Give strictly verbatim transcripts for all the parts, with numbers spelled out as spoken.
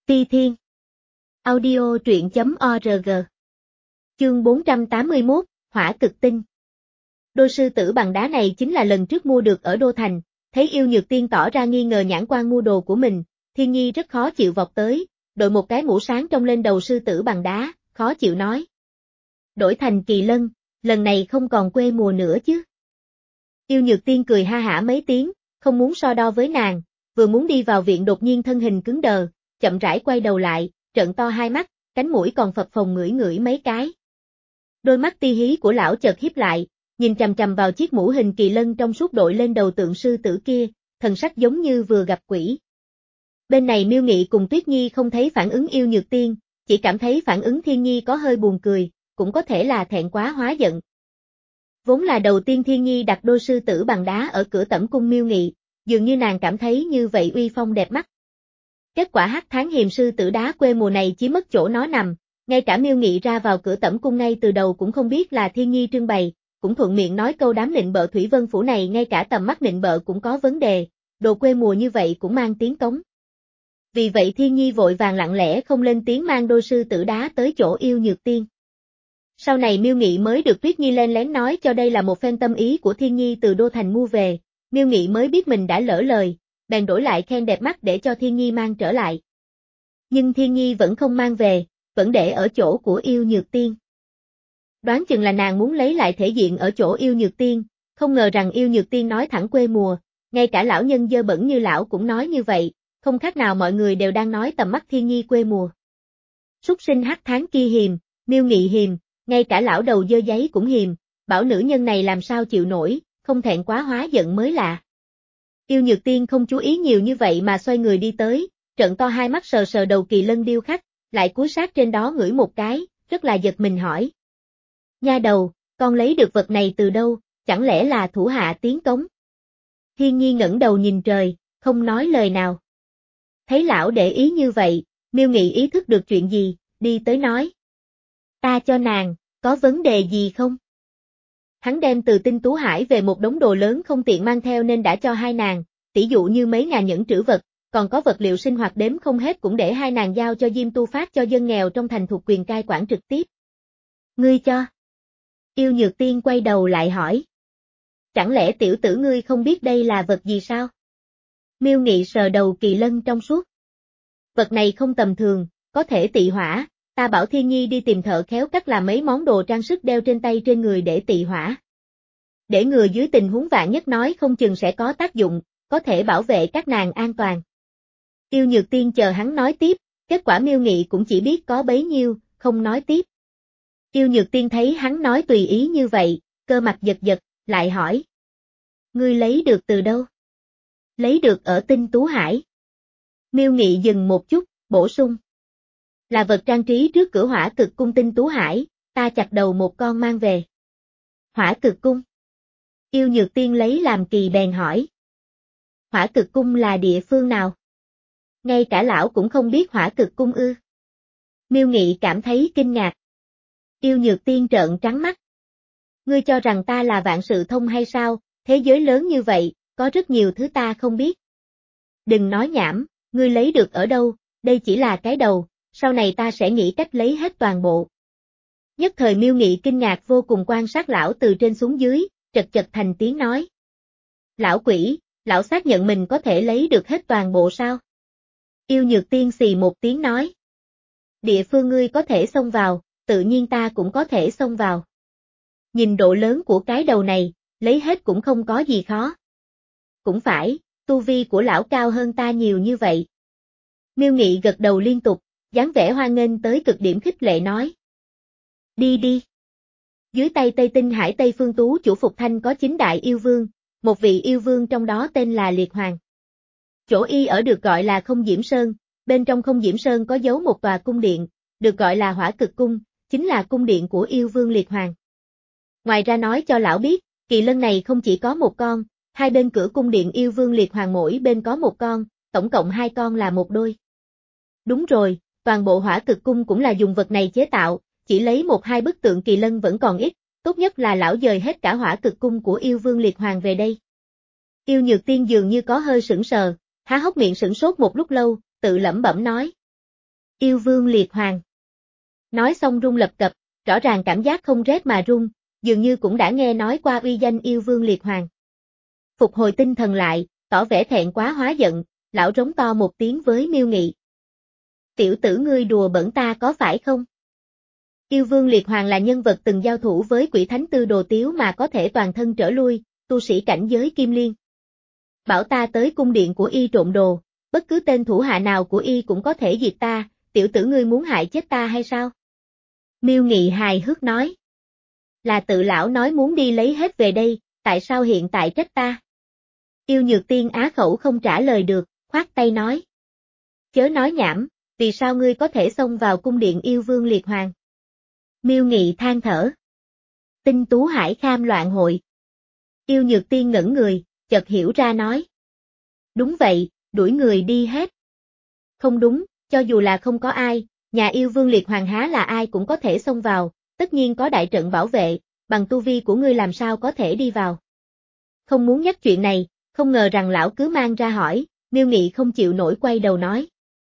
Ti Thiên. Audio truyện chấm org. Chương bốn trăm tám mươi mốt, Hỏa cực tinh. Đôi sư tử bằng đá này chính là lần trước mua được ở Đô Thành, thấy Yêu Nhược Tiên tỏ ra nghi ngờ nhãn quan mua đồ của mình, Thiên Nhi rất khó chịu vọt tới, đội một cái mũ sáng trông lên đầu sư tử bằng đá, khó chịu nói. Đổi thành Kỳ Lân, lần này không còn quê mùa nữa chứ. Yêu Nhược Tiên cười ha hả mấy tiếng, không muốn so đo với nàng, vừa muốn đi vào viện đột nhiên thân hình cứng đờ, chậm rãi quay đầu lại, trợn to hai mắt, cánh mũi còn phập phồng ngửi ngửi mấy cái. Đôi mắt ti hí của lão chợt híp lại, nhìn chằm chằm vào chiếc mũ hình kỳ lân trong suốt đội lên đầu tượng sư tử kia, thần sắc giống như vừa gặp quỷ. Bên này Miêu Nghị cùng Tuyết Nhi không thấy phản ứng Yêu Nhược Tiên, chỉ cảm thấy phản ứng Thiên Nhi có hơi buồn cười, cũng có thể là thẹn quá hóa giận. Vốn là đầu tiên Thiên Nhi đặt đôi sư tử bằng đá ở cửa tẩm cung Miêu Nghị, dường như nàng cảm thấy như vậy uy phong đẹp mắt. Kết quả hắc tháng hiềm sư tử đá quê mùa này chỉ mất chỗ nó nằm, ngay cả Miêu Nghị ra vào cửa tẩm cung ngay từ đầu cũng không biết là Thiên Nhi trưng bày, cũng thuận miệng nói câu đám nịnh bợ Thủy Vân Phủ này ngay cả tầm mắt nịnh bợ cũng có vấn đề, đồ quê mùa như vậy cũng mang tiếng cống. Vì vậy Thiên Nhi vội vàng lặng lẽ không lên tiếng mang đôi sư tử đá tới chỗ Yêu Nhược Tiên. Sau này Miêu Nghị mới được Tuyết Nhi len lén nói cho đây là một phen tâm ý của Thiên Nhi từ Đô Thành mua về, Miêu Nghị mới biết mình đã lỡ lời, bèn đổi lại khen đẹp mắt để cho Thiên Nhi mang trở lại. Nhưng Thiên Nhi vẫn không mang về, vẫn để ở chỗ của Yêu Nhược Tiên. Đoán chừng là nàng muốn lấy lại thể diện ở chỗ Yêu Nhược Tiên, không ngờ rằng Yêu Nhược Tiên nói thẳng quê mùa, ngay cả lão nhân dơ bẩn như lão cũng nói như vậy, không khác nào mọi người đều đang nói tầm mắt Thiên Nhi quê mùa. Súc sinh hắc tháng kia hiềm, Miêu Nghị hiềm, ngay cả lão đầu dơ giấy cũng hiềm, bảo nữ nhân này làm sao chịu nổi, không thẹn quá hóa giận mới lạ. Yêu Nhược Tiên không chú ý nhiều như vậy mà xoay người đi tới, trợn to hai mắt sờ sờ đầu kỳ lân điêu khắc, lại cúi sát trên đó ngửi một cái, rất là giật mình hỏi. Nha đầu, con lấy được vật này từ đâu, chẳng lẽ là thủ hạ tiến cống? Thiên Nhi ngẩng đầu nhìn trời, không nói lời nào. Thấy lão để ý như vậy, Miêu Nghị ý thức được chuyện gì, đi tới nói. Ta cho nàng, có vấn đề gì không? Hắn đem từ Tinh Tú Hải về một đống đồ lớn không tiện mang theo nên đã cho hai nàng, tỷ dụ như mấy ngàn nhẫn trữ vật, còn có vật liệu sinh hoạt đếm không hết cũng để hai nàng giao cho Diêm Tu phát cho dân nghèo trong thành thuộc quyền cai quản trực tiếp. Ngươi cho? Yêu Nhược Tiên quay đầu lại hỏi. Chẳng lẽ tiểu tử ngươi không biết đây là vật gì sao? Miêu Nghị sờ đầu kỳ lân trong suốt. Vật này không tầm thường, có thể tị hỏa, ta bảo Thiên Nhi đi tìm thợ khéo cắt làm mấy món đồ trang sức đeo trên tay trên người để tị hỏa. Để ngừa dưới tình huống vạn nhất nói không chừng sẽ có tác dụng, có thể bảo vệ các nàng an toàn. Yêu Nhược Tiên chờ hắn nói tiếp, kết quả Miêu Nghị cũng chỉ biết có bấy nhiêu, không nói tiếp. Yêu Nhược Tiên thấy hắn nói tùy ý như vậy, cơ mặt giật giật, lại hỏi. Ngươi lấy được từ đâu? Lấy được ở Tinh Tú Hải. Miêu Nghị dừng một chút, bổ sung. Là vật trang trí trước cửa Hỏa Cực Cung Tinh Tú Hải, ta chặt đầu một con mang về. Hỏa Cực Cung. Yêu Nhược Tiên lấy làm kỳ bèn hỏi. Hỏa Cực Cung là địa phương nào? Ngay cả lão cũng không biết Hỏa Cực Cung ư. Miêu Nghị cảm thấy kinh ngạc. Yêu Nhược Tiên trợn trắng mắt. Ngươi cho rằng ta là vạn sự thông hay sao, thế giới lớn như vậy, có rất nhiều thứ ta không biết. Đừng nói nhảm, ngươi lấy được ở đâu, đây chỉ là cái đầu, sau này ta sẽ nghĩ cách lấy hết toàn bộ. Nhất thời Miêu Nghị kinh ngạc vô cùng quan sát lão từ trên xuống dưới, chật chật thành tiếng nói. Lão quỷ, lão xác nhận mình có thể lấy được hết toàn bộ sao? Yêu Nhược Tiên xì một tiếng nói. Địa phương ngươi có thể xông vào, tự nhiên ta cũng có thể xông vào. Nhìn độ lớn của cái đầu này, lấy hết cũng không có gì khó. Cũng phải, tu vi của lão cao hơn ta nhiều như vậy. Miêu Nghị gật đầu liên tục, dáng vẻ hoan nghênh tới cực điểm khích lệ nói. Đi đi. Dưới tay Tây Tinh Hải Tây Phương Tú chủ Phục Thanh có chín đại yêu vương, một vị yêu vương trong đó tên là Liệt Hoàng. Chỗ y ở được gọi là Không Diễm Sơn, bên trong Không Diễm Sơn có giấu một tòa cung điện, được gọi là Hỏa Cực Cung, chính là cung điện của yêu vương Liệt Hoàng. Ngoài ra nói cho lão biết, kỳ lân này không chỉ có một con, hai bên cửa cung điện yêu vương Liệt Hoàng mỗi bên có một con, tổng cộng hai con là một đôi. Đúng rồi, toàn bộ Hỏa Cực Cung cũng là dùng vật này chế tạo, chỉ lấy một hai bức tượng kỳ lân vẫn còn ít, tốt nhất là lão dời hết cả Hỏa Cực Cung của yêu vương Liệt Hoàng về đây. Yêu Nhược Tiên dường như có hơi sững sờ, há hốc miệng sửng sốt một lúc lâu, tự lẩm bẩm nói. Yêu vương liệt hoàng. Nói xong run lập cập, rõ ràng cảm giác không rét mà run, dường như cũng đã nghe nói qua uy danh yêu vương liệt hoàng. Phục hồi tinh thần lại, tỏ vẻ thẹn quá hóa giận, lão rống to một tiếng với Miêu Nghị. Tiểu tử ngươi đùa bẩn ta có phải không? Yêu vương liệt hoàng là nhân vật từng giao thủ với quỷ thánh tư Đồ Tiếu mà có thể toàn thân trở lui, tu sĩ cảnh giới kim liên. Bảo ta tới cung điện của y trộm đồ, bất cứ tên thủ hạ nào của y cũng có thể diệt ta, tiểu tử ngươi muốn hại chết ta hay sao? Miêu Nghị hài hước nói. Là tự lão nói muốn đi lấy hết về đây, tại sao hiện tại trách ta? Yêu Nhược Tiên á khẩu không trả lời được, khoát tay nói. Chớ nói nhảm, vì sao ngươi có thể xông vào cung điện yêu vương liệt hoàng? Miêu Nghị than thở. Tinh Tú Hải Kham loạn hội. Yêu Nhược Tiên ngẩn người, chợt hiểu ra nói. Đúng vậy, đuổi người đi hết. Không đúng, cho dù là không có ai, nhà yêu vương liệt hoàng há là ai cũng có thể xông vào, tất nhiên có đại trận bảo vệ, bằng tu vi của ngươi làm sao có thể đi vào. Không muốn nhắc chuyện này, không ngờ rằng lão cứ mang ra hỏi, Miêu Nghị không chịu nổi quay đầu nói.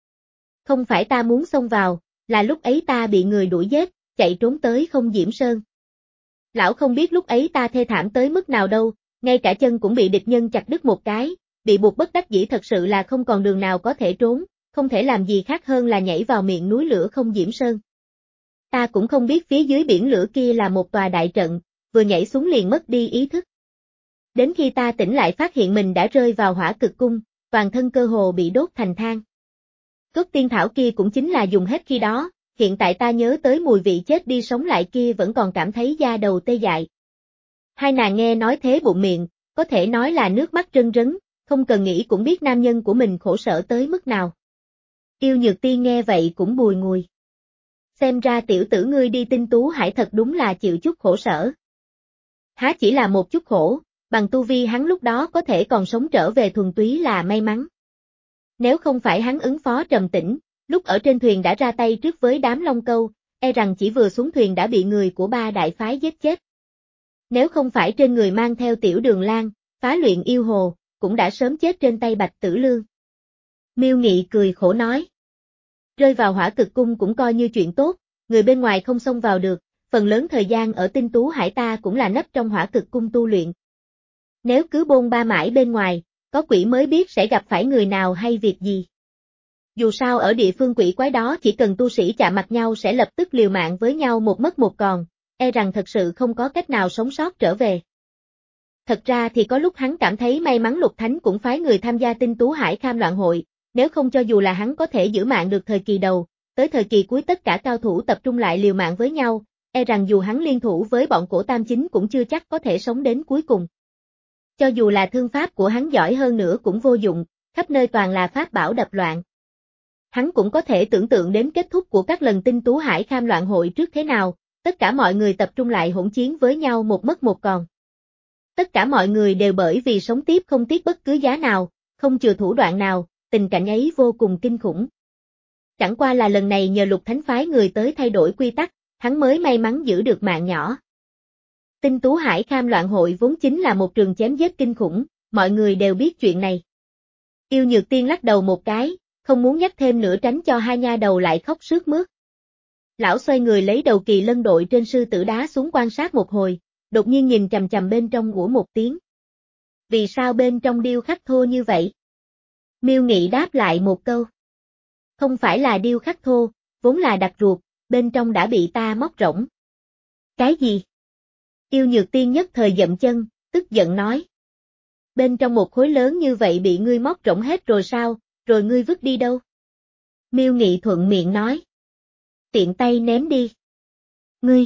Không phải ta muốn xông vào, là lúc ấy ta bị người đuổi giết, chạy trốn tới Không Diễm Sơn. Lão không biết lúc ấy ta thê thảm tới mức nào đâu, ngay cả chân cũng bị địch nhân chặt đứt một cái, bị buộc bất đắc dĩ thật sự là không còn đường nào có thể trốn, không thể làm gì khác hơn là nhảy vào miệng núi lửa Không Diễm Sơn. Ta cũng không biết phía dưới biển lửa kia là một tòa đại trận, vừa nhảy xuống liền mất đi ý thức. Đến khi ta tỉnh lại phát hiện mình đã rơi vào hỏa cực cung, toàn thân cơ hồ bị đốt thành than. Cốt tiên thảo kia cũng chính là dùng hết khi đó, hiện tại ta nhớ tới mùi vị chết đi sống lại kia vẫn còn cảm thấy da đầu tê dại. Hai nàng nghe nói thế bụng miệng, có thể nói là nước mắt rưng rấn, không cần nghĩ cũng biết nam nhân của mình khổ sở tới mức nào. Yêu Nhược Tiên nghe vậy cũng bùi ngùi. Xem ra tiểu tử ngươi đi Tinh Tú Hải thật đúng là chịu chút khổ sở. Há chỉ là một chút khổ, bằng tu vi hắn lúc đó có thể còn sống trở về thuần túy là may mắn. Nếu không phải hắn ứng phó trầm tĩnh, lúc ở trên thuyền đã ra tay trước với đám Long Câu, e rằng chỉ vừa xuống thuyền đã bị người của ba đại phái giết chết. Nếu không phải trên người mang theo tiểu Đường Lan, phá luyện yêu hồ, cũng đã sớm chết trên tay Bạch Tử Lương. Miêu Nghị cười khổ nói. Rơi vào hỏa cực cung cũng coi như chuyện tốt, người bên ngoài không xông vào được, phần lớn thời gian ở Tinh Tú Hải ta cũng là nấp trong hỏa cực cung tu luyện. Nếu cứ bôn ba mãi bên ngoài, có quỷ mới biết sẽ gặp phải người nào hay việc gì. Dù sao ở địa phương quỷ quái đó chỉ cần tu sĩ chạm mặt nhau sẽ lập tức liều mạng với nhau một mất một còn, e rằng thật sự không có cách nào sống sót trở về. Thật ra thì có lúc hắn cảm thấy may mắn Lục Thánh cũng phái người tham gia Tinh Tú Hải Kham loạn hội, nếu không cho dù là hắn có thể giữ mạng được thời kỳ đầu, tới thời kỳ cuối tất cả cao thủ tập trung lại liều mạng với nhau, e rằng dù hắn liên thủ với bọn Cổ Tam Chính cũng chưa chắc có thể sống đến cuối cùng. Cho dù là thương pháp của hắn giỏi hơn nữa cũng vô dụng, khắp nơi toàn là pháp bảo đập loạn. Hắn cũng có thể tưởng tượng đến kết thúc của các lần Tinh Tú Hải Kham loạn hội trước thế nào, tất cả mọi người tập trung lại hỗn chiến với nhau một mất một còn. Tất cả mọi người đều bởi vì sống tiếp không tiếc bất cứ giá nào, không chừa thủ đoạn nào, tình cảnh ấy vô cùng kinh khủng. Chẳng qua là lần này nhờ Lục Thánh phái người tới thay đổi quy tắc, hắn mới may mắn giữ được mạng nhỏ. Tinh Tú Hải Kham loạn hội vốn chính là một trường chém giết kinh khủng, mọi người đều biết chuyện này. Yêu Nhược Tiên lắc đầu một cái, không muốn nhắc thêm nữa tránh cho hai nha đầu lại khóc sướt mướt. Lão xoay người lấy đầu kỳ lân đội trên sư tử đá xuống quan sát một hồi, đột nhiên nhìn chằm chằm bên trong ủa một tiếng. Vì sao bên trong điêu khắc thô như vậy? Miêu Nghị đáp lại một câu. Không phải là điêu khắc thô, vốn là đặc ruột, bên trong đã bị ta móc rỗng. Cái gì? Yêu Nhược Tiên nhất thời dậm chân, tức giận nói. Bên trong một khối lớn như vậy bị ngươi móc rỗng hết rồi sao, rồi ngươi vứt đi đâu? Miêu Nghị thuận miệng nói. Tiện tay ném đi. Ngươi!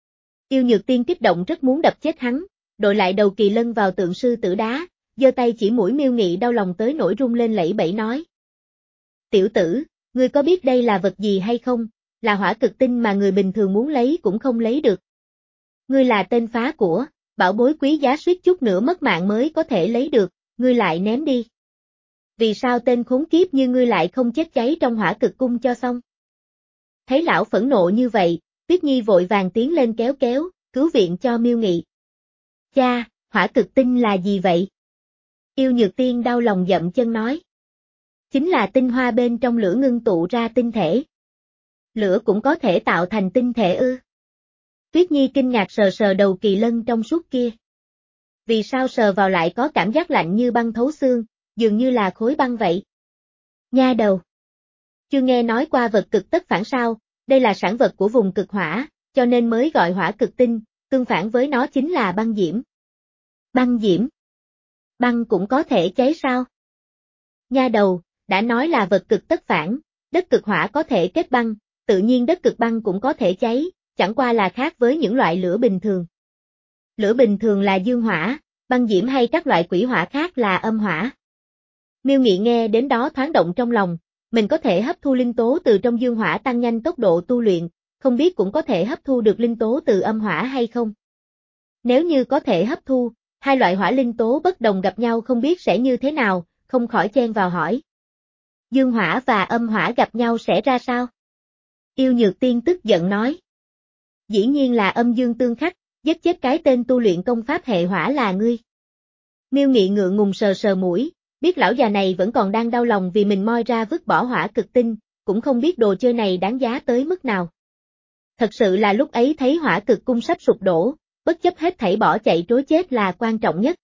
Yêu Nhược Tiên kích động rất muốn đập chết hắn, đội lại đầu kỳ lân vào tượng sư tử đá, giơ tay chỉ mũi Miêu Nghị đau lòng tới nỗi run lên lẩy bẩy nói. Tiểu tử, ngươi có biết đây là vật gì hay không, là hỏa cực tinh mà người bình thường muốn lấy cũng không lấy được. Ngươi là tên phá của, bảo bối quý giá suýt chút nữa mất mạng mới có thể lấy được, ngươi lại ném đi. Vì sao tên khốn kiếp như ngươi lại không chết cháy trong hỏa cực cung cho xong? Thấy lão phẫn nộ như vậy, Tuyết Nhi vội vàng tiến lên kéo kéo, cứu viện cho Miêu Nghị. Cha, hỏa cực tinh là gì vậy? Yêu Nhược Tiên đau lòng dậm chân nói. Chính là tinh hoa bên trong lửa ngưng tụ ra tinh thể. Lửa cũng có thể tạo thành tinh thể ư? Tuyết Nhi kinh ngạc sờ sờ đầu kỳ lân trong suốt kia. Vì sao sờ vào lại có cảm giác lạnh như băng thấu xương, dường như là khối băng vậy? Nha đầu! Chưa nghe nói qua vật cực tất phản sao, đây là sản vật của vùng cực hỏa, cho nên mới gọi hỏa cực tinh, tương phản với nó chính là băng diễm. Băng diễm? Băng cũng có thể cháy sao? Nha đầu, đã nói là vật cực tất phản, đất cực hỏa có thể kết băng, tự nhiên đất cực băng cũng có thể cháy, chẳng qua là khác với những loại lửa bình thường. Lửa bình thường là dương hỏa, băng diễm hay các loại quỷ hỏa khác là âm hỏa. Miêu Nghị nghe đến đó thoáng động trong lòng, mình có thể hấp thu linh tố từ trong dương hỏa tăng nhanh tốc độ tu luyện, không biết cũng có thể hấp thu được linh tố từ âm hỏa hay không? Nếu như có thể hấp thu, hai loại hỏa linh tố bất đồng gặp nhau không biết sẽ như thế nào, không khỏi chen vào hỏi. Dương hỏa và âm hỏa gặp nhau sẽ ra sao? Yêu Nhược Tiên tức giận nói. Dĩ nhiên là âm dương tương khắc, giết chết cái tên tu luyện công pháp hệ hỏa là ngươi. Miêu Nghị ngượng ngùng sờ sờ mũi, biết lão già này vẫn còn đang đau lòng vì mình moi ra vứt bỏ hỏa cực tinh, cũng không biết đồ chơi này đáng giá tới mức nào. Thật sự là lúc ấy thấy hỏa cực cung sắp sụp đổ, bất chấp hết thảy bỏ chạy trối chết là quan trọng nhất.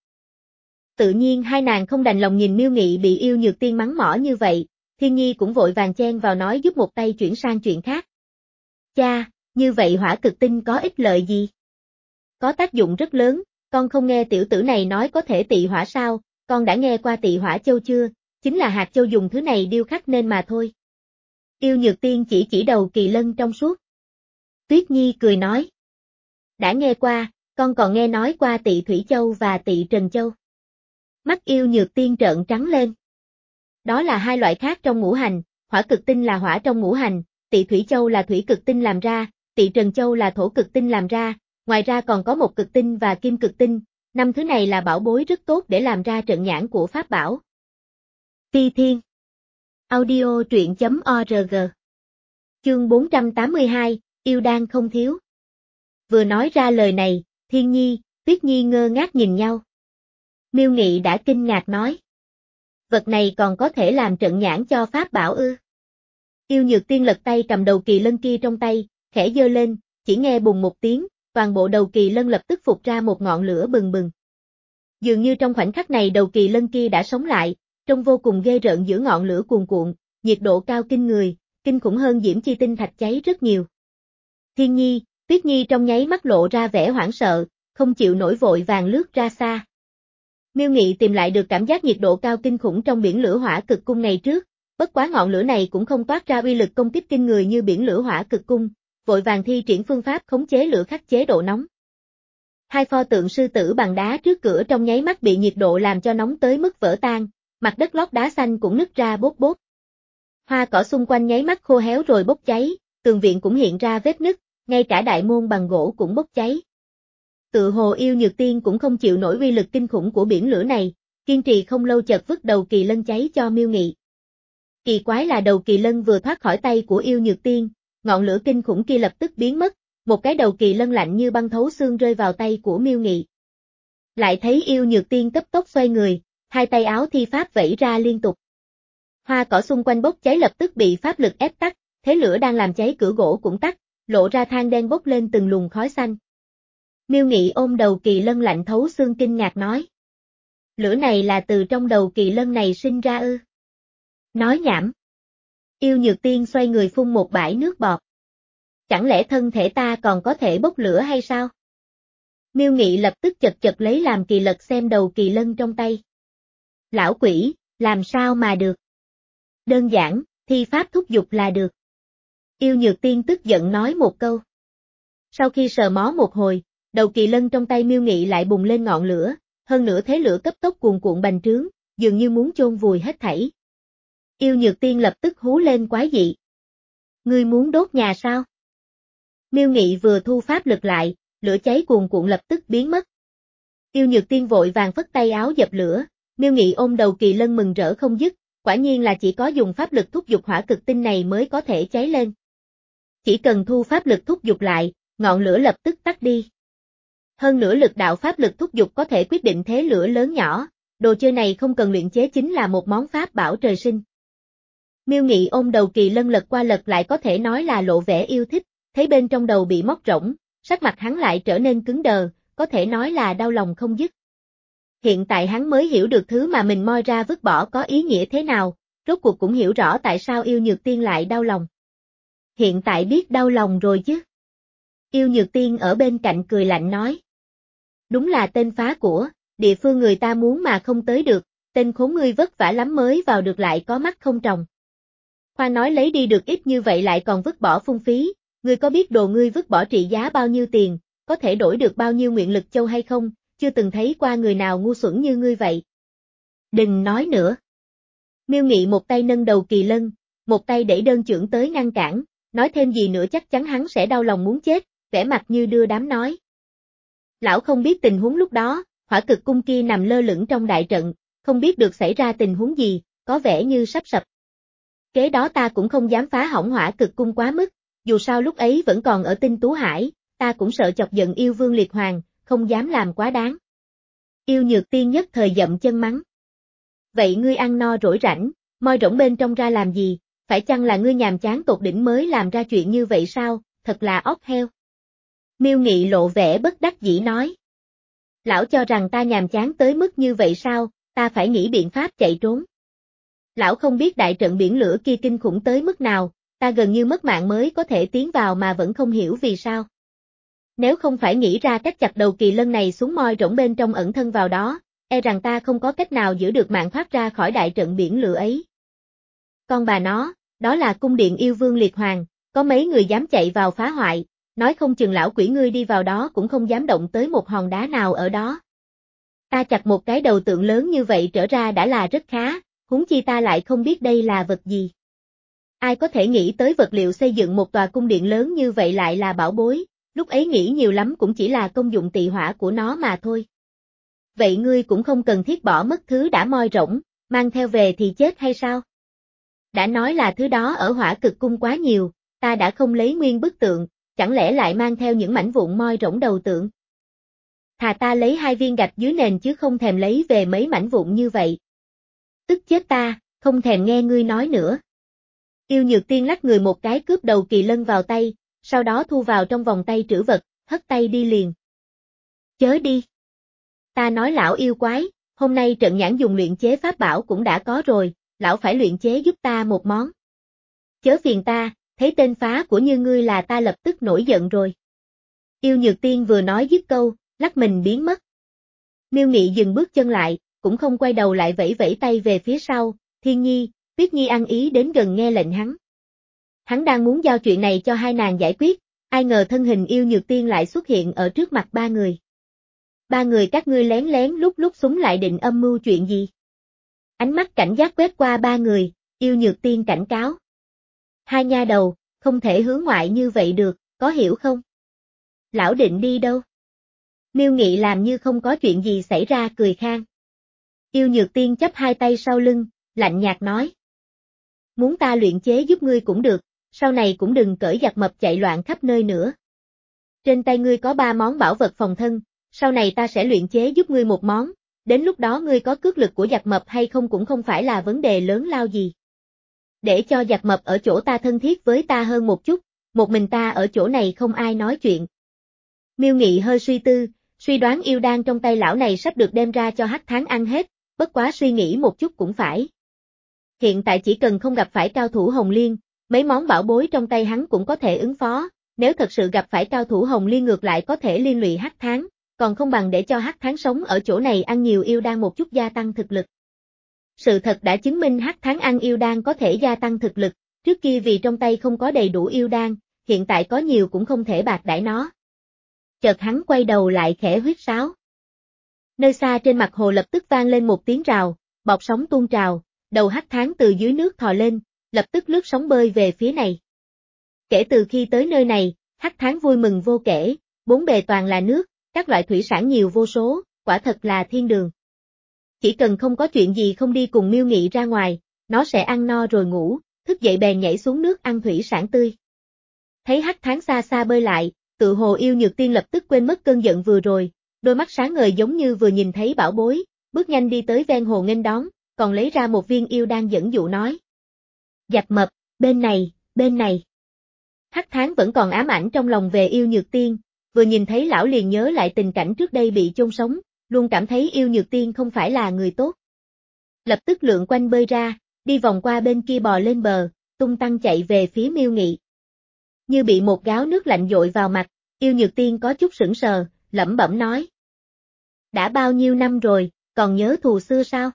Tự nhiên hai nàng không đành lòng nhìn Miêu Nghị bị Yêu Nhược Tiên mắng mỏ như vậy, Thiên Nhi cũng vội vàng chen vào nói giúp một tay chuyển sang chuyện khác. Cha, như vậy hỏa cực tinh có ích lợi gì? Có tác dụng rất lớn, con không nghe tiểu tử này nói có thể tị hỏa sao, con đã nghe qua tị hỏa châu chưa, chính là hạt châu dùng thứ này điêu khắc nên mà thôi. Yêu Nhược Tiên chỉ chỉ đầu kỳ lân trong suốt. Tuyết Nhi cười nói. Đã nghe qua, con còn nghe nói qua tị thủy châu và tị trần châu. Mắt Yêu Nhược Tiên trợn trắng lên. Đó là hai loại khác trong ngũ hành, hỏa cực tinh là hỏa trong ngũ hành, tị thủy châu là thủy cực tinh làm ra, tị trần châu là thổ cực tinh làm ra, ngoài ra còn có một cực tinh và kim cực tinh, năm thứ này là bảo bối rất tốt để làm ra trận nhãn của pháp bảo. Ti Thiên Audio truyện chấm org Chương bốn trăm tám mươi hai, yêu đan không thiếu. Vừa nói ra lời này, Thiên Nhi, Tuyết Nhi ngơ ngác nhìn nhau. Miêu Nghị đã kinh ngạc nói. Vật này còn có thể làm trận nhãn cho pháp bảo ư? Yêu Nhược Tiên lật tay cầm đầu kỳ lân kia trong tay, khẽ giơ lên, chỉ nghe bùng một tiếng, toàn bộ đầu kỳ lân lập tức phụt ra một ngọn lửa bừng bừng. Dường như trong khoảnh khắc này đầu kỳ lân kia đã sống lại, trông vô cùng ghê rợn giữa ngọn lửa cuồn cuộn, nhiệt độ cao kinh người, kinh khủng hơn diễm chi tinh thạch cháy rất nhiều. Thiên Nhi, Tuyết Nhi trong nháy mắt lộ ra vẻ hoảng sợ, không chịu nổi vội vàng lướt ra xa. Miêu Nghị tìm lại được cảm giác nhiệt độ cao kinh khủng trong biển lửa hỏa cực cung ngày trước, bất quá ngọn lửa này cũng không toát ra uy lực công kích kinh người như biển lửa hỏa cực cung, vội vàng thi triển phương pháp khống chế lửa khắc chế độ nóng. Hai pho tượng sư tử bằng đá trước cửa trong nháy mắt bị nhiệt độ làm cho nóng tới mức vỡ tan, mặt đất lót đá xanh cũng nứt ra bốt bốt. Hoa cỏ xung quanh nháy mắt khô héo rồi bốc cháy, tường viện cũng hiện ra vết nứt, ngay cả đại môn bằng gỗ cũng bốc cháy. Tự hồ Yêu Nhược Tiên cũng không chịu nổi uy lực kinh khủng của biển lửa này, kiên trì không lâu chợt vứt đầu kỳ lân cháy cho Miêu Nghị. Kỳ quái là đầu kỳ lân vừa thoát khỏi tay của Yêu Nhược Tiên, ngọn lửa kinh khủng kia lập tức biến mất, một cái đầu kỳ lân lạnh như băng thấu xương rơi vào tay của Miêu Nghị. Lại thấy Yêu Nhược Tiên cấp tốc xoay người, hai tay áo thi pháp vẫy ra liên tục. Hoa cỏ xung quanh bốc cháy lập tức bị pháp lực ép tắt, thế lửa đang làm cháy cửa gỗ cũng tắt, lộ ra than đen bốc lên từng luồng khói xanh. Miêu Nghị ôm đầu kỳ lân lạnh thấu xương kinh ngạc nói. Lửa này là từ trong đầu kỳ lân này sinh ra ư? Nói nhảm. Yêu Nhược Tiên xoay người phun một bãi nước bọt. Chẳng lẽ thân thể ta còn có thể bốc lửa hay sao? Miêu Nghị lập tức chật chật lấy làm kỳ lật xem đầu kỳ lân trong tay. Lão quỷ, làm sao mà được? Đơn giản, thi pháp thúc giục là được. Yêu Nhược Tiên tức giận nói một câu. Sau khi sờ mó một hồi, đầu kỳ lân trong tay Miêu Nghị lại bùng lên ngọn lửa, hơn nữa thế lửa cấp tốc cuồn cuộn bành trướng, dường như muốn chôn vùi hết thảy. Yêu Nhược Tiên lập tức hú lên quái dị. Ngươi muốn đốt nhà sao? Miêu Nghị vừa thu pháp lực lại, lửa cháy cuồn cuộn lập tức biến mất. Yêu Nhược Tiên vội vàng phất tay áo dập lửa, Miêu Nghị ôm đầu kỳ lân mừng rỡ không dứt, quả nhiên là chỉ có dùng pháp lực thúc giục hỏa cực tinh này mới có thể cháy lên. Chỉ cần thu pháp lực thúc giục lại, ngọn lửa lập tức tắt đi. Hơn nữa lực đạo pháp lực thúc giục có thể quyết định thế lửa lớn nhỏ, đồ chơi này không cần luyện chế chính là một món pháp bảo trời sinh. Miêu Nghị ôm đầu kỳ lân lật qua lật lại có thể nói là lộ vẻ yêu thích, thấy bên trong đầu bị móc rỗng, sắc mặt hắn lại trở nên cứng đờ, có thể nói là đau lòng không dứt. Hiện tại hắn mới hiểu được thứ mà mình moi ra vứt bỏ có ý nghĩa thế nào, rốt cuộc cũng hiểu rõ tại sao Yêu Nhược Tiên lại đau lòng. Hiện tại biết đau lòng rồi chứ. Yêu Nhược Tiên ở bên cạnh cười lạnh nói. Đúng là tên phá của, địa phương người ta muốn mà không tới được, tên khốn ngươi vất vả lắm mới vào được lại có mắt không tròng. Khoan nói lấy đi được ít như vậy lại còn vứt bỏ phung phí, ngươi có biết đồ ngươi vứt bỏ trị giá bao nhiêu tiền, có thể đổi được bao nhiêu nguyện lực châu hay không, chưa từng thấy qua người nào ngu xuẩn như ngươi vậy. Đừng nói nữa. Miêu Nghị một tay nâng đầu kỳ lân, một tay đẩy đơn chưởng tới ngăn cản, nói thêm gì nữa chắc chắn hắn sẽ đau lòng muốn chết, vẻ mặt như đưa đám nói. Lão không biết tình huống lúc đó, hỏa cực cung kia nằm lơ lửng trong đại trận, không biết được xảy ra tình huống gì, có vẻ như sắp sập. Kế đó ta cũng không dám phá hỏng hỏa cực cung quá mức, dù sao lúc ấy vẫn còn ở Tinh Tú Hải, ta cũng sợ chọc giận yêu vương liệt hoàng, không dám làm quá đáng. Yêu Nhược Tiên nhất thời dậm chân mắng. Vậy ngươi ăn no rỗi rảnh, moi rỗng bên trong ra làm gì, phải chăng là ngươi nhàm chán tột đỉnh mới làm ra chuyện như vậy sao, thật là óc heo. Miêu Nghị lộ vẻ bất đắc dĩ nói. Lão cho rằng ta nhàm chán tới mức như vậy sao, ta phải nghĩ biện pháp chạy trốn. Lão không biết đại trận biển lửa kia kinh khủng tới mức nào, ta gần như mất mạng mới có thể tiến vào mà vẫn không hiểu vì sao. Nếu không phải nghĩ ra cách chặt đầu kỳ lân này xuống moi rỗng bên trong ẩn thân vào đó, e rằng ta không có cách nào giữ được mạng thoát ra khỏi đại trận biển lửa ấy. Con bà nó, đó là cung điện yêu vương liệt hoàng, có mấy người dám chạy vào phá hoại, nói không chừng lão quỷ ngươi đi vào đó cũng không dám động tới một hòn đá nào ở đó. Ta chặt một cái đầu tượng lớn như vậy trở ra đã là rất khá, huống chi ta lại không biết đây là vật gì. Ai có thể nghĩ tới vật liệu xây dựng một tòa cung điện lớn như vậy lại là bảo bối, lúc ấy nghĩ nhiều lắm cũng chỉ là công dụng tị hỏa của nó mà thôi. Vậy ngươi cũng không cần thiết bỏ mất thứ đã moi rỗng, mang theo về thì chết hay sao? Đã nói là thứ đó ở hỏa cực cung quá nhiều, ta đã không lấy nguyên bức tượng, chẳng lẽ lại mang theo những mảnh vụn moi rỗng đầu tượng? Thà ta lấy hai viên gạch dưới nền chứ không thèm lấy về mấy mảnh vụn như vậy. Tức chết ta, không thèm nghe ngươi nói nữa. Yêu Nhược Tiên lắc người một cái cướp đầu kỳ lân vào tay, sau đó thu vào trong vòng tay trữ vật, hất tay đi liền. Chớ đi. Ta nói lão yêu quái, hôm nay trận nhãn dùng luyện chế pháp bảo cũng đã có rồi, lão phải luyện chế giúp ta một món. Chớ phiền ta, thấy tên phá của như ngươi là ta lập tức nổi giận rồi. Yêu Nhược Tiên vừa nói dứt câu, lắc mình biến mất. Miêu Nghị dừng bước chân lại, cũng không quay đầu lại vẫy vẫy tay về phía sau, Thiên Nhi, Tuyết Nhi ăn ý đến gần nghe lệnh hắn. Hắn đang muốn giao chuyện này cho hai nàng giải quyết, ai ngờ thân hình Yêu Nhược Tiên lại xuất hiện ở trước mặt ba người. Ba người các ngươi lén lén lúc lúc súng lại định âm mưu chuyện gì? Ánh mắt cảnh giác quét qua ba người, Yêu Nhược Tiên cảnh cáo. Hai nha đầu, không thể hướng ngoại như vậy được, có hiểu không? Lão định đi đâu? Miêu Nghị làm như không có chuyện gì xảy ra cười khan. Yêu Nhược Tiên chắp hai tay sau lưng, lạnh nhạt nói. Muốn ta luyện chế giúp ngươi cũng được, sau này cũng đừng cởi giặc mập chạy loạn khắp nơi nữa. Trên tay ngươi có ba món bảo vật phòng thân, sau này ta sẽ luyện chế giúp ngươi một món, đến lúc đó ngươi có cước lực của giặc mập hay không cũng không phải là vấn đề lớn lao gì. Để cho giặc mập ở chỗ ta thân thiết với ta hơn một chút, một mình ta ở chỗ này không ai nói chuyện. Miêu Nghị hơi suy tư, suy đoán yêu đan trong tay lão này sắp được đem ra cho Hắc Tháng ăn hết, bất quá suy nghĩ một chút cũng phải. Hiện tại chỉ cần không gặp phải cao thủ Hồng Liên, mấy món bảo bối trong tay hắn cũng có thể ứng phó, nếu thật sự gặp phải cao thủ Hồng Liên ngược lại có thể liên lụy Hắc Tháng, còn không bằng để cho Hắc Tháng sống ở chỗ này ăn nhiều yêu đan một chút gia tăng thực lực. Sự thật đã chứng minh Hắc Tháng ăn yêu đan có thể gia tăng thực lực, trước kia vì trong tay không có đầy đủ yêu đan, hiện tại có nhiều cũng không thể bạc đãi nó. Chợt hắn quay đầu lại khẽ huýt sáo. Nơi xa trên mặt hồ lập tức vang lên một tiếng rào, bọt sóng tuôn trào, đầu Hắc Tháng từ dưới nước thò lên, lập tức lướt sóng bơi về phía này. Kể từ khi tới nơi này, Hắc Tháng vui mừng vô kể, bốn bề toàn là nước, các loại thủy sản nhiều vô số, quả thật là thiên đường. Chỉ cần không có chuyện gì không đi cùng Miêu Nghị ra ngoài, nó sẽ ăn no rồi ngủ, thức dậy bèn nhảy xuống nước ăn thủy sản tươi. Thấy Hắc Tháng xa xa bơi lại, tự hồ Yêu Nhược Tiên lập tức quên mất cơn giận vừa rồi, đôi mắt sáng ngời giống như vừa nhìn thấy bảo bối, bước nhanh đi tới ven hồ nghênh đón, còn lấy ra một viên yêu đan dẫn dụ nói. Giặc mập, bên này, bên này. Hắc Tháng vẫn còn ám ảnh trong lòng về Yêu Nhược Tiên, vừa nhìn thấy lão liền nhớ lại tình cảnh trước đây bị chôn sống, luôn cảm thấy Yêu Nhược Tiên không phải là người tốt. Lập tức lượn quanh bơi ra, đi vòng qua bên kia bò lên bờ, tung tăng chạy về phía Miêu Nghị. Như bị một gáo nước lạnh dội vào mặt, Yêu Nhược Tiên có chút sững sờ, lẩm bẩm nói. Đã bao nhiêu năm rồi, còn nhớ thù xưa sao?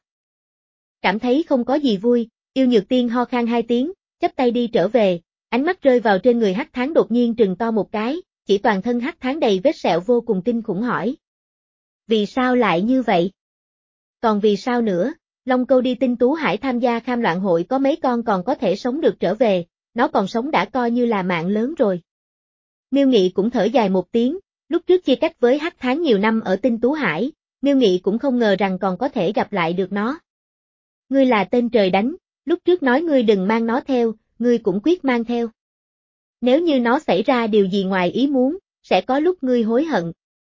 Cảm thấy không có gì vui, Yêu Nhược Tiên ho khan hai tiếng, chắp tay đi trở về, ánh mắt rơi vào trên người Hắc Tháng đột nhiên trừng to một cái, chỉ toàn thân Hắc Tháng đầy vết sẹo vô cùng kinh khủng hỏi. Vì sao lại như vậy? Còn vì sao nữa? Long Câu đi Tinh Tú Hải tham gia kham loạn hội có mấy con còn có thể sống được trở về, nó còn sống đã coi như là mạng lớn rồi. Miêu Nghị cũng thở dài một tiếng, lúc trước chia cách với Hắc Tháng nhiều năm ở Tinh Tú Hải, Miêu Nghị cũng không ngờ rằng còn có thể gặp lại được nó. Ngươi là tên trời đánh, lúc trước nói ngươi đừng mang nó theo, ngươi cũng quyết mang theo. Nếu như nó xảy ra điều gì ngoài ý muốn, sẽ có lúc ngươi hối hận.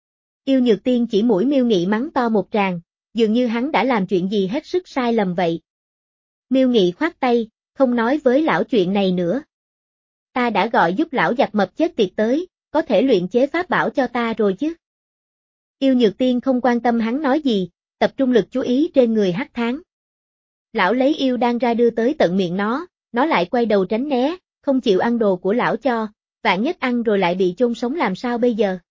Yêu Nhược Tiên chỉ mũi Miêu Nghị mắng to một tràng, dường như hắn đã làm chuyện gì hết sức sai lầm vậy. Miêu Nghị khoát tay, không nói với lão chuyện này nữa. Ta đã gọi giúp lão giặc mập chết tiệt tới, có thể luyện chế pháp bảo cho ta rồi chứ. Yêu Nhược Tiên không quan tâm hắn nói gì, tập trung lực chú ý trên người Hắc Tháng. Lão lấy yêu đan ra đưa tới tận miệng nó, nó lại quay đầu tránh né, không chịu ăn đồ của lão cho, vạn nhất ăn rồi lại bị chôn sống làm sao bây giờ.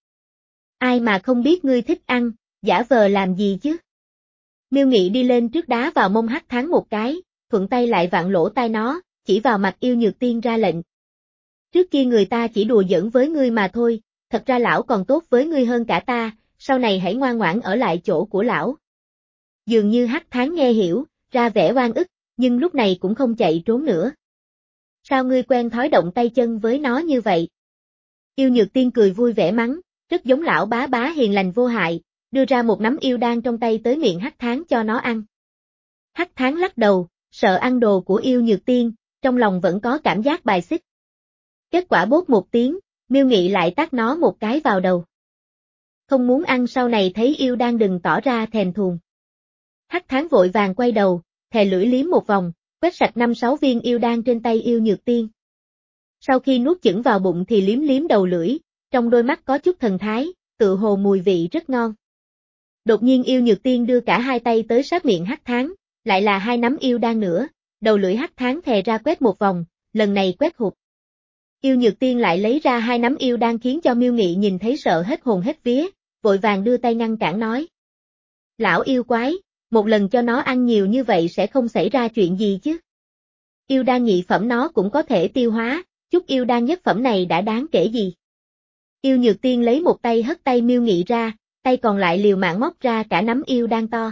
Ai mà không biết ngươi thích ăn, giả vờ làm gì chứ. Miêu Nghị đi lên trước đá vào mông Hắc Tháng một cái, thuận tay lại vặn lỗ tai nó, chỉ vào mặt Yêu Nhược Tiên ra lệnh. Trước kia người ta chỉ đùa giỡn với ngươi mà thôi, thật ra lão còn tốt với ngươi hơn cả ta, sau này hãy ngoan ngoãn ở lại chỗ của lão. Dường như Hắc Tháng nghe hiểu, ra vẻ oan ức, nhưng lúc này cũng không chạy trốn nữa. Sao ngươi quen thói động tay chân với nó như vậy? Yêu Nhược Tiên cười vui vẻ mắng, rất giống lão bá bá hiền lành vô hại, đưa ra một nắm yêu đan trong tay tới miệng Hắc Tháng cho nó ăn. Hắc Tháng lắc đầu, sợ ăn đồ của Yêu Nhược Tiên, trong lòng vẫn có cảm giác bài xích. Kết quả bốp một tiếng, Miêu Nghị lại tát nó một cái vào đầu. Không muốn ăn sau này thấy yêu đan đừng tỏ ra thèm thuồng. Hắc Tháng vội vàng quay đầu, thè lưỡi liếm một vòng, quét sạch năm sáu viên yêu đan trên tay Yêu Nhược Tiên. Sau khi nuốt chửng vào bụng thì liếm liếm đầu lưỡi, trong đôi mắt có chút thần thái, tự hồ mùi vị rất ngon. Đột nhiên Yêu Nhược Tiên đưa cả hai tay tới sát miệng Hắc Tháng, lại là hai nắm yêu đan nữa, đầu lưỡi Hắc Tháng thè ra quét một vòng, lần này quét hụt. Yêu Nhược Tiên lại lấy ra hai nắm yêu đan khiến cho Miêu Nghị nhìn thấy sợ hết hồn hết vía, vội vàng đưa tay ngăn cản nói. Lão yêu quái, một lần cho nó ăn nhiều như vậy sẽ không xảy ra chuyện gì chứ. Yêu đan nhị phẩm nó cũng có thể tiêu hóa, chút yêu đan nhất phẩm này đã đáng kể gì. Yêu Nhược Tiên lấy một tay hất tay Miêu Nghị ra, tay còn lại liều mạng móc ra cả nắm yêu đan to.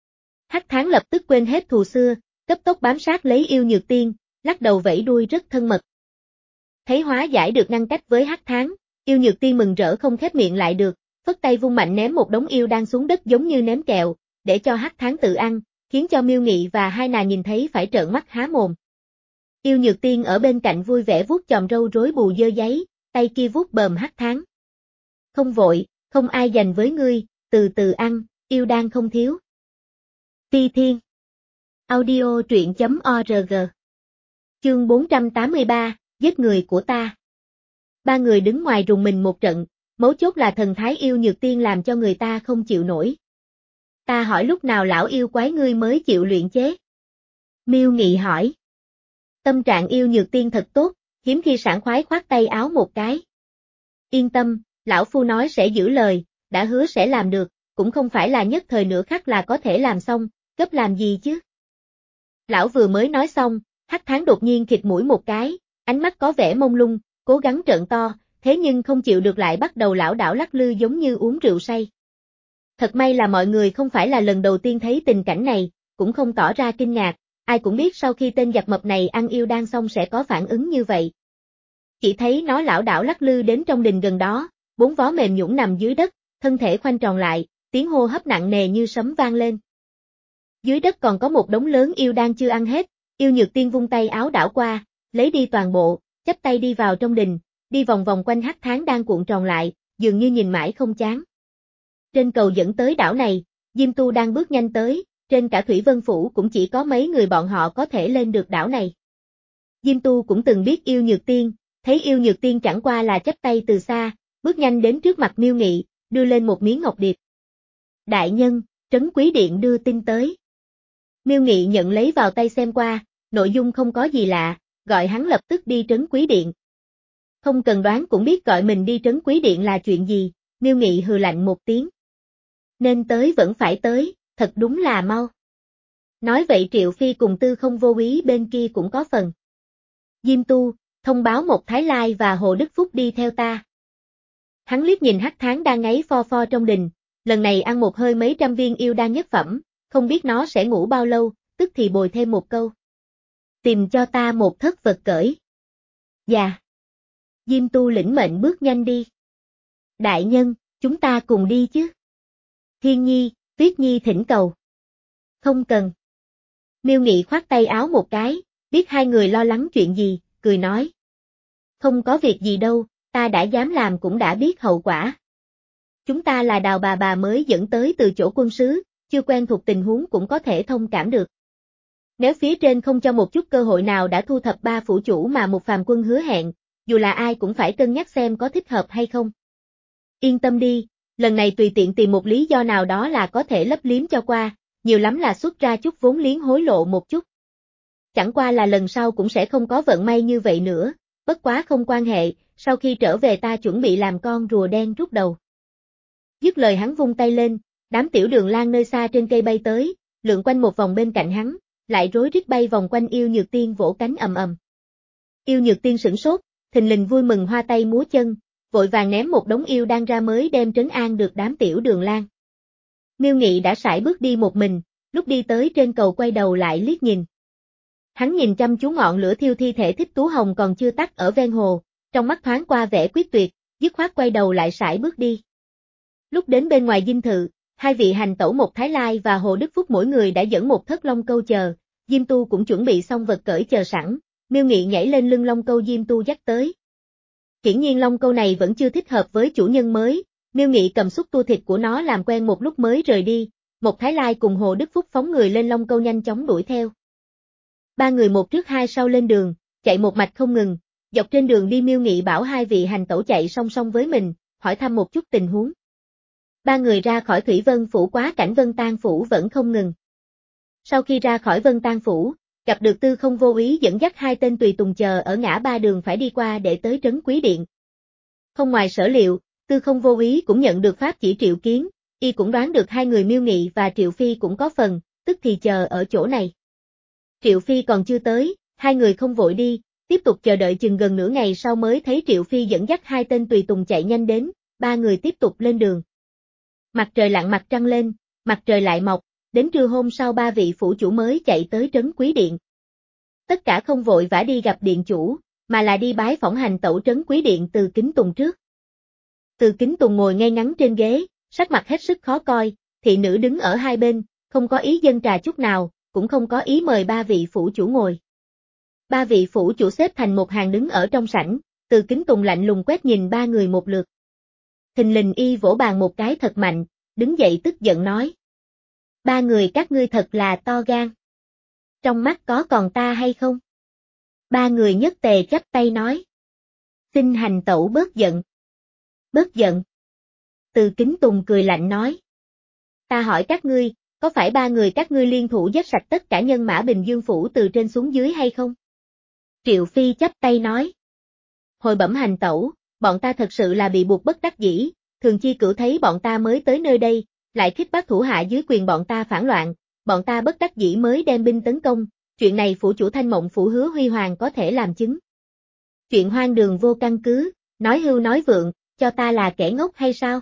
Hắc Tháng lập tức quên hết thù xưa, cấp tốc bám sát lấy Yêu Nhược Tiên, lắc đầu vẫy đuôi rất thân mật. Thấy hóa giải được ngăn cách với Hắc Tháng, Yêu Nhược Tiên mừng rỡ không khép miệng lại được, phất tay vung mạnh ném một đống yêu đan xuống đất giống như ném kẹo, để cho Hắc Tháng tự ăn, khiến cho Miêu Nghị và hai nàng nhìn thấy phải trợn mắt há mồm. Yêu Nhược Tiên ở bên cạnh vui vẻ vuốt chòm râu rối bù dơ giấy, tay kia vuốt bờm Hắc Tháng. Không vội, không ai giành với ngươi, từ từ ăn, yêu đan không thiếu. Ti Thiên Audio truyện chấm org Chương bốn trăm tám mươi ba, giết người của ta. Ba người đứng ngoài rùng mình một trận, mấu chốt là thần thái Yêu Nhược Tiên làm cho người ta không chịu nổi. Ta hỏi lúc nào lão yêu quái ngươi mới chịu luyện chế? Miêu Nghị hỏi. Tâm trạng Yêu Nhược Tiên thật tốt, hiếm khi sảng khoái khoát tay áo một cái. Yên tâm, lão phu nói sẽ giữ lời, đã hứa sẽ làm được, cũng không phải là nhất thời nửa khắc là có thể làm xong, gấp làm gì chứ? Lão vừa mới nói xong, Hắc Tháng đột nhiên khịt mũi một cái, ánh mắt có vẻ mông lung, cố gắng trợn to, thế nhưng không chịu được lại bắt đầu lảo đảo lắc lư giống như uống rượu say. Thật may là mọi người không phải là lần đầu tiên thấy tình cảnh này, cũng không tỏ ra kinh ngạc, ai cũng biết sau khi tên giặc mập này ăn yêu đan xong sẽ có phản ứng như vậy. Chỉ thấy nó lảo đảo lắc lư đến trong đình gần đó, bốn vó mềm nhũn nằm dưới đất, thân thể khoanh tròn lại, tiếng hô hấp nặng nề như sấm vang lên. Dưới đất còn có một đống lớn yêu đan chưa ăn hết, Yêu Nhược Tiên vung tay áo đảo qua, lấy đi toàn bộ, chắp tay đi vào trong đình, đi vòng vòng quanh Hắc Tháng đang cuộn tròn lại, dường như nhìn mãi không chán. Trên cầu dẫn tới đảo này, Diêm Tu đang bước nhanh tới, trên cả Thủy Vân Phủ cũng chỉ có mấy người bọn họ có thể lên được đảo này. Diêm Tu cũng từng biết Yêu Nhược Tiên, thấy Yêu Nhược Tiên chẳng qua là chắp tay từ xa, bước nhanh đến trước mặt Miêu Nghị, đưa lên một miếng ngọc điệp. Đại nhân, Trấn Quý Điện đưa tin tới. Miêu Nghị nhận lấy vào tay xem qua, nội dung không có gì lạ, gọi hắn lập tức đi Trấn Quý Điện. Không cần đoán cũng biết gọi mình đi Trấn Quý Điện là chuyện gì, Miêu Nghị hừ lạnh một tiếng. Nên tới vẫn phải tới, thật đúng là mau. Nói vậy Triệu Phi cùng Tư Không Vô Úy bên kia cũng có phần. Diêm Tu, thông báo một Thái Lai và Hồ Đức Phúc đi theo ta. Hắn liếc nhìn Hắc Tháng đang ngáy pho pho trong đình, lần này ăn một hơi mấy trăm viên yêu đan nhất phẩm, không biết nó sẽ ngủ bao lâu, tức thì bồi thêm một câu. Tìm cho ta một thất vật cởi. Dạ. Diêm Tu lĩnh mệnh bước nhanh đi. Đại nhân, chúng ta cùng đi chứ. Thiên Nhi, Tuyết Nhi thỉnh cầu. Không cần. Miêu Nghị khoát tay áo một cái, biết hai người lo lắng chuyện gì, cười nói. Không có việc gì đâu, ta đã dám làm cũng đã biết hậu quả. Chúng ta là Đào bà bà mới dẫn tới từ chỗ quân sứ, chưa quen thuộc tình huống cũng có thể thông cảm được. Nếu phía trên không cho một chút cơ hội nào đã thu thập ba phủ chủ mà một phàm quân hứa hẹn, dù là ai cũng phải cân nhắc xem có thích hợp hay không. Yên tâm đi, lần này tùy tiện tìm một lý do nào đó là có thể lấp liếm cho qua, nhiều lắm là xuất ra chút vốn liếng hối lộ một chút. Chẳng qua là lần sau cũng sẽ không có vận may như vậy nữa, bất quá không quan hệ, sau khi trở về ta chuẩn bị làm con rùa đen rút đầu. Dứt lời hắn vung tay lên, đám tiểu đường lan nơi xa trên cây bay tới, lượn quanh một vòng bên cạnh hắn, lại rối rít bay vòng quanh Yêu Nhược Tiên vỗ cánh ầm ầm. Yêu Nhược Tiên sửng sốt, thình lình vui mừng hoa tay múa chân, vội vàng ném một đống yêu đan ra mới đem trấn an được đám tiểu đường lan. Miêu Nghị đã sải bước đi một mình, lúc đi tới trên cầu quay đầu lại liếc nhìn. Hắn nhìn chăm chú ngọn lửa thiêu thi thể Thích Tú Hồng còn chưa tắt ở ven hồ, trong mắt thoáng qua vẻ quyết tuyệt, dứt khoát quay đầu lại sải bước đi. Lúc đến bên ngoài dinh thự, hai vị hành tẩu một Thái Lai và Hồ Đức Phúc mỗi người đã dẫn một thất long câu chờ, Diêm Tu cũng chuẩn bị xong vật cởi chờ sẵn, Miêu Nghị nhảy lên lưng long câu Diêm Tu dắt tới. Hiển nhiên long câu này vẫn chưa thích hợp với chủ nhân mới, Miêu Nghị cầm xúc tua thịt của nó làm quen một lúc mới rời đi, một Thái Lai cùng Hồ Đức Phúc phóng người lên long câu nhanh chóng đuổi theo. Ba người một trước hai sau lên đường, chạy một mạch không ngừng, dọc trên đường đi Miêu Nghị bảo hai vị hành tẩu chạy song song với mình, hỏi thăm một chút tình huống. Ba người ra khỏi Thủy Vân Phủ quá cảnh Vân Tan Phủ vẫn không ngừng. Sau khi ra khỏi Vân Tan Phủ, gặp được Tư Không Vô Úy dẫn dắt hai tên tùy tùng chờ ở ngã ba đường phải đi qua để tới Trấn Quý Điện. Không ngoài sở liệu, Tư Không Vô Úy cũng nhận được pháp chỉ triệu kiến, y cũng đoán được hai người Miêu Nghị và Triệu Phi cũng có phần, tức thì chờ ở chỗ này. Triệu Phi còn chưa tới, hai người không vội đi, tiếp tục chờ đợi chừng gần nửa ngày sau mới thấy Triệu Phi dẫn dắt hai tên tùy tùng chạy nhanh đến, ba người tiếp tục lên đường. Mặt trời lặn mặt trăng lên, mặt trời lại mọc, đến trưa hôm sau ba vị phủ chủ mới chạy tới Trấn Quý Điện. Tất cả không vội vã đi gặp điện chủ, mà là đi bái phỏng hành tẩu Trấn Quý Điện Từ Kính Tùng trước. Từ Kính Tùng ngồi ngay ngắn trên ghế, sắc mặt hết sức khó coi, thị nữ đứng ở hai bên, không có ý dâng trà chút nào, cũng không có ý mời ba vị phủ chủ ngồi. Ba vị phủ chủ xếp thành một hàng đứng ở trong sảnh, Từ Kính Tùng lạnh lùng quét nhìn ba người một lượt. Thình lình y vỗ bàn một cái thật mạnh, đứng dậy tức giận nói. Ba người các ngươi thật là to gan. Trong mắt có còn ta hay không? Ba người nhất tề chắp tay nói. Xin hành tẩu bớt giận. Bớt giận. Từ Kính Tùng cười lạnh nói. Ta hỏi các ngươi, có phải ba người các ngươi liên thủ giết sạch tất cả nhân mã Bình Dương Phủ từ trên xuống dưới hay không? Triệu Phi chắp tay nói. Hồi bẩm hành tẩu, bọn ta thật sự là bị buộc bất đắc dĩ, Thường Chi Cửu thấy bọn ta mới tới nơi đây, lại khích bác thủ hạ dưới quyền bọn ta phản loạn, bọn ta bất đắc dĩ mới đem binh tấn công, chuyện này phủ chủ Thanh Mộng Phủ Hứa Huy Hoàng có thể làm chứng. Chuyện hoang đường vô căn cứ, nói hưu nói vượng, cho ta là kẻ ngốc hay sao?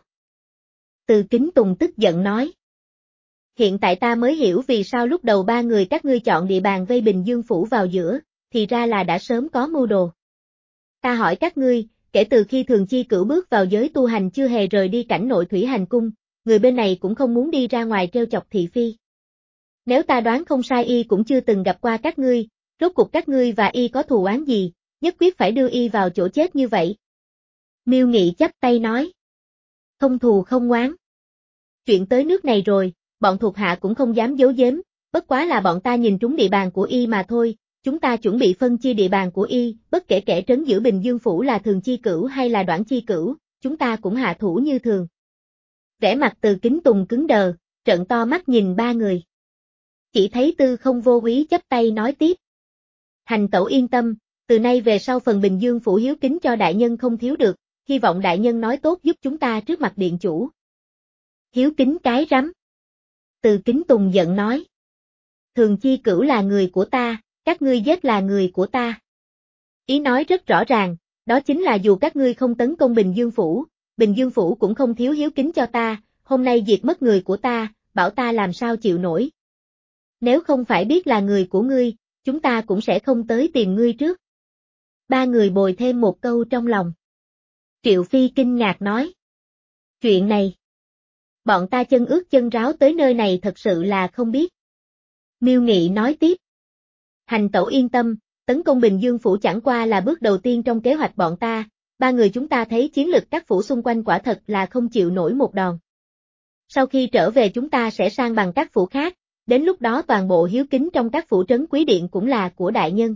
Từ Kính Tùng tức giận nói. Hiện tại ta mới hiểu vì sao lúc đầu ba người các ngươi chọn địa bàn vây Bình Dương Phủ vào giữa, thì ra là đã sớm có mưu đồ. Ta hỏi các ngươi, kể từ khi Thường Chi Cửu bước vào giới tu hành chưa hề rời đi cảnh nội thủy hành cung, người bên này cũng không muốn đi ra ngoài trêu chọc thị phi. Nếu ta đoán không sai y cũng chưa từng gặp qua các ngươi, rốt cuộc các ngươi và y có thù oán gì, nhất quyết phải đưa y vào chỗ chết như vậy. Miêu Nghị chắp tay nói. Không thù không oán. Chuyện tới nước này rồi, bọn thuộc hạ cũng không dám giấu giếm, bất quá là bọn ta nhìn trúng địa bàn của y mà thôi, Chúng ta chuẩn bị phân chia địa bàn của y, bất kể kẻ trấn giữ Bình Dương Phủ là Thường Chi Cửu hay là Đoản Chi Cửu, chúng ta cũng hạ thủ như thường. Vẻ mặt Từ Kính Tùng cứng đờ, trợn to mắt nhìn ba người. Chỉ thấy Tư Không Vô Úy chắp tay nói tiếp. Hành tẩu yên tâm, từ nay về sau phần Bình Dương Phủ hiếu kính cho đại nhân không thiếu được, hy vọng đại nhân nói tốt giúp chúng ta trước mặt điện chủ. Hiếu kính cái rắm. Từ Kính Tùng giận nói. Thường Chi Cửu là người của ta, các ngươi giết là người của ta. Ý nói rất rõ ràng, đó chính là dù các ngươi không tấn công Bình Dương Phủ, Bình Dương Phủ cũng không thiếu hiếu kính cho ta, hôm nay diệt mất người của ta, bảo ta làm sao chịu nổi. Nếu không phải biết là người của ngươi, chúng ta cũng sẽ không tới tìm ngươi trước. Ba người bồi thêm một câu trong lòng. Triệu Phi kinh ngạc nói. Chuyện này. Bọn ta chân ướt chân ráo tới nơi này thật sự là không biết. Miêu Nghị nói tiếp. Hành tẩu yên tâm, tấn công Bình Dương Phủ chẳng qua là bước đầu tiên trong kế hoạch bọn ta, ba người chúng ta thấy chiến lực các phủ xung quanh quả thật là không chịu nổi một đòn. Sau khi trở về chúng ta sẽ sang bằng các phủ khác, đến lúc đó toàn bộ hiếu kính trong các phủ trấn Quý Điện cũng là của đại nhân.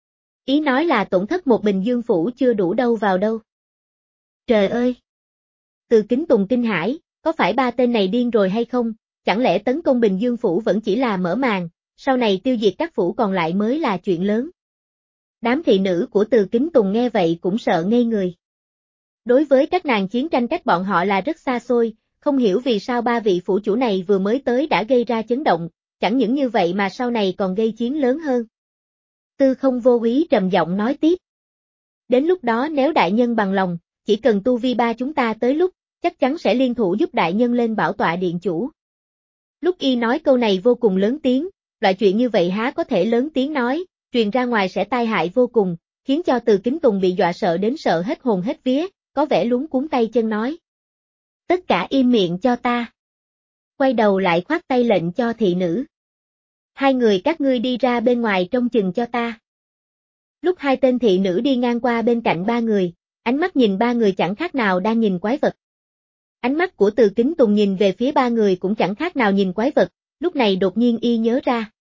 Ý nói là tổn thất một Bình Dương Phủ chưa đủ đâu vào đâu. Trời ơi! Từ Kính Tùng kinh hãi, có phải ba tên này điên rồi hay không, chẳng lẽ tấn công Bình Dương Phủ vẫn chỉ là mở màn, sau này tiêu diệt các phủ còn lại mới là chuyện lớn. Đám thị nữ của Từ Kính Tùng nghe vậy cũng sợ ngây người. Đối với các nàng chiến tranh cách bọn họ là rất xa xôi, không hiểu vì sao ba vị phủ chủ này vừa mới tới đã gây ra chấn động, chẳng những như vậy mà sau này còn gây chiến lớn hơn. Tư Không Vô Úy trầm giọng nói tiếp. Đến lúc đó nếu đại nhân bằng lòng, chỉ cần tu vi ba chúng ta tới lúc, chắc chắn sẽ liên thủ giúp đại nhân lên bảo tọa điện chủ. Lúc y nói câu này vô cùng lớn tiếng, loại chuyện như vậy há có thể lớn tiếng nói, truyền ra ngoài sẽ tai hại vô cùng, khiến cho Từ Kính Tùng bị dọa sợ đến sợ hết hồn hết vía, có vẻ luống cuống tay chân nói. Tất cả im miệng cho ta. Quay đầu lại khoát tay lệnh cho thị nữ. Hai người các ngươi đi ra bên ngoài trông chừng cho ta. Lúc hai tên thị nữ đi ngang qua bên cạnh ba người, ánh mắt nhìn ba người chẳng khác nào đang nhìn quái vật. Ánh mắt của Từ Kính Tùng nhìn về phía ba người cũng chẳng khác nào nhìn quái vật, lúc này đột nhiên y nhớ ra.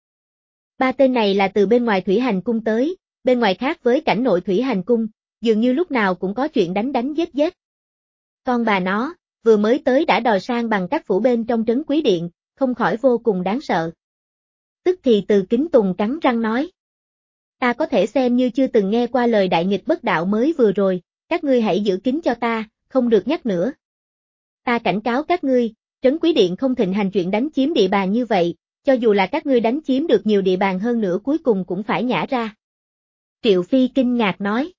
Ba tên này là từ bên ngoài Thủy Hành Cung tới, bên ngoài khác với cảnh nội Thủy Hành Cung, dường như lúc nào cũng có chuyện đánh đánh giết giết. Con bà nó, vừa mới tới đã đòi sang bằng các phủ bên trong trấn Quý Điện, không khỏi vô cùng đáng sợ. Tức thì Từ Kính Tùng cắn răng nói. Ta có thể xem như chưa từng nghe qua lời đại nghịch bất đạo mới vừa rồi, các ngươi hãy giữ kín cho ta, không được nhắc nữa. Ta cảnh cáo các ngươi, trấn Quý Điện không thịnh hành chuyện đánh chiếm địa bàn như vậy, cho dù là các ngươi đánh chiếm được nhiều địa bàn hơn nữa cuối cùng cũng phải nhả ra. Triệu Phi kinh ngạc nói.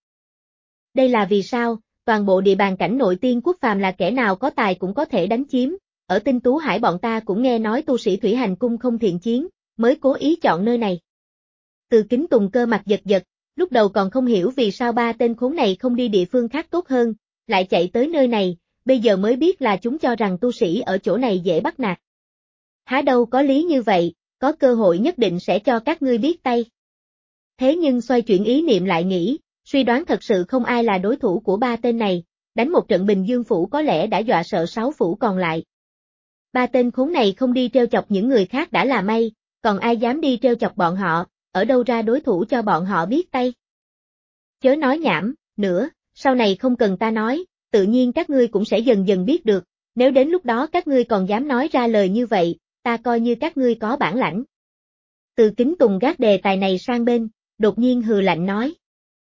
Đây là vì sao, toàn bộ địa bàn cảnh nội tiên quốc phàm là kẻ nào có tài cũng có thể đánh chiếm, ở Tinh Tú Hải bọn ta cũng nghe nói tu sĩ Thủy Hành Cung không thiện chiến, mới cố ý chọn nơi này. Từ Kính Tùng cơ mặt giật giật, lúc đầu còn không hiểu vì sao ba tên khốn này không đi địa phương khác tốt hơn, lại chạy tới nơi này, bây giờ mới biết là chúng cho rằng tu sĩ ở chỗ này dễ bắt nạt. Há đâu có lý như vậy, có cơ hội nhất định sẽ cho các ngươi biết tay. Thế nhưng xoay chuyển ý niệm lại nghĩ, suy đoán thật sự không ai là đối thủ của ba tên này, đánh một trận Bình Dương Phủ có lẽ đã dọa sợ sáu phủ còn lại. Ba tên khốn này không đi trêu chọc những người khác đã là may, còn ai dám đi trêu chọc bọn họ, ở đâu ra đối thủ cho bọn họ biết tay. Chớ nói nhảm, nữa, sau này không cần ta nói, tự nhiên các ngươi cũng sẽ dần dần biết được, nếu đến lúc đó các ngươi còn dám nói ra lời như vậy, ta coi như các ngươi có bản lãnh. Từ Kính Tùng gác đề tài này sang bên, đột nhiên hừ lạnh nói.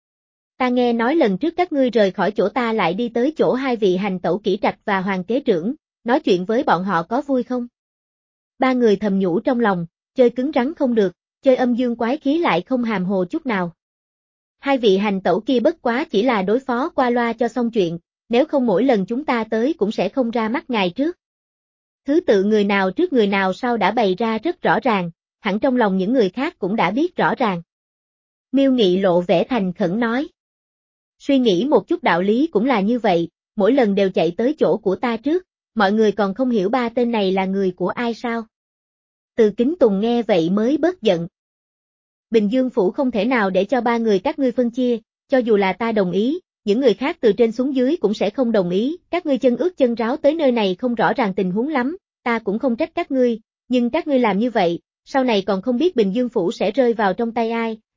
Ta nghe nói lần trước các ngươi rời khỏi chỗ ta lại đi tới chỗ hai vị hành tẩu kỹ trạch và hoàng kế trưởng, nói chuyện với bọn họ có vui không? Ba người thầm nhủ trong lòng, chơi cứng rắn không được, chơi âm dương quái khí lại không hàm hồ chút nào. Hai vị hành tẩu kia bất quá chỉ là đối phó qua loa cho xong chuyện, nếu không mỗi lần chúng ta tới cũng sẽ không ra mắt ngài trước. Thứ tự người nào trước người nào sau đã bày ra rất rõ ràng, hẳn trong lòng những người khác cũng đã biết rõ ràng. Miêu Nghị lộ vẻ thành khẩn nói. Suy nghĩ một chút đạo lý cũng là như vậy, mỗi lần đều chạy tới chỗ của ta trước, mọi người còn không hiểu ba tên này là người của ai sao? Từ Kính Tùng nghe vậy mới bớt giận. Bình Dương Phủ không thể nào để cho ba người các ngươi phân chia, cho dù là ta đồng ý, những người khác từ trên xuống dưới cũng sẽ không đồng ý, các ngươi chân ướt chân ráo tới nơi này không rõ ràng tình huống lắm, ta cũng không trách các ngươi, nhưng các ngươi làm như vậy, sau này còn không biết Bình Dương Phủ sẽ rơi vào trong tay ai,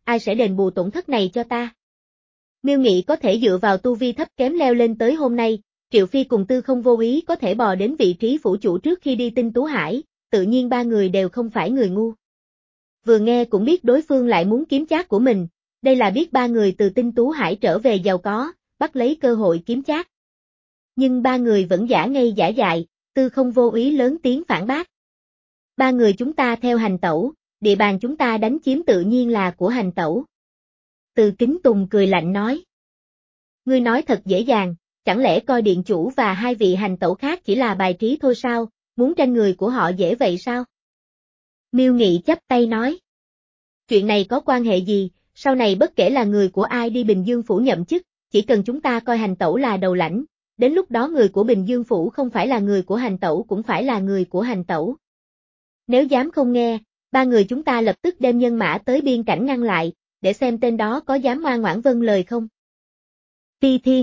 ai sẽ đền bù tổn thất này cho ta? Miêu Nghị có thể dựa vào tu vi thấp kém leo lên tới hôm nay, Triệu Phi cùng Tư Không vô ý có thể bò đến vị trí phủ chủ trước khi đi Tinh Tú Hải, tự nhiên ba người đều không phải người ngu. Vừa nghe cũng biết đối phương lại muốn kiếm chác của mình, đây là biết ba người từ Tinh Tú Hải trở về giàu có, bắt lấy cơ hội kiếm chác. Nhưng ba người vẫn giả ngây giả dại, Tư Không vô ý lớn tiếng phản bác. Ba người chúng ta theo hành tẩu, địa bàn chúng ta đánh chiếm tự nhiên là của hành tẩu. Từ Kính Tùng cười lạnh nói. Ngươi nói thật dễ dàng, chẳng lẽ coi điện chủ và hai vị hành tẩu khác chỉ là bài trí thôi sao, muốn tranh người của họ dễ vậy sao? Miêu Nghị chắp tay nói. Chuyện này có quan hệ gì, sau này bất kể là người của ai đi Bình Dương Phủ nhậm chức, chỉ cần chúng ta coi hành tẩu là đầu lãnh, đến lúc đó người của Bình Dương Phủ không phải là người của hành tẩu cũng phải là người của hành tẩu. Nếu dám không nghe, ba người chúng ta lập tức đem nhân mã tới biên cảnh ngăn lại, để xem tên đó có dám ngoan ngoãn vâng lời không. Phi Thiên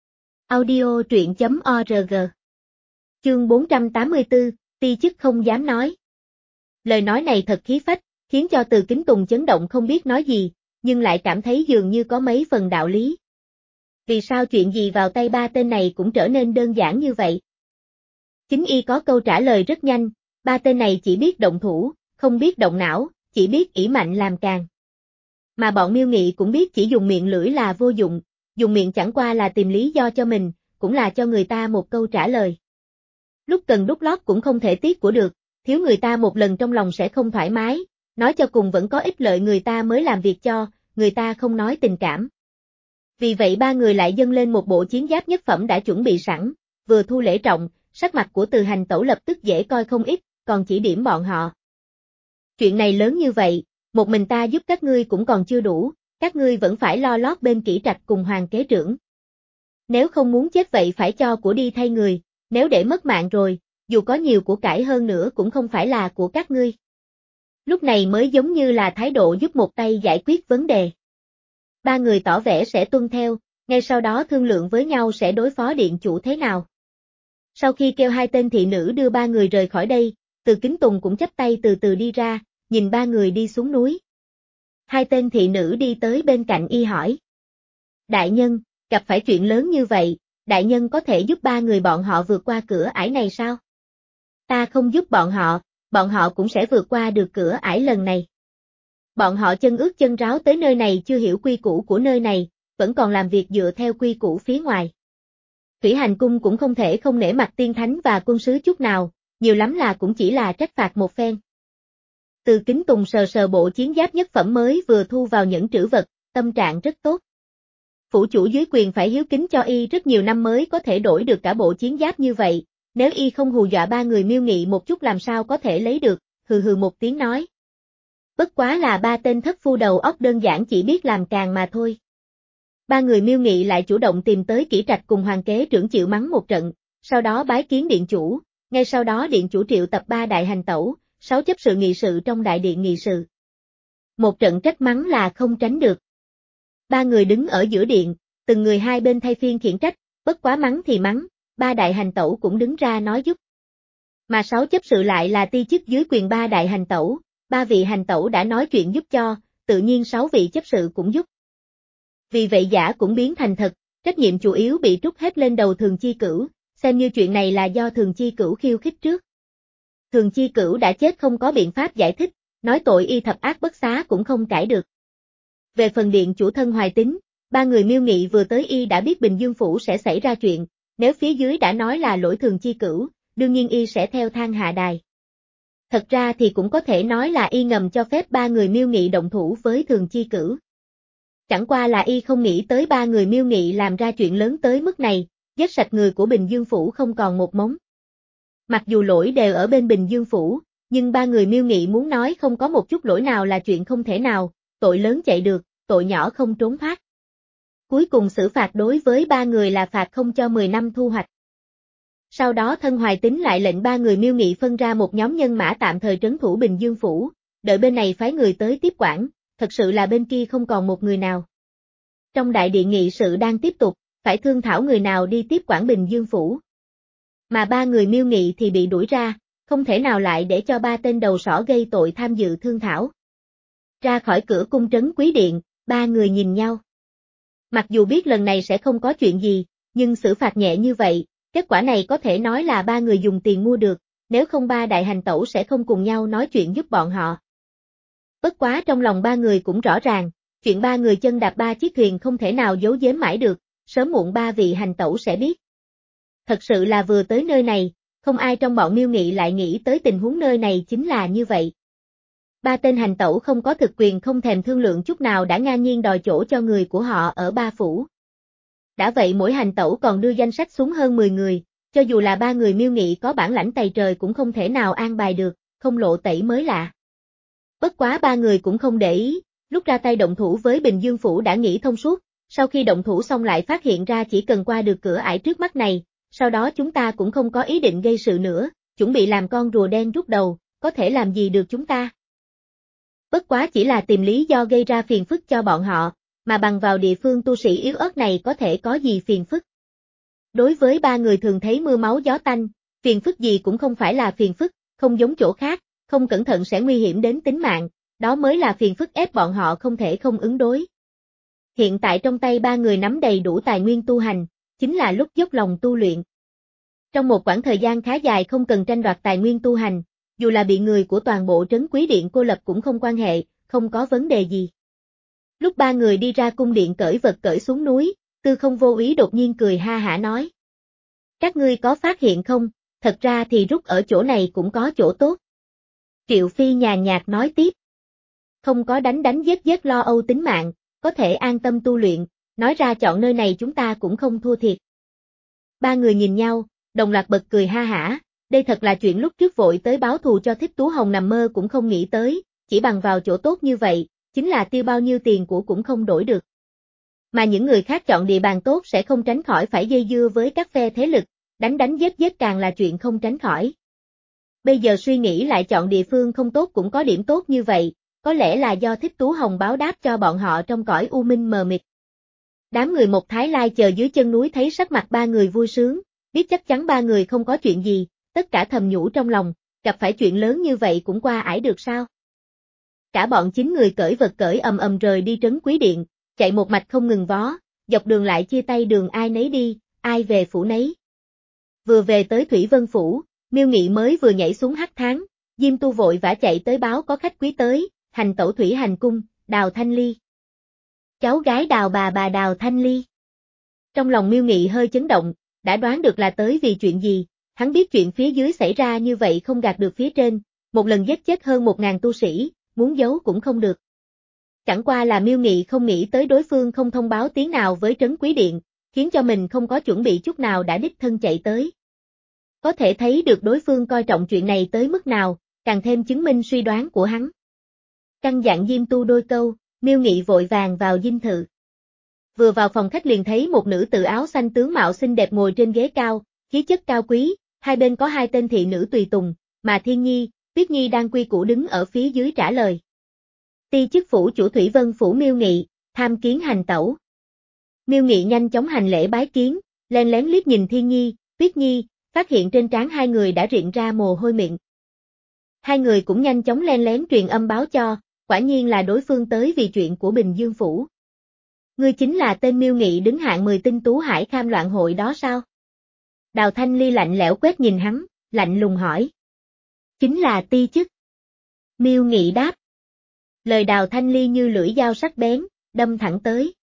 Audio truyện chấm org Chương bốn trăm tám mươi tư, ti chức không dám nói. Lời nói này thật khí phách, khiến cho Từ Kính Tùng chấn động không biết nói gì, nhưng lại cảm thấy dường như có mấy phần đạo lý. Vì sao chuyện gì vào tay ba tên này cũng trở nên đơn giản như vậy? Chính y có câu trả lời rất nhanh, ba tên này chỉ biết động thủ, không biết động não, chỉ biết ỷ mạnh làm càng. Mà bọn Miêu Nghị cũng biết chỉ dùng miệng lưỡi là vô dụng, dùng miệng chẳng qua là tìm lý do cho mình, cũng là cho người ta một câu trả lời. Lúc cần đút lót cũng không thể tiếc của được, thiếu người ta một lần trong lòng sẽ không thoải mái, nói cho cùng vẫn có ích lợi người ta mới làm việc cho, người ta không nói tình cảm. Vì vậy ba người lại dâng lên một bộ chiến giáp nhất phẩm đã chuẩn bị sẵn, vừa thu lễ trọng, sắc mặt của Từ hành tẩu lập tức dễ coi không ít, còn chỉ điểm bọn họ. Chuyện này lớn như vậy, một mình ta giúp các ngươi cũng còn chưa đủ, các ngươi vẫn phải lo lót bên kỹ trạch cùng hoàng kế trưởng. Nếu không muốn chết vậy phải cho của đi thay người, nếu để mất mạng rồi, dù có nhiều của cải hơn nữa cũng không phải là của các ngươi. Lúc này mới giống như là thái độ giúp một tay giải quyết vấn đề. Ba người tỏ vẻ sẽ tuân theo, ngay sau đó thương lượng với nhau sẽ đối phó điện chủ thế nào. Sau khi kêu hai tên thị nữ đưa ba người rời khỏi đây, Từ Kính Tùng cũng chắp tay từ từ đi ra, nhìn ba người đi xuống núi. Hai tên thị nữ đi tới bên cạnh y hỏi. Đại nhân, gặp phải chuyện lớn như vậy, đại nhân có thể giúp ba người bọn họ vượt qua cửa ải này sao? Ta không giúp bọn họ, bọn họ cũng sẽ vượt qua được cửa ải lần này. Bọn họ chân ướt chân ráo tới nơi này chưa hiểu quy củ của nơi này, vẫn còn làm việc dựa theo quy củ phía ngoài. Thủy Hành Cung cũng không thể không nể mặt tiên thánh và quân sứ chút nào, nhiều lắm là cũng chỉ là trách phạt một phen. Từ Kính Tùng sờ sờ bộ chiến giáp nhất phẩm mới vừa thu vào những trữ vật, tâm trạng rất tốt. Phủ chủ dưới quyền phải hiếu kính cho y rất nhiều năm mới có thể đổi được cả bộ chiến giáp như vậy, nếu y không hù dọa ba người Miêu Nghị một chút làm sao có thể lấy được, hừ hừ một tiếng nói. Bất quá là ba tên thất phu đầu óc đơn giản chỉ biết làm càng mà thôi. Ba người Miêu Nghị lại chủ động tìm tới kỹ trạch cùng hoàng kế trưởng chịu mắng một trận, sau đó bái kiến điện chủ, ngay sau đó điện chủ triệu tập ba đại hành tẩu, sáu chấp sự nghị sự trong đại điện nghị sự. Một trận trách mắng là không tránh được. Ba người đứng ở giữa điện, từng người hai bên thay phiên khiển trách, bất quá mắng thì mắng, ba đại hành tẩu cũng đứng ra nói giúp. Mà sáu chấp sự lại là ti chức dưới quyền ba đại hành tẩu, ba vị hành tẩu đã nói chuyện giúp cho, tự nhiên sáu vị chấp sự cũng giúp. Vì vậy giả cũng biến thành thật, trách nhiệm chủ yếu bị trút hết lên đầu Thường Chi Cửu, xem như chuyện này là do Thường Chi Cửu khiêu khích trước. Thường Chi Cửu đã chết không có biện pháp giải thích, nói tội y thập ác bất xá cũng không cãi được. Về phần điện chủ thân Hoài Tín, ba người Miêu Nghị vừa tới y đã biết Bình Dương Phủ sẽ xảy ra chuyện, nếu phía dưới đã nói là lỗi Thường Chi Cửu, đương nhiên y sẽ theo thang hạ đài. Thật ra thì cũng có thể nói là y ngầm cho phép ba người Miêu Nghị động thủ với Thường Chi Cửu. Chẳng qua là y không nghĩ tới ba người Miêu Nghị làm ra chuyện lớn tới mức này, giết sạch người của Bình Dương Phủ không còn một mống. Mặc dù lỗi đều ở bên Bình Dương Phủ, nhưng ba người Miêu Nghị muốn nói không có một chút lỗi nào là chuyện không thể nào, tội lớn chạy được, tội nhỏ không trốn thoát. Cuối cùng xử phạt đối với ba người là phạt không cho mười năm thu hoạch. Sau đó thân Hoài Tín lại lệnh ba người Miêu Nghị phân ra một nhóm nhân mã tạm thời trấn thủ Bình Dương Phủ, đợi bên này phái người tới tiếp quản, thật sự là bên kia không còn một người nào. Trong đại điện nghị sự đang tiếp tục, phải thương thảo người nào đi tiếp quản Bình Dương Phủ. Mà ba người Miêu Nghị thì bị đuổi ra, không thể nào lại để cho ba tên đầu sỏ gây tội tham dự thương thảo. Ra khỏi cửa cung trấn Quý Điện, ba người nhìn nhau. Mặc dù biết lần này sẽ không có chuyện gì, nhưng xử phạt nhẹ như vậy, kết quả này có thể nói là ba người dùng tiền mua được, nếu không ba đại hành tẩu sẽ không cùng nhau nói chuyện giúp bọn họ. Bất quá trong lòng ba người cũng rõ ràng, chuyện ba người chân đạp ba chiếc thuyền không thể nào giấu giếm mãi được, sớm muộn ba vị hành tẩu sẽ biết. Thật sự là vừa tới nơi này, không ai trong bọn Miêu Nghị lại nghĩ tới tình huống nơi này chính là như vậy. Ba tên hành tẩu không có thực quyền không thèm thương lượng chút nào đã ngang nhiên đòi chỗ cho người của họ ở ba phủ. Đã vậy mỗi hành tẩu còn đưa danh sách xuống hơn mười người, cho dù là ba người Miêu Nghị có bản lãnh tày trời cũng không thể nào an bài được, không lộ tẩy mới lạ. Bất quá ba người cũng không để ý, lúc ra tay động thủ với Bình Dương Phủ đã nghĩ thông suốt, sau khi động thủ xong lại phát hiện ra chỉ cần qua được cửa ải trước mắt này, sau đó chúng ta cũng không có ý định gây sự nữa, chuẩn bị làm con rùa đen rút đầu, có thể làm gì được chúng ta. Bất quá chỉ là tìm lý do gây ra phiền phức cho bọn họ, mà bằng vào địa phương tu sĩ yếu ớt này có thể có gì phiền phức. Đối với ba người thường thấy mưa máu gió tanh, phiền phức gì cũng không phải là phiền phức, không giống chỗ khác, không cẩn thận sẽ nguy hiểm đến tính mạng, đó mới là phiền phức ép bọn họ không thể không ứng đối. Hiện tại trong tay ba người nắm đầy đủ tài nguyên tu hành, chính là lúc dốc lòng tu luyện. Trong một quãng thời gian khá dài không cần tranh đoạt tài nguyên tu hành, dù là bị người của toàn bộ trấn Quý Điện cô lập cũng không quan hệ, không có vấn đề gì. Lúc ba người đi ra cung điện cởi vật cởi xuống núi, Tư Không vô ý đột nhiên cười ha hả nói. Các ngươi có phát hiện không, thật ra thì rút ở chỗ này cũng có chỗ tốt. Triệu Phi nhàn nhạt nói tiếp. Không có đánh đánh giết giết lo âu tính mạng, có thể an tâm tu luyện, nói ra chọn nơi này chúng ta cũng không thua thiệt. Ba người nhìn nhau, đồng loạt bật cười ha hả, đây thật là chuyện lúc trước vội tới báo thù cho Thích Tú Hồng nằm mơ cũng không nghĩ tới, chỉ bằng vào chỗ tốt như vậy, chính là tiêu bao nhiêu tiền của cũng không đổi được. Mà những người khác chọn địa bàn tốt sẽ không tránh khỏi phải dây dưa với các phe thế lực, đánh đánh giết giết càng là chuyện không tránh khỏi. Bây giờ suy nghĩ lại chọn địa phương không tốt cũng có điểm tốt như vậy, có lẽ là do Thích Tú Hồng báo đáp cho bọn họ trong cõi u minh mờ mịt. Đám người một Thái Lai chờ dưới chân núi thấy sắc mặt ba người vui sướng, biết chắc chắn ba người không có chuyện gì, tất cả thầm nhủ trong lòng, gặp phải chuyện lớn như vậy cũng qua ải được sao. Cả bọn chín người cởi vật cởi ầm ầm rời đi trấn Quý Điện, chạy một mạch không ngừng vó, dọc đường lại chia tay đường ai nấy đi, ai về phủ nấy. Vừa về tới Thủy Vân Phủ, Miêu Nghị mới vừa nhảy xuống hắc thán, Diêm Tu vội vã chạy tới báo có khách quý tới, hành tẩu Thủy Hành Cung, Đào Thanh Ly. Cháu gái Đào bà bà Đào Thanh Ly. Trong lòng Miêu Nghị hơi chấn động, đã đoán được là tới vì chuyện gì, hắn biết chuyện phía dưới xảy ra như vậy không gạt được phía trên, một lần giết chết hơn một ngàn tu sĩ, muốn giấu cũng không được. Chẳng qua là Miêu Nghị không nghĩ tới đối phương không thông báo tiếng nào với trấn Quý Điện, khiến cho mình không có chuẩn bị chút nào đã đích thân chạy tới. Có thể thấy được đối phương coi trọng chuyện này tới mức nào, càng thêm chứng minh suy đoán của hắn. Căn dặn Diêm Tu đôi câu, Miêu Nghị vội vàng vào dinh thự. Vừa vào phòng khách liền thấy một nữ tử áo xanh tướng mạo xinh đẹp ngồi trên ghế cao, khí chất cao quý, hai bên có hai tên thị nữ tùy tùng, mà Thiên Nhi, Tuyết Nhi đang quy củ đứng ở phía dưới trả lời. Ti chức phủ chủ Thủy Vân Phủ Miêu Nghị, tham kiến hành tẩu. Miêu Nghị nhanh chóng hành lễ bái kiến, len lén liếc nhìn Thiên Nhi, Tuyết Nhi, phát hiện trên trán hai người đã rịn ra mồ hôi miệng. Hai người cũng nhanh chóng len lén truyền âm báo cho, quả nhiên là đối phương tới vì chuyện của Bình Dương Phủ. Ngươi chính là tên Miêu Nghị đứng hạng mười tinh tú hải kham loạn hội đó sao? Đào Thanh Ly lạnh lẽo quét nhìn hắn, lạnh lùng hỏi. Chính là ti chức. Miêu Nghị đáp. Lời Đào Thanh Ly như lưỡi dao sắc bén, đâm thẳng tới.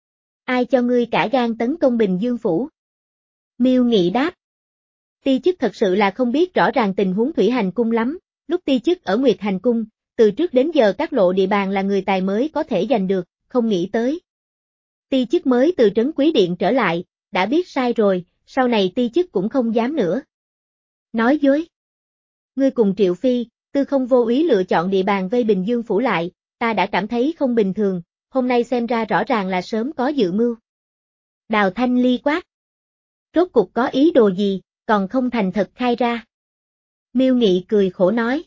Ai cho ngươi cả gan tấn công Bình Dương Phủ? Miêu Nghị đáp. Ti chức thật sự là không biết rõ ràng tình huống Thủy Hành Cung lắm, lúc ti chức ở Nguyệt Hành Cung, từ trước đến giờ các lộ địa bàn là người tài mới có thể giành được, không nghĩ tới. Ti chức mới từ trấn Quý Điện trở lại, đã biết sai rồi, sau này ti chức cũng không dám nữa. Nói dối. Ngươi cùng Triệu Phi, Tư Không vô ý lựa chọn địa bàn vây Bình Dương Phủ lại, ta đã cảm thấy không bình thường, hôm nay xem ra rõ ràng là sớm có dự mưu. Đào Thanh Ly quát. Rốt cục có ý đồ gì, còn không thành thật khai ra. Miêu Nghị cười khổ nói.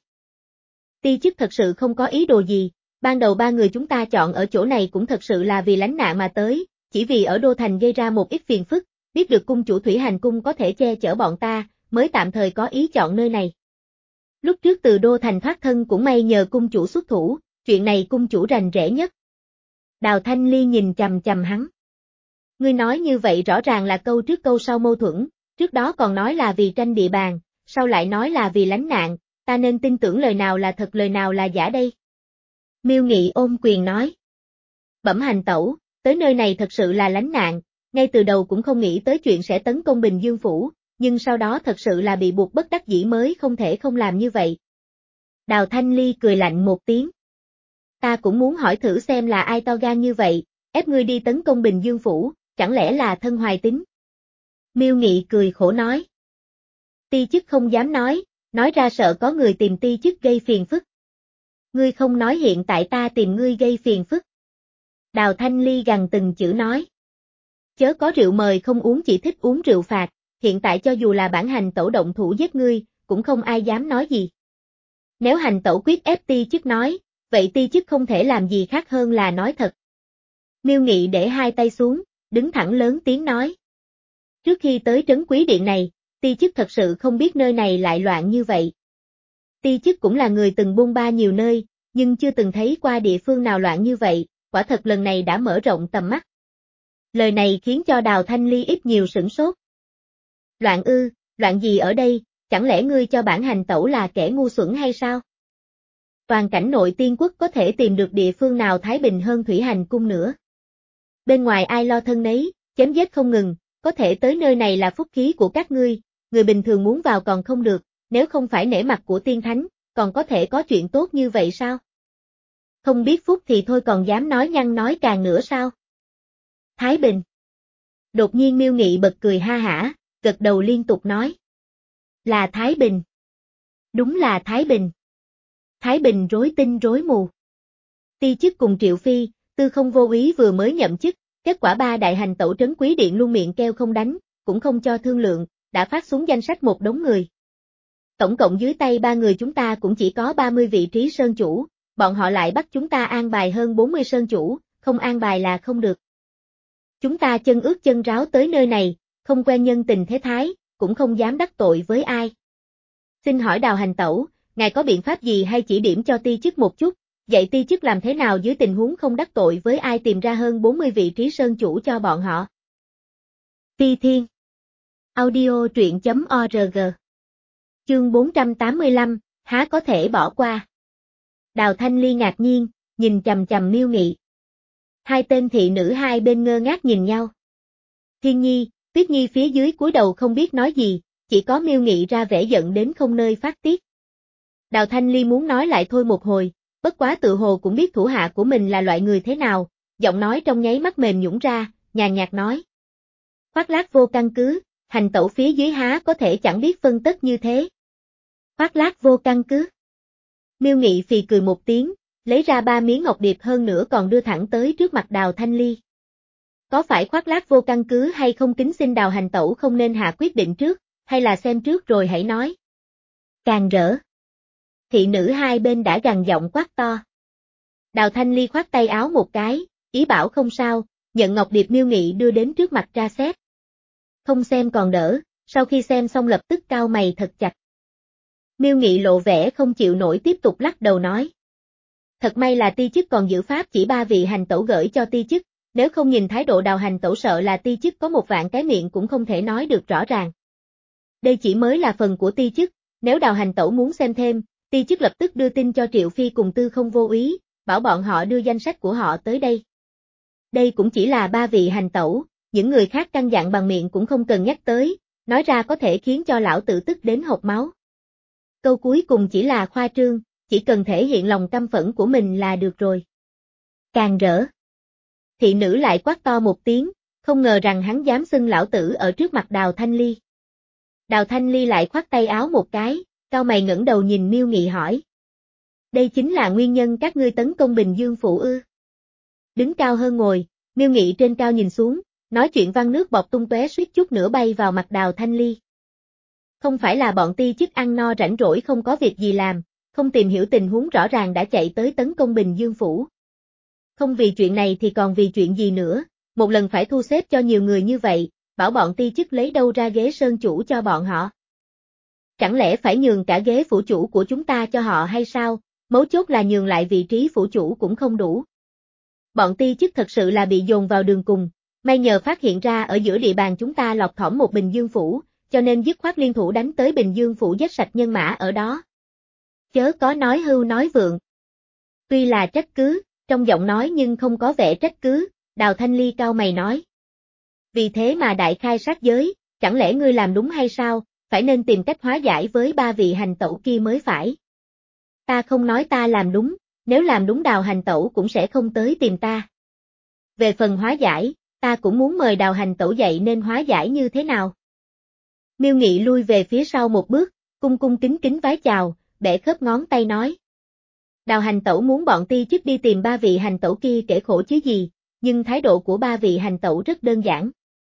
Ti chức thật sự không có ý đồ gì, ban đầu ba người chúng ta chọn ở chỗ này cũng thật sự là vì lánh nạn mà tới, chỉ vì ở Đô Thành gây ra một ít phiền phức, biết được cung chủ Thủy Hành Cung có thể che chở bọn ta, mới tạm thời có ý chọn nơi này. Lúc trước từ Đô Thành thoát thân cũng may nhờ cung chủ xuất thủ, chuyện này cung chủ rành rẽ nhất. Đào Thanh Ly nhìn chằm chằm hắn. Ngươi nói như vậy rõ ràng là câu trước câu sau mâu thuẫn, trước đó còn nói là vì tranh địa bàn, sau lại nói là vì lánh nạn, ta nên tin tưởng lời nào là thật lời nào là giả đây? Miêu Nghị ôm quyền nói. Bẩm hành tẩu, tới nơi này thật sự là lánh nạn, ngay từ đầu cũng không nghĩ tới chuyện sẽ tấn công Bình Dương Phủ, nhưng sau đó thật sự là bị buộc bất đắc dĩ mới không thể không làm như vậy. Đào Thanh Ly cười lạnh một tiếng. Ta cũng muốn hỏi thử xem là ai to gan như vậy, ép ngươi đi tấn công Bình Dương Phủ, chẳng lẽ là Thân Hoài Tín? Miêu Nghị cười khổ nói. Ti chức không dám nói, nói ra sợ có người tìm ti chức gây phiền phức. Ngươi không nói hiện tại ta tìm ngươi gây phiền phức. Đào Thanh Ly gằn từng chữ nói. Chớ có rượu mời không uống, chỉ thích uống rượu phạt, hiện tại cho dù là bản hành tẩu động thủ giết ngươi, cũng không ai dám nói gì. Nếu hành tẩu quyết ép ti chức nói, vậy ti chức không thể làm gì khác hơn là nói thật. Miêu Nghị để hai tay xuống, đứng thẳng lớn tiếng nói. Trước khi tới trấn Quý Điện này, ti chức thật sự không biết nơi này lại loạn như vậy. Ti chức cũng là người từng buôn ba nhiều nơi, nhưng chưa từng thấy qua địa phương nào loạn như vậy, quả thật lần này đã mở rộng tầm mắt. Lời này khiến cho Đào Thanh Ly ít nhiều sửng sốt. Loạn ư, loạn gì ở đây, chẳng lẽ ngươi cho bản hành tẩu là kẻ ngu xuẩn hay sao? Toàn cảnh nội tiên quốc có thể tìm được địa phương nào thái bình hơn Thủy Hành Cung nữa. Bên ngoài ai lo thân nấy, chém giết không ngừng, có thể tới nơi này là phúc khí của các ngươi, người bình thường muốn vào còn không được, nếu không phải nể mặt của tiên thánh, còn có thể có chuyện tốt như vậy sao? Không biết phúc thì thôi còn dám nói nhăng nói càng nữa sao? Thái Bình. Đột nhiên Miêu Nghị bật cười ha hả, gật đầu liên tục nói. Là Thái Bình. Đúng là Thái Bình. Thái Bình rối tinh rối mù. Ti chức cùng Triệu Phi, Tư Không vô ý vừa mới nhậm chức, kết quả ba đại hành tẩu trấn Quý Điện luôn miệng kêu không đánh, cũng không cho thương lượng, đã phát xuống danh sách một đống người. Tổng cộng dưới tay ba người chúng ta cũng chỉ có ba mươi vị trí sơn chủ, bọn họ lại bắt chúng ta an bài hơn bốn mươi sơn chủ, không an bài là không được. Chúng ta chân ướt chân ráo tới nơi này, không quen nhân tình thế thái, cũng không dám đắc tội với ai. Xin hỏi Đào hành tẩu, ngài có biện pháp gì hay chỉ điểm cho ti chức một chút, dạy ti chức làm thế nào dưới tình huống không đắc tội với ai tìm ra hơn bốn mươi vị trí sơn chủ cho bọn họ. Ti Thiên. Audio truyện chấm org. Chương bốn trăm tám mươi lăm, há có thể bỏ qua. Đào Thanh Ly ngạc nhiên, nhìn chằm chằm Miêu Nghị. Hai tên thị nữ hai bên ngơ ngác nhìn nhau. Thiên Nhi, Tuyết Nhi phía dưới cúi đầu không biết nói gì, chỉ có Miêu Nghị ra vẻ giận đến không nơi phát tiết. Đào Thanh Ly muốn nói lại thôi một hồi, bất quá tự hồ cũng biết thủ hạ của mình là loại người thế nào, giọng nói trong nháy mắt mềm nhũn ra, nhàn nhạt nói. Khoác lác vô căn cứ, hành tẩu phía dưới há có thể chẳng biết phân tất như thế. Khoác lác vô căn cứ. Miêu Nghị phì cười một tiếng, lấy ra ba miếng ngọc điệp hơn nữa còn đưa thẳng tới trước mặt Đào Thanh Ly. Có phải khoác lác vô căn cứ hay không, kính xin Đào hành tẩu không nên hạ quyết định trước, hay là xem trước rồi hãy nói. Càng rỡ. Thị nữ hai bên đã gằn giọng quát to. Đào Thanh Ly khoát tay áo một cái, ý bảo không sao, nhận ngọc điệp Miêu Nghị đưa đến trước mặt tra xét. Không xem còn đỡ, sau khi xem xong lập tức cau mày thật chặt. Miêu Nghị lộ vẻ không chịu nổi tiếp tục lắc đầu nói. Thật may là ti chức còn giữ pháp chỉ ba vị hành tẩu gửi cho ti chức, nếu không nhìn thái độ Đào hành tẩu sợ là ti chức có một vạn cái miệng cũng không thể nói được rõ ràng. Đây chỉ mới là phần của ti chức, nếu Đào hành tẩu muốn xem thêm, ti chức lập tức đưa tin cho Triệu Phi cùng Tư Không vô ý, bảo bọn họ đưa danh sách của họ tới đây. Đây cũng chỉ là ba vị hành tẩu, những người khác căn dặn bằng miệng cũng không cần nhắc tới, nói ra có thể khiến cho lão tự tức đến hộc máu. Câu cuối cùng chỉ là khoa trương, chỉ cần thể hiện lòng căm phẫn của mình là được rồi. Càng rỡ. Thị nữ lại quát to một tiếng, không ngờ rằng hắn dám xưng lão tử ở trước mặt Đào Thanh Ly. Đào Thanh Ly lại khoát tay áo một cái, cau mày ngẩng đầu nhìn Miêu Nghị hỏi. Đây chính là nguyên nhân các ngươi tấn công Bình Dương Phủ ư? Đứng cao hơn ngồi, Miêu Nghị trên cao nhìn xuống, nói chuyện văng nước bọt tung tóe suýt chút nữa bay vào mặt Đào Thanh Ly. Không phải là bọn ti chức ăn no rảnh rỗi không có việc gì làm, không tìm hiểu tình huống rõ ràng đã chạy tới tấn công Bình Dương Phủ. Không vì chuyện này thì còn vì chuyện gì nữa, một lần phải thu xếp cho nhiều người như vậy, bảo bọn ti chức lấy đâu ra ghế sơn chủ cho bọn họ. Chẳng lẽ phải nhường cả ghế phủ chủ của chúng ta cho họ hay sao, mấu chốt là nhường lại vị trí phủ chủ cũng không đủ. Bọn ti chức thật sự là bị dồn vào đường cùng, may nhờ phát hiện ra ở giữa địa bàn chúng ta lọt thỏm một Bình Dương phủ, cho nên dứt khoát liên thủ đánh tới Bình Dương phủ giết sạch nhân mã ở đó. Chớ có nói hưu nói vượng. Tuy là trách cứ, trong giọng nói nhưng không có vẻ trách cứ, Đào Thanh Ly cau mày nói. Vì thế mà đại khai sát giới, chẳng lẽ ngươi làm đúng hay sao, phải nên tìm cách hóa giải với ba vị hành tẩu kia mới phải. Ta không nói ta làm đúng, nếu làm đúng Đào hành tẩu cũng sẽ không tới tìm ta. Về phần hóa giải, ta cũng muốn mời Đào hành tẩu dạy nên hóa giải như thế nào. Miêu Nghị lui về phía sau một bước, cung cung kính kính vái chào, bẻ khớp ngón tay nói. Đào hành tẩu muốn bọn ti chức đi tìm ba vị hành tẩu kia kể khổ chứ gì, nhưng thái độ của ba vị hành tẩu rất đơn giản.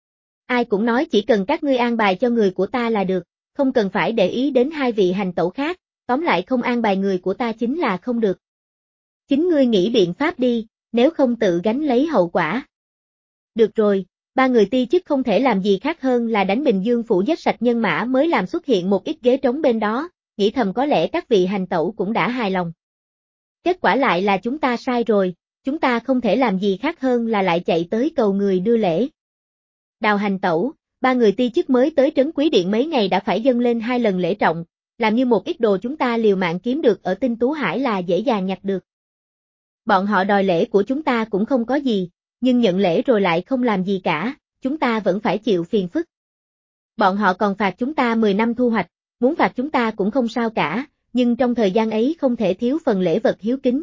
Ai cũng nói chỉ cần các ngươi an bài cho người của ta là được, không cần phải để ý đến hai vị hành tẩu khác, tóm lại không an bài người của ta chính là không được. Chính ngươi nghĩ biện pháp đi, nếu không tự gánh lấy hậu quả. Được rồi, ba người ti chức không thể làm gì khác hơn là đánh Bình Dương phủ giết sạch nhân mã mới làm xuất hiện một ít ghế trống bên đó, nghĩ thầm có lẽ các vị hành tẩu cũng đã hài lòng. Kết quả lại là chúng ta sai rồi, chúng ta không thể làm gì khác hơn là lại chạy tới cầu người đưa lễ. Đào hành tẩu, ba người ti chức mới tới Trấn Quý Điện mấy ngày đã phải dâng lên hai lần lễ trọng, làm như một ít đồ chúng ta liều mạng kiếm được ở Tinh Tú Hải là dễ dàng nhặt được. Bọn họ đòi lễ của chúng ta cũng không có gì, nhưng nhận lễ rồi lại không làm gì cả, chúng ta vẫn phải chịu phiền phức. Bọn họ còn phạt chúng ta mười năm thu hoạch, muốn phạt chúng ta cũng không sao cả, nhưng trong thời gian ấy không thể thiếu phần lễ vật hiếu kính.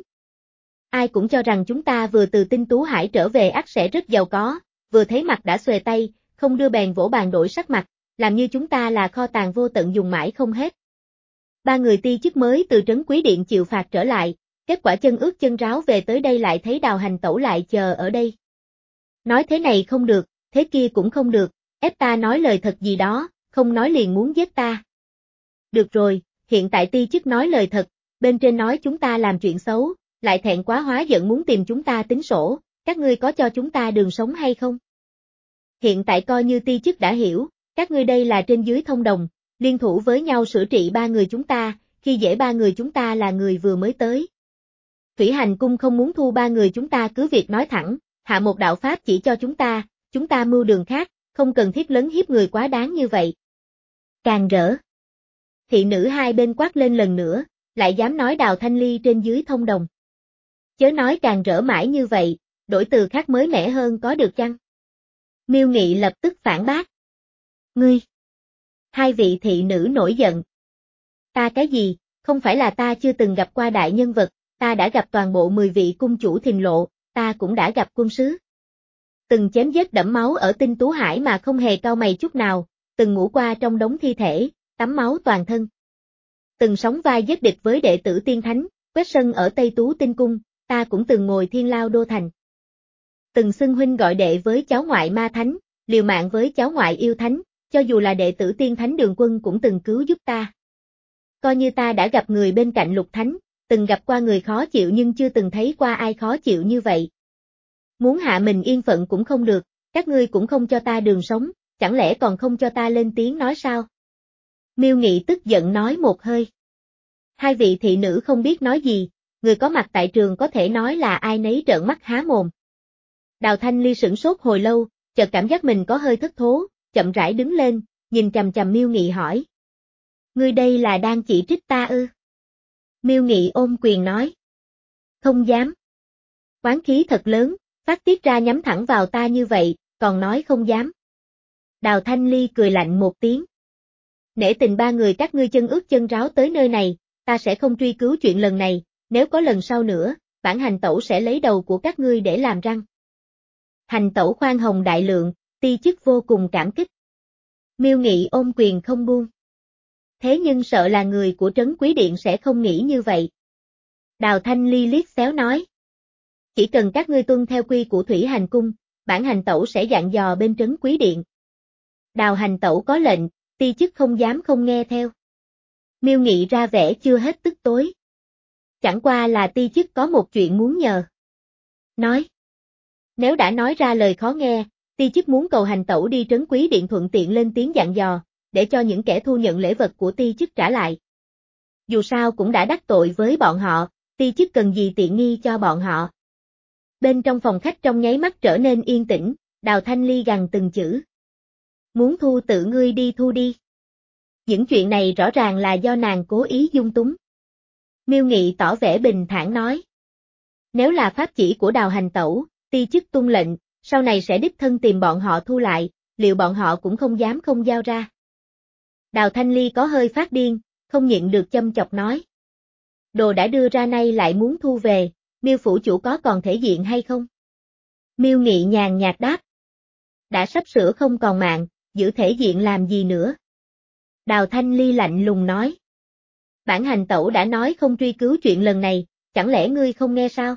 Ai cũng cho rằng chúng ta vừa từ Tinh Tú Hải trở về ắt sẽ rất giàu có, vừa thấy mặt đã xuề tay, không đưa bèn vỗ bàn đổi sắc mặt, làm như chúng ta là kho tàng vô tận dùng mãi không hết. Ba người ti chức mới từ Trấn Quý Điện chịu phạt trở lại, kết quả chân ướt chân ráo về tới đây lại thấy Đào hành tẩu lại chờ ở đây. Nói thế này không được, thế kia cũng không được, ép ta nói lời thật gì đó, không nói liền muốn giết ta. Được rồi, hiện tại ti chức nói lời thật, bên trên nói chúng ta làm chuyện xấu, lại thẹn quá hóa giận muốn tìm chúng ta tính sổ, các ngươi có cho chúng ta đường sống hay không? Hiện tại coi như ti chức đã hiểu, các ngươi đây là trên dưới thông đồng, liên thủ với nhau sửa trị ba người chúng ta, khi dễ ba người chúng ta là người vừa mới tới. Thủy Hành Cung không muốn thu ba người chúng ta cứ việc nói thẳng, hạ một đạo pháp chỉ cho chúng ta, chúng ta mưu đường khác, không cần thiết lấn hiếp người quá đáng như vậy. Càng rỡ. Thị nữ hai bên quát lên lần nữa, lại dám nói Đào Thanh Ly trên dưới thông đồng. Chớ nói càng rỡ mãi như vậy, đổi từ khác mới mẻ hơn có được chăng? Miêu Nghị lập tức phản bác. Ngươi! Hai vị thị nữ nổi giận. Ta cái gì, không phải là ta chưa từng gặp qua đại nhân vật, ta đã gặp toàn bộ mười vị cung chủ Thìn Lộ, ta cũng đã gặp quân sứ. Từng chém giết đẫm máu ở Tinh Tú Hải mà không hề cau mày chút nào, từng ngủ qua trong đống thi thể, tắm máu toàn thân. Từng sóng vai giết địch với đệ tử tiên thánh, quét sân ở Tây Tú Tinh Cung, ta cũng từng ngồi thiên lao đô thành. Từng xưng huynh gọi đệ với cháu ngoại ma thánh, liều mạng với cháu ngoại yêu thánh, cho dù là đệ tử tiên thánh Đường Quân cũng từng cứu giúp ta. Coi như ta đã gặp người bên cạnh Lục Thánh, từng gặp qua người khó chịu nhưng chưa từng thấy qua ai khó chịu như vậy. Muốn hạ mình yên phận cũng không được, các ngươi cũng không cho ta đường sống, chẳng lẽ còn không cho ta lên tiếng nói sao? Miêu Nghị tức giận nói một hơi. Hai vị thị nữ không biết nói gì, người có mặt tại trường có thể nói là ai nấy trợn mắt há mồm. Đào Thanh Ly sửng sốt hồi lâu, chợt cảm giác mình có hơi thất thố, chậm rãi đứng lên, nhìn chằm chằm Miêu Nghị hỏi. Ngươi đây là đang chỉ trích ta ư? Miêu Nghị ôm quyền nói. Không dám. Oán khí thật lớn, phát tiết ra nhắm thẳng vào ta như vậy, còn nói không dám. Đào Thanh Ly cười lạnh một tiếng. Nể tình ba người các ngươi chân ướt chân ráo tới nơi này, ta sẽ không truy cứu chuyện lần này, nếu có lần sau nữa, bản hành tẩu sẽ lấy đầu của các ngươi để làm răng. Hành tẩu khoan hồng đại lượng, ti chức vô cùng cảm kích. Miêu Nghị ôm quyền không buông. Thế nhưng sợ là người của Trấn Quý Điện sẽ không nghĩ như vậy. Đào Thanh Ly liếc xéo nói. Chỉ cần các ngươi tuân theo quy của Thủy Hành Cung, bản hành tẩu sẽ dặn dò bên Trấn Quý Điện. Đào hành tẩu có lệnh, ti chức không dám không nghe theo. Miêu Nghị ra vẻ chưa hết tức tối. Chẳng qua là ti chức có một chuyện muốn nhờ. Nói. Nếu đã nói ra lời khó nghe, ti chức muốn cầu hành tẩu đi Trấn Quý Điện thuận tiện lên tiếng dặn dò, để cho những kẻ thu nhận lễ vật của ti chức trả lại. Dù sao cũng đã đắc tội với bọn họ, ti chức cần gì tiện nghi cho bọn họ. Bên trong phòng khách trong nháy mắt trở nên yên tĩnh, Đào Thanh Ly gằn từng chữ. Muốn thu tự ngươi đi thu đi. Những chuyện này rõ ràng là do nàng cố ý dung túng. Miêu Nghị tỏ vẻ bình thản nói. Nếu là pháp chỉ của Đào hành tẩu, ti chức tuân lệnh, sau này sẽ đích thân tìm bọn họ thu lại, liệu bọn họ cũng không dám không giao ra. Đào Thanh Ly có hơi phát điên, không nhịn được châm chọc nói. Đồ đã đưa ra nay lại muốn thu về, Miêu phủ chủ có còn thể diện hay không? Miêu Nghị nhàn nhạt đáp. Đã sắp sửa không còn mạng, giữ thể diện làm gì nữa? Đào Thanh Ly lạnh lùng nói. Bản hành tẩu đã nói không truy cứu chuyện lần này, chẳng lẽ ngươi không nghe sao?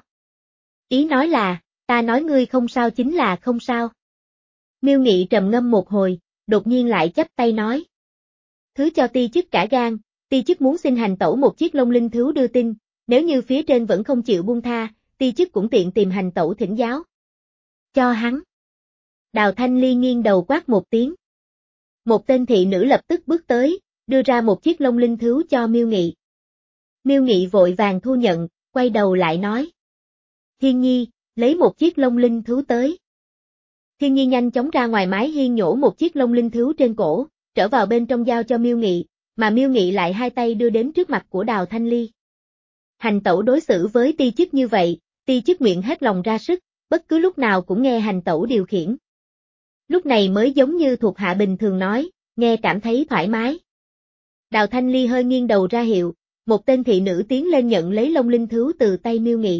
Ý nói là, ta nói ngươi không sao chính là không sao. Miêu Nghị trầm ngâm một hồi, đột nhiên lại chắp tay nói. Thứ cho ti chức cả gan, ti chức muốn xin hành tẩu một chiếc Long Linh Thứu đưa tin, nếu như phía trên vẫn không chịu buông tha, ti chức cũng tiện tìm hành tẩu thỉnh giáo. Cho hắn. Đào Thanh Ly nghiêng đầu quát một tiếng. Một tên thị nữ lập tức bước tới, đưa ra một chiếc Long Linh Thứu cho Miêu Nghị. Miêu Nghị vội vàng thu nhận, quay đầu lại nói. Hiên Nhi, lấy một chiếc Long Linh Thứu tới. Hiên Nhi nhanh chóng ra ngoài mái hiên nhổ một chiếc Long Linh Thứu trên cổ, trở vào bên trong giao cho Miêu Nghị, mà Miêu Nghị lại hai tay đưa đến trước mặt của Đào Thanh Ly. Hành tẩu đối xử với ti chức như vậy, ti chức nguyện hết lòng ra sức, bất cứ lúc nào cũng nghe hành tẩu điều khiển. Lúc này mới giống như thuộc hạ bình thường nói, nghe cảm thấy thoải mái. Đào Thanh Ly hơi nghiêng đầu ra hiệu, một tên thị nữ tiến lên nhận lấy Long Linh Thứu từ tay Miêu Nghị.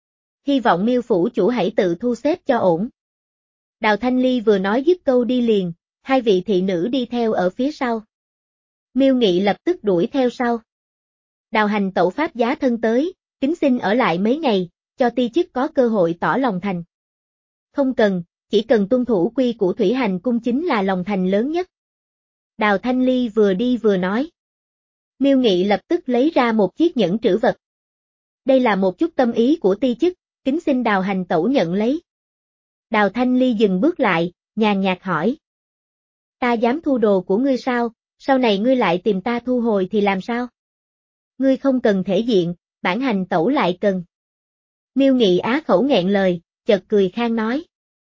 Hy vọng Miêu phủ chủ hãy tự thu xếp cho ổn. Đào Thanh Ly vừa nói dứt câu đi liền, hai vị thị nữ đi theo ở phía sau. Miêu Nghị lập tức đuổi theo sau. Đào hành tẩu pháp giá thân tới, kính xin ở lại mấy ngày, cho ti chức có cơ hội tỏ lòng thành. Không cần, chỉ cần tuân thủ quy của thủy hành cung chính là lòng thành lớn nhất. Đào Thanh Ly vừa đi vừa nói. Miêu Nghị lập tức lấy ra một chiếc nhẫn trữ vật. Đây là một chút tâm ý của ti chức, kính xin Đào hành tẩu nhận lấy. Đào Thanh Ly dừng bước lại, nhàn nhạt hỏi. Ta dám thu đồ của ngươi sao, sau này ngươi lại tìm ta thu hồi thì làm sao? Ngươi không cần thể diện, bản hành tẩu lại cần. Miêu Nghị á khẩu nghẹn lời, chợt cười khang nói.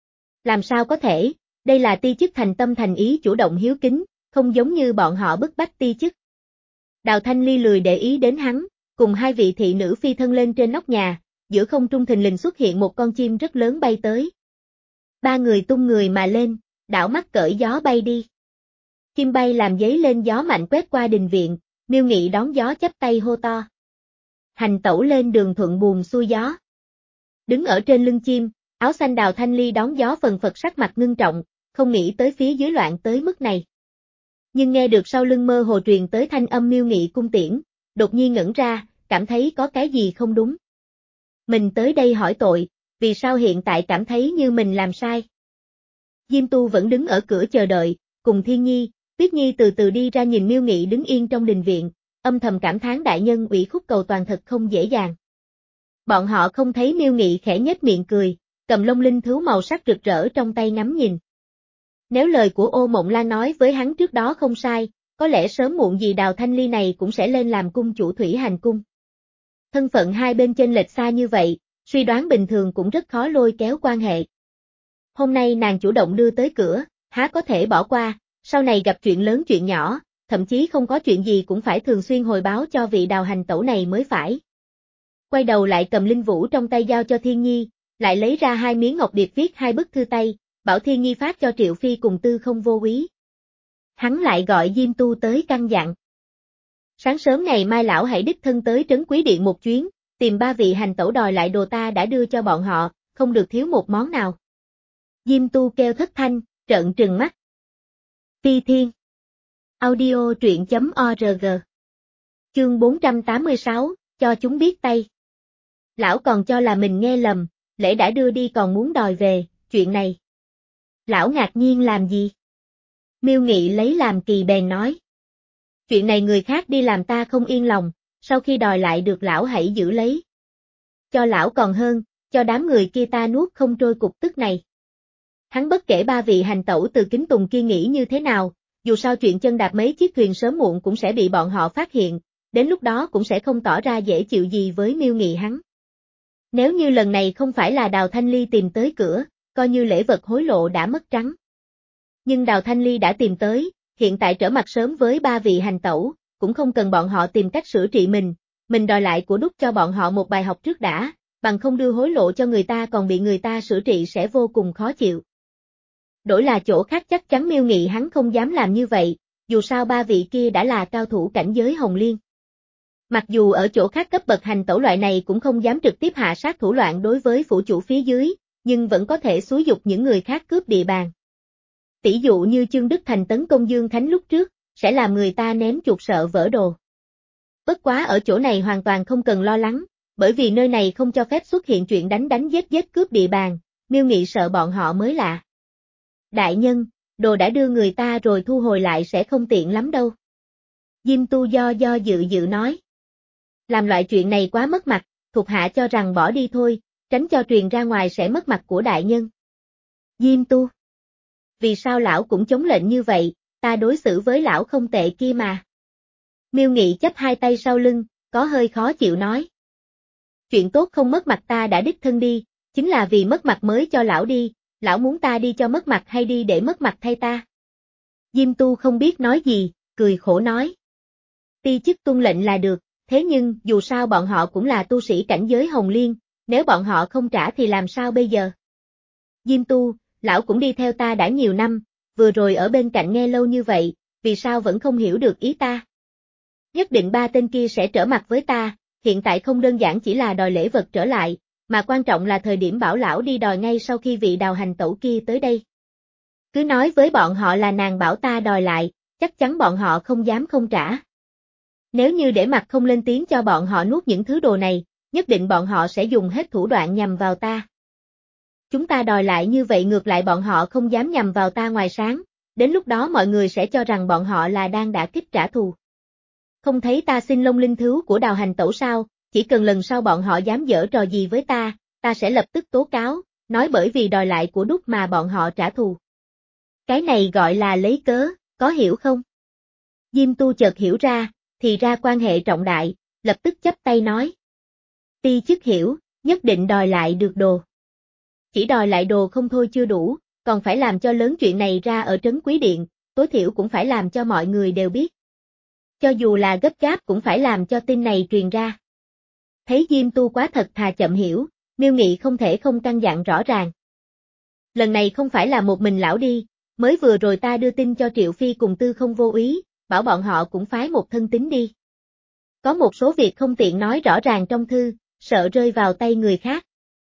Làm sao có thể, đây là ti chức thành tâm thành ý chủ động hiếu kính, không giống như bọn họ bức bách ti chức. Đào Thanh Ly lười để ý đến hắn, cùng hai vị thị nữ phi thân lên trên nóc nhà, giữa không trung thình lình xuất hiện một con chim rất lớn bay tới. Ba người tung người mà lên, đảo mắt cởi gió bay đi. Chim bay làm giấy lên gió mạnh quét qua đình viện, Miêu Nghị đón gió chắp tay hô to. Hành tẩu lên đường thuận buồm xuôi gió. Đứng ở trên lưng chim, áo xanh Đào Thanh Ly đón gió phần phật sắc mặt ngưng trọng, không nghĩ tới phía dưới loạn tới mức này. Nhưng nghe được sau lưng mơ hồ truyền tới thanh âm Miêu Nghị cung tiễn, đột nhiên ngẩn ra, cảm thấy có cái gì không đúng. Mình tới đây hỏi tội, vì sao hiện tại cảm thấy như mình làm sai? Diêm Tu vẫn đứng ở cửa chờ đợi, cùng Thiên Nhi, Tuyết Nhi từ từ đi ra nhìn Miêu Nghị đứng yên trong đình viện, âm thầm cảm thán đại nhân ủy khúc cầu toàn thật không dễ dàng. Bọn họ không thấy Miêu Nghị khẽ nhếch miệng cười, cầm Long Linh Thứu màu sắc rực rỡ trong tay ngắm nhìn. Nếu lời của Ô Mộng Lan nói với hắn trước đó không sai, có lẽ sớm muộn gì Đào Thanh Ly này cũng sẽ lên làm cung chủ thủy hành cung. Thân phận hai bên chênh lệch xa như vậy, suy đoán bình thường cũng rất khó lôi kéo quan hệ. Hôm nay nàng chủ động đưa tới cửa, há có thể bỏ qua, sau này gặp chuyện lớn chuyện nhỏ, thậm chí không có chuyện gì cũng phải thường xuyên hồi báo cho vị Đào hành tẩu này mới phải. Quay đầu lại cầm linh vũ trong tay giao cho Thiên Nhi, lại lấy ra hai miếng ngọc điệp viết hai bức thư tay, bảo Thiên Nhi phát cho Triệu Phi cùng Tư Không Vô Úy. Hắn lại gọi Diêm Tu tới căn dặn. Sáng sớm ngày mai lão hãy đích thân tới Trấn Quý Điện một chuyến, tìm ba vị hành tẩu đòi lại đồ ta đã đưa cho bọn họ, không được thiếu một món nào. Diêm Tu kêu thất thanh, trợn trừng mắt. Phi Thiên. Audio truyện chấm org. Chương bốn trăm tám mươi sáu, cho chúng biết tay. Lão còn cho là mình nghe lầm, lễ đã đưa đi còn muốn đòi về, chuyện này. Lão ngạc nhiên làm gì? Miêu Nghị lấy làm kỳ bèn nói. Chuyện này người khác đi làm ta không yên lòng, sau khi đòi lại được lão hãy giữ lấy. Cho lão còn hơn, cho đám người kia ta nuốt không trôi cục tức này. Hắn bất kể ba vị hành tẩu từ Kính Tùng kia nghĩ như thế nào, dù sao chuyện chân đạp mấy chiếc thuyền sớm muộn cũng sẽ bị bọn họ phát hiện, đến lúc đó cũng sẽ không tỏ ra dễ chịu gì với Miêu Nghị hắn. Nếu như lần này không phải là Đào Thanh Ly tìm tới cửa, coi như lễ vật hối lộ đã mất trắng. Nhưng Đào Thanh Ly đã tìm tới, hiện tại trở mặt sớm với ba vị hành tẩu, cũng không cần bọn họ tìm cách sửa trị mình, mình đòi lại của đúc cho bọn họ một bài học trước đã, bằng không đưa hối lộ cho người ta còn bị người ta sửa trị sẽ vô cùng khó chịu. Đổi là chỗ khác chắc chắn Miêu Nghị hắn không dám làm như vậy, dù sao ba vị kia đã là cao thủ cảnh giới Hồng Liên. Mặc dù ở chỗ khác cấp bậc hành tẩu loại này cũng không dám trực tiếp hạ sát thủ loạn đối với phủ chủ phía dưới, nhưng vẫn có thể xúi dục những người khác cướp địa bàn. Tỷ dụ như Chương Đức Thành tấn công Dương Khánh lúc trước, sẽ làm người ta ném chuột sợ vỡ đồ. Bất quá ở chỗ này hoàn toàn không cần lo lắng, bởi vì nơi này không cho phép xuất hiện chuyện đánh đánh giết giết cướp địa bàn, Miêu Nghị sợ bọn họ mới lạ. Đại nhân, đồ đã đưa người ta rồi thu hồi lại sẽ không tiện lắm đâu. Diêm Tu do do dự dự nói. Làm loại chuyện này quá mất mặt, thuộc hạ cho rằng bỏ đi thôi, tránh cho truyền ra ngoài sẽ mất mặt của đại nhân. Diêm Tu. Vì sao lão cũng chống lệnh như vậy, ta đối xử với lão không tệ kia mà. Miêu Nghị chắp hai tay sau lưng, có hơi khó chịu nói. Chuyện tốt không mất mặt ta đã đích thân đi, chính là vì mất mặt mới cho lão đi, lão muốn ta đi cho mất mặt hay đi để mất mặt thay ta. Diêm Tu không biết nói gì, cười khổ nói. Ti chức tuân lệnh là được, thế nhưng dù sao bọn họ cũng là tu sĩ cảnh giới Hồng Liên, nếu bọn họ không trả thì làm sao bây giờ? Diêm Tu, lão cũng đi theo ta đã nhiều năm, vừa rồi ở bên cạnh nghe lâu như vậy, vì sao vẫn không hiểu được ý ta? Nhất định ba tên kia sẽ trở mặt với ta, hiện tại không đơn giản chỉ là đòi lễ vật trở lại, mà quan trọng là thời điểm bảo lão đi đòi ngay sau khi vị Đào hành tẩu kia tới đây. Cứ nói với bọn họ là nàng bảo ta đòi lại, chắc chắn bọn họ không dám không trả. Nếu như để mặt không lên tiếng cho bọn họ nuốt những thứ đồ này, nhất định bọn họ sẽ dùng hết thủ đoạn nhằm vào ta. Chúng ta đòi lại như vậy ngược lại bọn họ không dám nhằm vào ta ngoài sáng, đến lúc đó mọi người sẽ cho rằng bọn họ là đang đả kích trả thù. Không thấy ta xin lông linh thứu của Đào hành tẩu sao, chỉ cần lần sau bọn họ dám giở trò gì với ta, ta sẽ lập tức tố cáo, nói bởi vì đòi lại của đúc mà bọn họ trả thù. Cái này gọi là lấy cớ, có hiểu không? Diêm Tu chợt hiểu ra, thì ra quan hệ trọng đại, lập tức chắp tay nói. Ti chức hiểu, nhất định đòi lại được đồ. Chỉ đòi lại đồ không thôi chưa đủ, còn phải làm cho lớn chuyện này ra ở Trấn Quý Điện, tối thiểu cũng phải làm cho mọi người đều biết. Cho dù là gấp gáp cũng phải làm cho tin này truyền ra. Thấy Diêm Tu quá thật thà chậm hiểu, Miêu Nghị không thể không căn dặn rõ ràng. Lần này không phải là một mình lão đi, mới vừa rồi ta đưa tin cho Triệu Phi cùng Tư Không vô ý, bảo bọn họ cũng phái một thân tín đi. Có một số việc không tiện nói rõ ràng trong thư, sợ rơi vào tay người khác.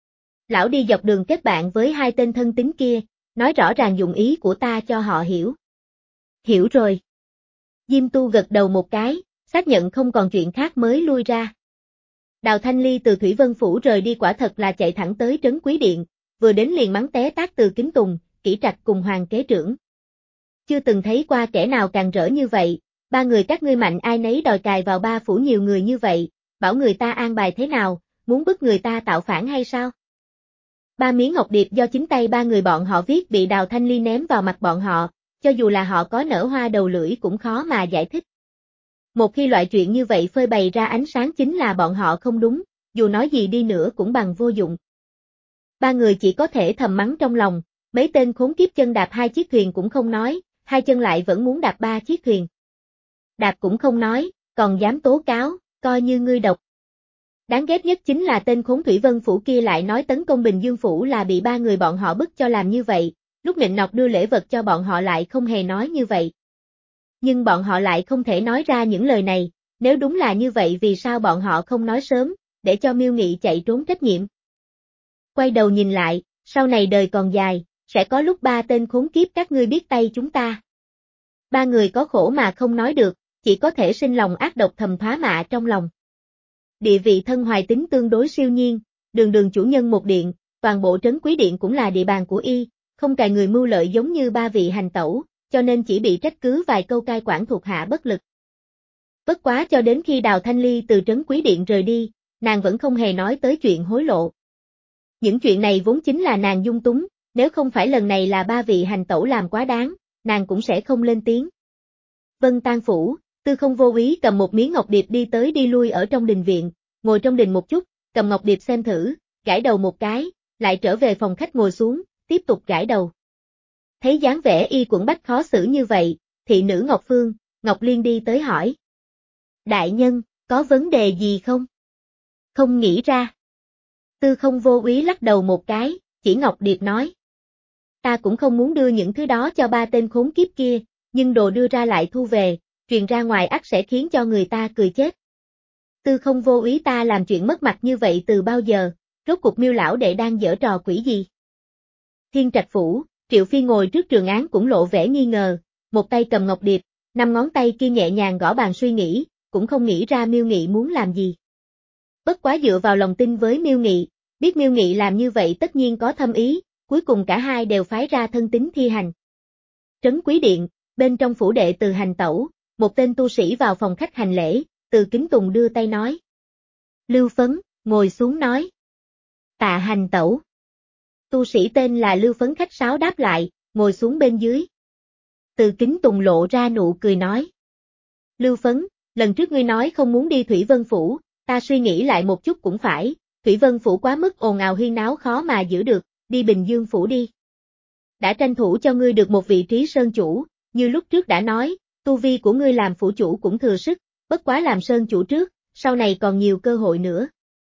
Lão đi dọc đường kết bạn với hai tên thân tín kia, nói rõ ràng dụng ý của ta cho họ hiểu. Hiểu rồi. Diêm Tu gật đầu một cái, xác nhận không còn chuyện khác mới lui ra. Đào Thanh Ly từ Thủy Vân Phủ rời đi quả thật là chạy thẳng tới Trấn Quý Điện, vừa đến liền mắng té tát từ Kính Tùng, Kỷ Trạch cùng Hoàng kế trưởng. Chưa từng thấy qua kẻ nào càng rỡ như vậy, ba người các ngươi mạnh ai nấy đòi cài vào ba phủ nhiều người như vậy, bảo người ta an bài thế nào, muốn bức người ta tạo phản hay sao? Ba miếng ngọc điệp do chính tay ba người bọn họ viết bị Đào Thanh Ly ném vào mặt bọn họ, cho dù là họ có nở hoa đầu lưỡi cũng khó mà giải thích. Một khi loại chuyện như vậy phơi bày ra ánh sáng chính là bọn họ không đúng, dù nói gì đi nữa cũng bằng vô dụng. Ba người chỉ có thể thầm mắng trong lòng, mấy tên khốn kiếp chân đạp hai chiếc thuyền cũng không nói, hai chân lại vẫn muốn đạp ba chiếc thuyền. Đạp cũng không nói, còn dám tố cáo, coi như ngươi độc. Đáng ghét nhất chính là tên khốn Thủy Vân Phủ kia lại nói tấn công Bình Dương Phủ là bị ba người bọn họ bức cho làm như vậy, lúc Nịnh Nọc đưa lễ vật cho bọn họ lại không hề nói như vậy. Nhưng bọn họ lại không thể nói ra những lời này, nếu đúng là như vậy vì sao bọn họ không nói sớm, để cho Miêu Nghị chạy trốn trách nhiệm. Quay đầu nhìn lại, sau này đời còn dài, sẽ có lúc ba tên khốn kiếp các ngươi biết tay chúng ta. Ba người có khổ mà không nói được, chỉ có thể sinh lòng ác độc thầm thoá mạ trong lòng. Địa vị thân Hoài Tính tương đối siêu nhiên, đường đường chủ nhân một điện, toàn bộ Trấn Quý Điện cũng là địa bàn của y, không cài người mưu lợi giống như ba vị hành tẩu, cho nên chỉ bị trách cứ vài câu cai quản thuộc hạ bất lực. Bất quá cho đến khi Đào Thanh Ly từ Trấn Quý Điện rời đi, nàng vẫn không hề nói tới chuyện hối lộ. Những chuyện này vốn chính là nàng dung túng, nếu không phải lần này là ba vị hành tẩu làm quá đáng, nàng cũng sẽ không lên tiếng. Vân Tan Phủ, Tư Không Vô Úy cầm một miếng ngọc điệp đi tới đi lui ở trong đình viện, ngồi trong đình một chút, cầm ngọc điệp xem thử, gãi đầu một cái, lại trở về phòng khách ngồi xuống, tiếp tục gãi đầu. Thấy dáng vẻ y quẫn bách khó xử như vậy, thị nữ Ngọc Phương, Ngọc Liên đi tới hỏi. Đại nhân, có vấn đề gì không? Không nghĩ ra. Tư Không Vô Úy lắc đầu một cái, chỉ Ngọc Điệp nói. Ta cũng không muốn đưa những thứ đó cho ba tên khốn kiếp kia, nhưng đồ đưa ra lại thu về, truyền ra ngoài ắt sẽ khiến cho người ta cười chết. Tư Không Vô Úy ta làm chuyện mất mặt như vậy từ bao giờ, rốt cuộc Miêu lão đệ đang giở trò quỷ gì? Thiên Trạch Phủ, Triệu Phi ngồi trước trường án cũng lộ vẻ nghi ngờ, một tay cầm ngọc điệp, năm ngón tay kia nhẹ nhàng gõ bàn suy nghĩ, cũng không nghĩ ra Miêu Nghị muốn làm gì. Bất quá dựa vào lòng tin với Miêu Nghị, biết Miêu Nghị làm như vậy tất nhiên có thâm ý, cuối cùng cả hai đều phái ra thân tín thi hành. Trấn Quý Điện, bên trong phủ đệ Từ Hành Tẩu, một tên tu sĩ vào phòng khách hành lễ, Từ Kính Tùng đưa tay nói. Lưu Phấn, ngồi xuống nói. Tạ Hành Tẩu. Tu sĩ tên là Lưu Phấn khách sáo đáp lại, ngồi xuống bên dưới. Từ Kính Tùng lộ ra nụ cười nói. Lưu Phấn, lần trước ngươi nói không muốn đi Thủy Vân Phủ, ta suy nghĩ lại một chút cũng phải, Thủy Vân Phủ quá mức ồn ào huyên náo khó mà giữ được, đi Bình Dương Phủ đi. Đã tranh thủ cho ngươi được một vị trí sơn chủ, như lúc trước đã nói, tu vi của ngươi làm phủ chủ cũng thừa sức, bất quá làm sơn chủ trước, sau này còn nhiều cơ hội nữa.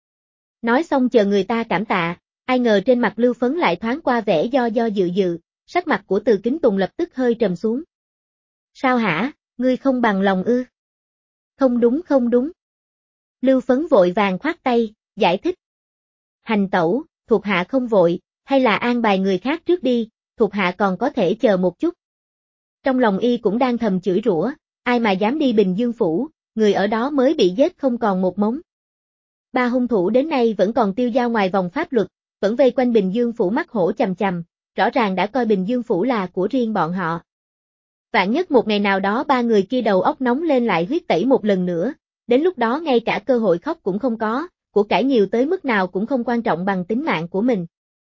Nói xong chờ người ta cảm tạ, ai ngờ trên mặt Lưu Phấn lại thoáng qua vẻ do do dự dự, sắc mặt của Từ Kính Tùng lập tức hơi trầm xuống. Sao hả, ngươi không bằng lòng ư? Không đúng không đúng. Lưu Phấn vội vàng khoát tay, giải thích. Hành tẩu, thuộc hạ không vội, hay là an bài người khác trước đi, thuộc hạ còn có thể chờ một chút. Trong lòng y cũng đang thầm chửi rủa, ai mà dám đi Bình Dương Phủ, người ở đó mới bị giết không còn một mống. Ba hung thủ đến nay vẫn còn tiêu dao ngoài vòng pháp luật, vẫn vây quanh Bình Dương Phủ mắt hổ chằm chằm, rõ ràng đã coi Bình Dương Phủ là của riêng bọn họ. Vạn nhất một ngày nào đó ba người kia đầu óc nóng lên lại huyết tẩy một lần nữa, đến lúc đó ngay cả cơ hội khóc cũng không có, của cải nhiều tới mức nào cũng không quan trọng bằng tính mạng của mình.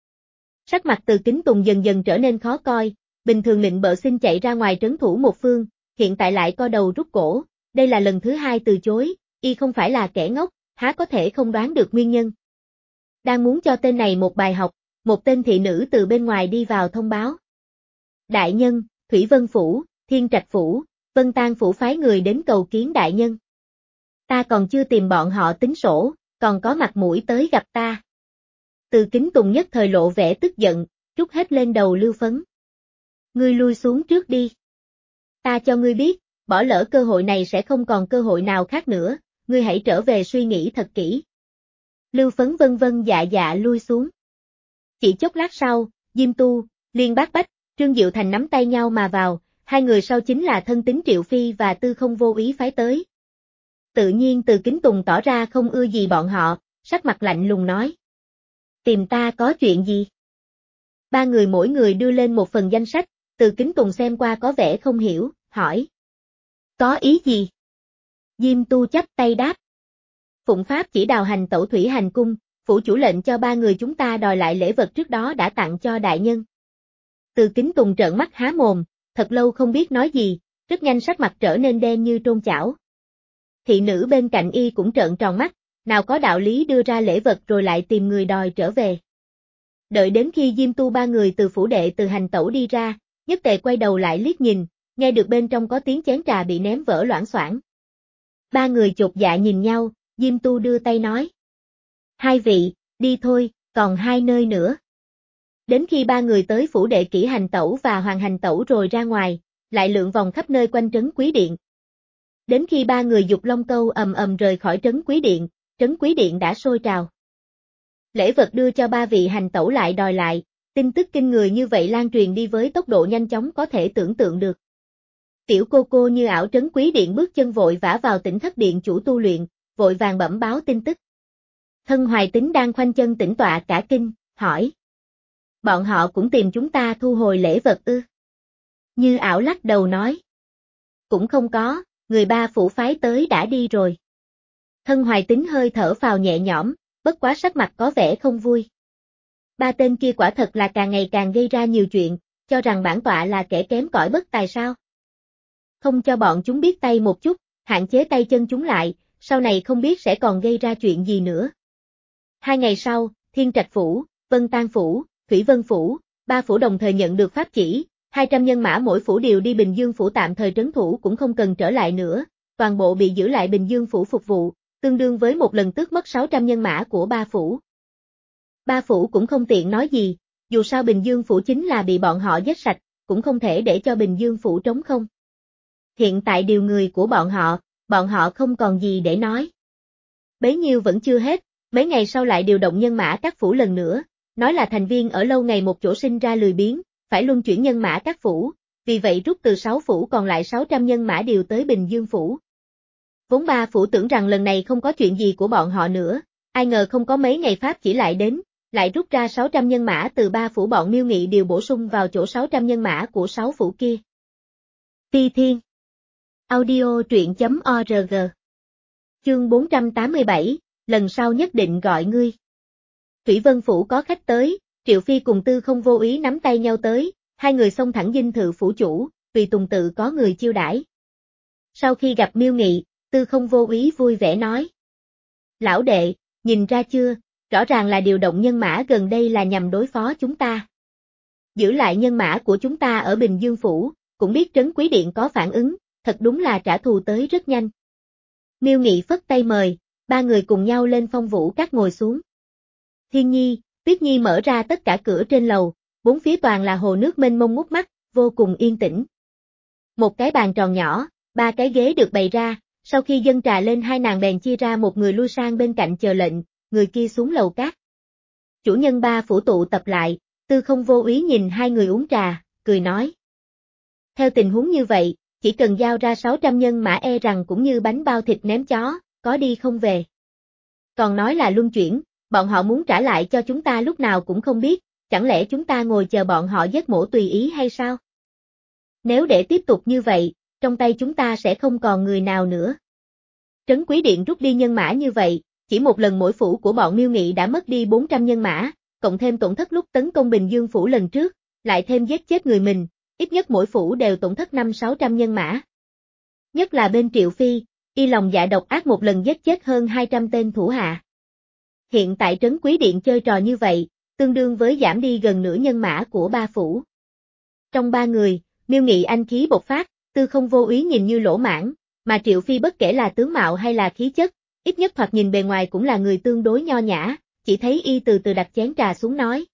Sắc mặt Từ Kính Tùng dần dần trở nên khó coi, bình thường nịnh bợ xin chạy ra ngoài trấn thủ một phương, hiện tại lại co đầu rút cổ, đây là lần thứ hai từ chối, y không phải là kẻ ngốc, há có thể không đoán được nguyên nhân. Đang muốn cho tên này một bài học, một tên thị nữ từ bên ngoài đi vào thông báo. Đại nhân, Thủy Vân Phủ, Thiên Trạch Phủ, Vân Tang Phủ phái người đến cầu kiến đại nhân. Ta còn chưa tìm bọn họ tính sổ, còn có mặt mũi tới gặp ta. Từ Kính Tùng nhất thời lộ vẻ tức giận, trút hết lên đầu Lưu Phấn. Ngươi lui xuống trước đi. Ta cho ngươi biết, bỏ lỡ cơ hội này sẽ không còn cơ hội nào khác nữa, ngươi hãy trở về suy nghĩ thật kỹ. Lưu Phấn vân vân dạ dạ lui xuống. Chỉ chốc lát sau, Diêm Tu, Liên Bác Bách, Trương Diệu Thành nắm tay nhau mà vào, hai người sau chính là thân tín Triệu Phi và Tư Không Vô Úy phái tới. Tự nhiên Từ Kính Tùng tỏ ra không ưa gì bọn họ, sắc mặt lạnh lùng nói. Tìm ta có chuyện gì? Ba người mỗi người đưa lên một phần danh sách, Từ Kính Tùng xem qua có vẻ không hiểu, hỏi. Có ý gì? Diêm Tu chắp tay đáp. Phụng Pháp chỉ đào hành tẩu thủy hành cung, phủ chủ lệnh cho ba người chúng ta đòi lại lễ vật trước đó đã tặng cho đại nhân. Từ Kính Tùng trợn mắt há mồm, thật lâu không biết nói gì, rất nhanh sắc mặt trở nên đen như trôn chảo. Thị nữ bên cạnh y cũng trợn tròn mắt, nào có đạo lý đưa ra lễ vật rồi lại tìm người đòi trở về. Đợi đến khi Diêm Tu ba người từ phủ đệ Từ Hành Tẩu đi ra, nhất tề quay đầu lại liếc nhìn, nghe được bên trong có tiếng chén trà bị ném vỡ loảng xoảng. Ba người chột dạ nhìn nhau, Diêm Tu đưa tay nói. Hai vị, đi thôi, còn hai nơi nữa. Đến khi ba người tới phủ đệ Kỷ Hành Tẩu và Hoàng Hành Tẩu rồi ra ngoài, lại lượn vòng khắp nơi quanh trấn Quý Điện. Đến khi ba người dục long câu ầm ầm rời khỏi trấn Quý Điện, trấn Quý Điện đã sôi trào. Lễ vật đưa cho ba vị hành tẩu lại đòi lại, tin tức kinh người như vậy lan truyền đi với tốc độ nhanh chóng có thể tưởng tượng được. Tiểu cô cô như ảo trấn Quý Điện bước chân vội vã vào Tỉnh Thất Điện chủ tu luyện, vội vàng bẩm báo tin tức. Thân Hoài Tính đang khoanh chân tĩnh tọa cả kinh, hỏi. Bọn họ cũng tìm chúng ta thu hồi lễ vật ư? Như ảo lắc đầu nói. Cũng không có, người ba phủ phái tới đã đi rồi. Thân Hoài Tính hơi thở phào nhẹ nhõm, bất quá sắc mặt có vẻ không vui. Ba tên kia quả thật là càng ngày càng gây ra nhiều chuyện, cho rằng bản tọa là kẻ kém cỏi bất tài sao. Không cho bọn chúng biết tay một chút, hạn chế tay chân chúng lại, sau này không biết sẽ còn gây ra chuyện gì nữa. Hai ngày sau, Thiên Trạch Phủ, Vân Tang Phủ, Thủy Vân Phủ, ba phủ đồng thời nhận được pháp chỉ, hai trăm nhân mã mỗi phủ đều đi Bình Dương Phủ tạm thời trấn thủ cũng không cần trở lại nữa, toàn bộ bị giữ lại Bình Dương Phủ phục vụ, tương đương với một lần tước mất sáu trăm nhân mã của ba phủ. Ba phủ cũng không tiện nói gì, dù sao Bình Dương Phủ chính là bị bọn họ giết sạch, cũng không thể để cho Bình Dương Phủ trống không. Hiện tại điều người của bọn họ, bọn họ không còn gì để nói. Bấy nhiêu vẫn chưa hết, mấy ngày sau lại điều động nhân mã các phủ lần nữa, nói là thành viên ở lâu ngày một chỗ sinh ra lười biếng, phải luân chuyển nhân mã các phủ, vì vậy rút từ sáu phủ còn lại sáu trăm nhân mã điều tới Bình Dương Phủ. Vốn ba phủ tưởng rằng lần này không có chuyện gì của bọn họ nữa, ai ngờ không có mấy ngày pháp chỉ lại đến, lại rút ra sáu trăm nhân mã từ ba phủ bọn Miêu Nghị điều bổ sung vào chỗ sáu trăm nhân mã của sáu phủ kia. Phi Thiên Audio truyện.org Chương bốn trăm tám mươi bảy, lần sau nhất định gọi ngươi. Thủy Vân Phủ có khách tới, Triệu Phi cùng Tư Không vô ý nắm tay nhau tới, hai người xông thẳng dinh thự phủ chủ, tùy tùng tự có người chiêu đãi. Sau khi gặp Miêu Nghị, Tư Không vô ý vui vẻ nói. Lão đệ, nhìn ra chưa, rõ ràng là điều động nhân mã gần đây là nhằm đối phó chúng ta. Giữ lại nhân mã của chúng ta ở Bình Dương Phủ, cũng biết Trấn Quý Điện có phản ứng, thật đúng là trả thù tới rất nhanh. Miêu Nghị phất tay mời, ba người cùng nhau lên Phong Vũ Các ngồi xuống. Thiên Nhi, Tuyết Nhi mở ra tất cả cửa trên lầu, bốn phía toàn là hồ nước mênh mông ngút mắt, vô cùng yên tĩnh. Một cái bàn tròn nhỏ, ba cái ghế được bày ra, sau khi dâng trà lên hai nàng bèn chia ra một người lui sang bên cạnh chờ lệnh, người kia xuống lầu cát. Chủ nhân ba phủ tụ tập lại, Tư Không vô ý nhìn hai người uống trà, cười nói. Theo tình huống như vậy, chỉ cần giao ra sáu trăm nhân mã e rằng cũng như bánh bao thịt ném chó, có đi không về. Còn nói là luân chuyển, bọn họ muốn trả lại cho chúng ta lúc nào cũng không biết, chẳng lẽ chúng ta ngồi chờ bọn họ giết mổ tùy ý hay sao? Nếu để tiếp tục như vậy, trong tay chúng ta sẽ không còn người nào nữa. Trấn Quý Điện rút đi nhân mã như vậy, chỉ một lần mỗi phủ của bọn Miêu Nghị đã mất đi bốn trăm nhân mã, cộng thêm tổn thất lúc tấn công Bình Dương Phủ lần trước, lại thêm giết chết người mình, ít nhất mỗi phủ đều tổn thất năm sáu trăm nhân mã. Nhất là bên Triệu Phi, y lòng dạ độc ác một lần giết chết hơn hai trăm tên thủ hạ. Hiện tại Trấn Quý Điện chơi trò như vậy, tương đương với giảm đi gần nửa nhân mã của ba phủ. Trong ba người, Miêu Nghị anh khí bộc phát, Tư Không vô ý nhìn như lỗ mãng, mà Triệu Phi bất kể là tướng mạo hay là khí chất, ít nhất thoạt nhìn bề ngoài cũng là người tương đối nho nhã, chỉ thấy y từ từ đặt chén trà xuống nói.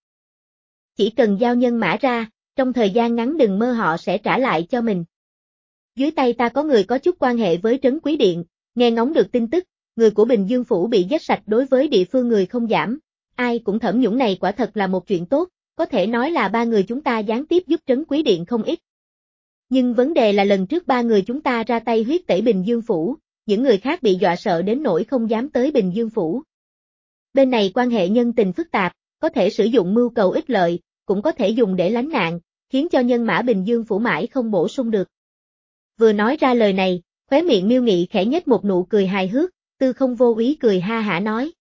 Chỉ cần giao nhân mã ra, trong thời gian ngắn đừng mơ họ sẽ trả lại cho mình. Dưới tay ta có người có chút quan hệ với Trấn Quý Điện, nghe ngóng được tin tức, người của Bình Dương Phủ bị giết sạch đối với địa phương người không giảm, ai cũng thẩm nhũng này quả thật là một chuyện tốt, có thể nói là ba người chúng ta gián tiếp giúp Trấn Quý Điện không ít. Nhưng vấn đề là lần trước ba người chúng ta ra tay huyết tẩy Bình Dương Phủ, những người khác bị dọa sợ đến nỗi không dám tới Bình Dương Phủ. Bên này quan hệ nhân tình phức tạp, có thể sử dụng mưu cầu ích lợi, cũng có thể dùng để lánh nạn, khiến cho nhân mã Bình Dương Phủ mãi không bổ sung được. Vừa nói ra lời này, khóe miệng Miêu Nghị khẽ nhếch một nụ cười hài hước, Tư Không vô ý cười ha hả nói.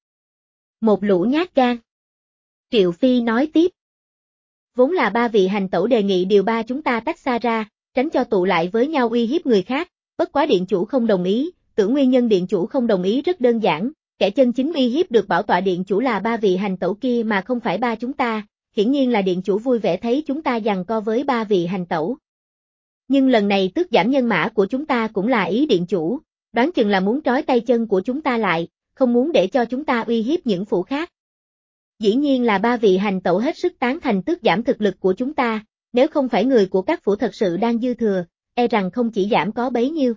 Một lũ nhát gan. Triệu Phi nói tiếp. Vốn là ba vị hành tẩu đề nghị điều ba chúng ta tách xa ra, tránh cho tụ lại với nhau uy hiếp người khác, bất quá điện chủ không đồng ý, tưởng nguyên nhân điện chủ không đồng ý rất đơn giản, kẻ chân chính uy hiếp được bảo tọa điện chủ là ba vị hành tẩu kia mà không phải ba chúng ta, hiển nhiên là điện chủ vui vẻ thấy chúng ta giằng co với ba vị hành tẩu. Nhưng lần này tước giảm nhân mã của chúng ta cũng là ý điện chủ, đoán chừng là muốn trói tay chân của chúng ta lại, không muốn để cho chúng ta uy hiếp những phủ khác. Dĩ nhiên là ba vị hành tẩu hết sức tán thành tước giảm thực lực của chúng ta, nếu không phải người của các phủ thật sự đang dư thừa, e rằng không chỉ giảm có bấy nhiêu.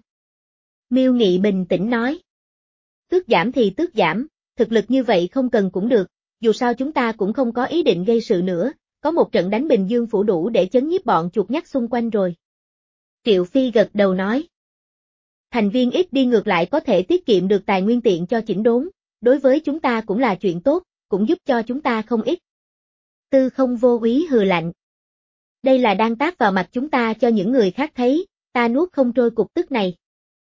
Miêu Nghị bình tĩnh nói. Tước giảm thì tước giảm, thực lực như vậy không cần cũng được, dù sao chúng ta cũng không có ý định gây sự nữa, có một trận đánh Bình Dương Phủ đủ để chấn nhiếp bọn chuột nhắt xung quanh rồi. Triệu Phi gật đầu nói. Thành viên ít đi ngược lại có thể tiết kiệm được tài nguyên tiện cho chỉnh đốn, đối với chúng ta cũng là chuyện tốt, cũng giúp cho chúng ta không ít. Tư Không vô ý hừ lạnh. Đây là đang tát vào mặt chúng ta cho những người khác thấy, ta nuốt không trôi cục tức này.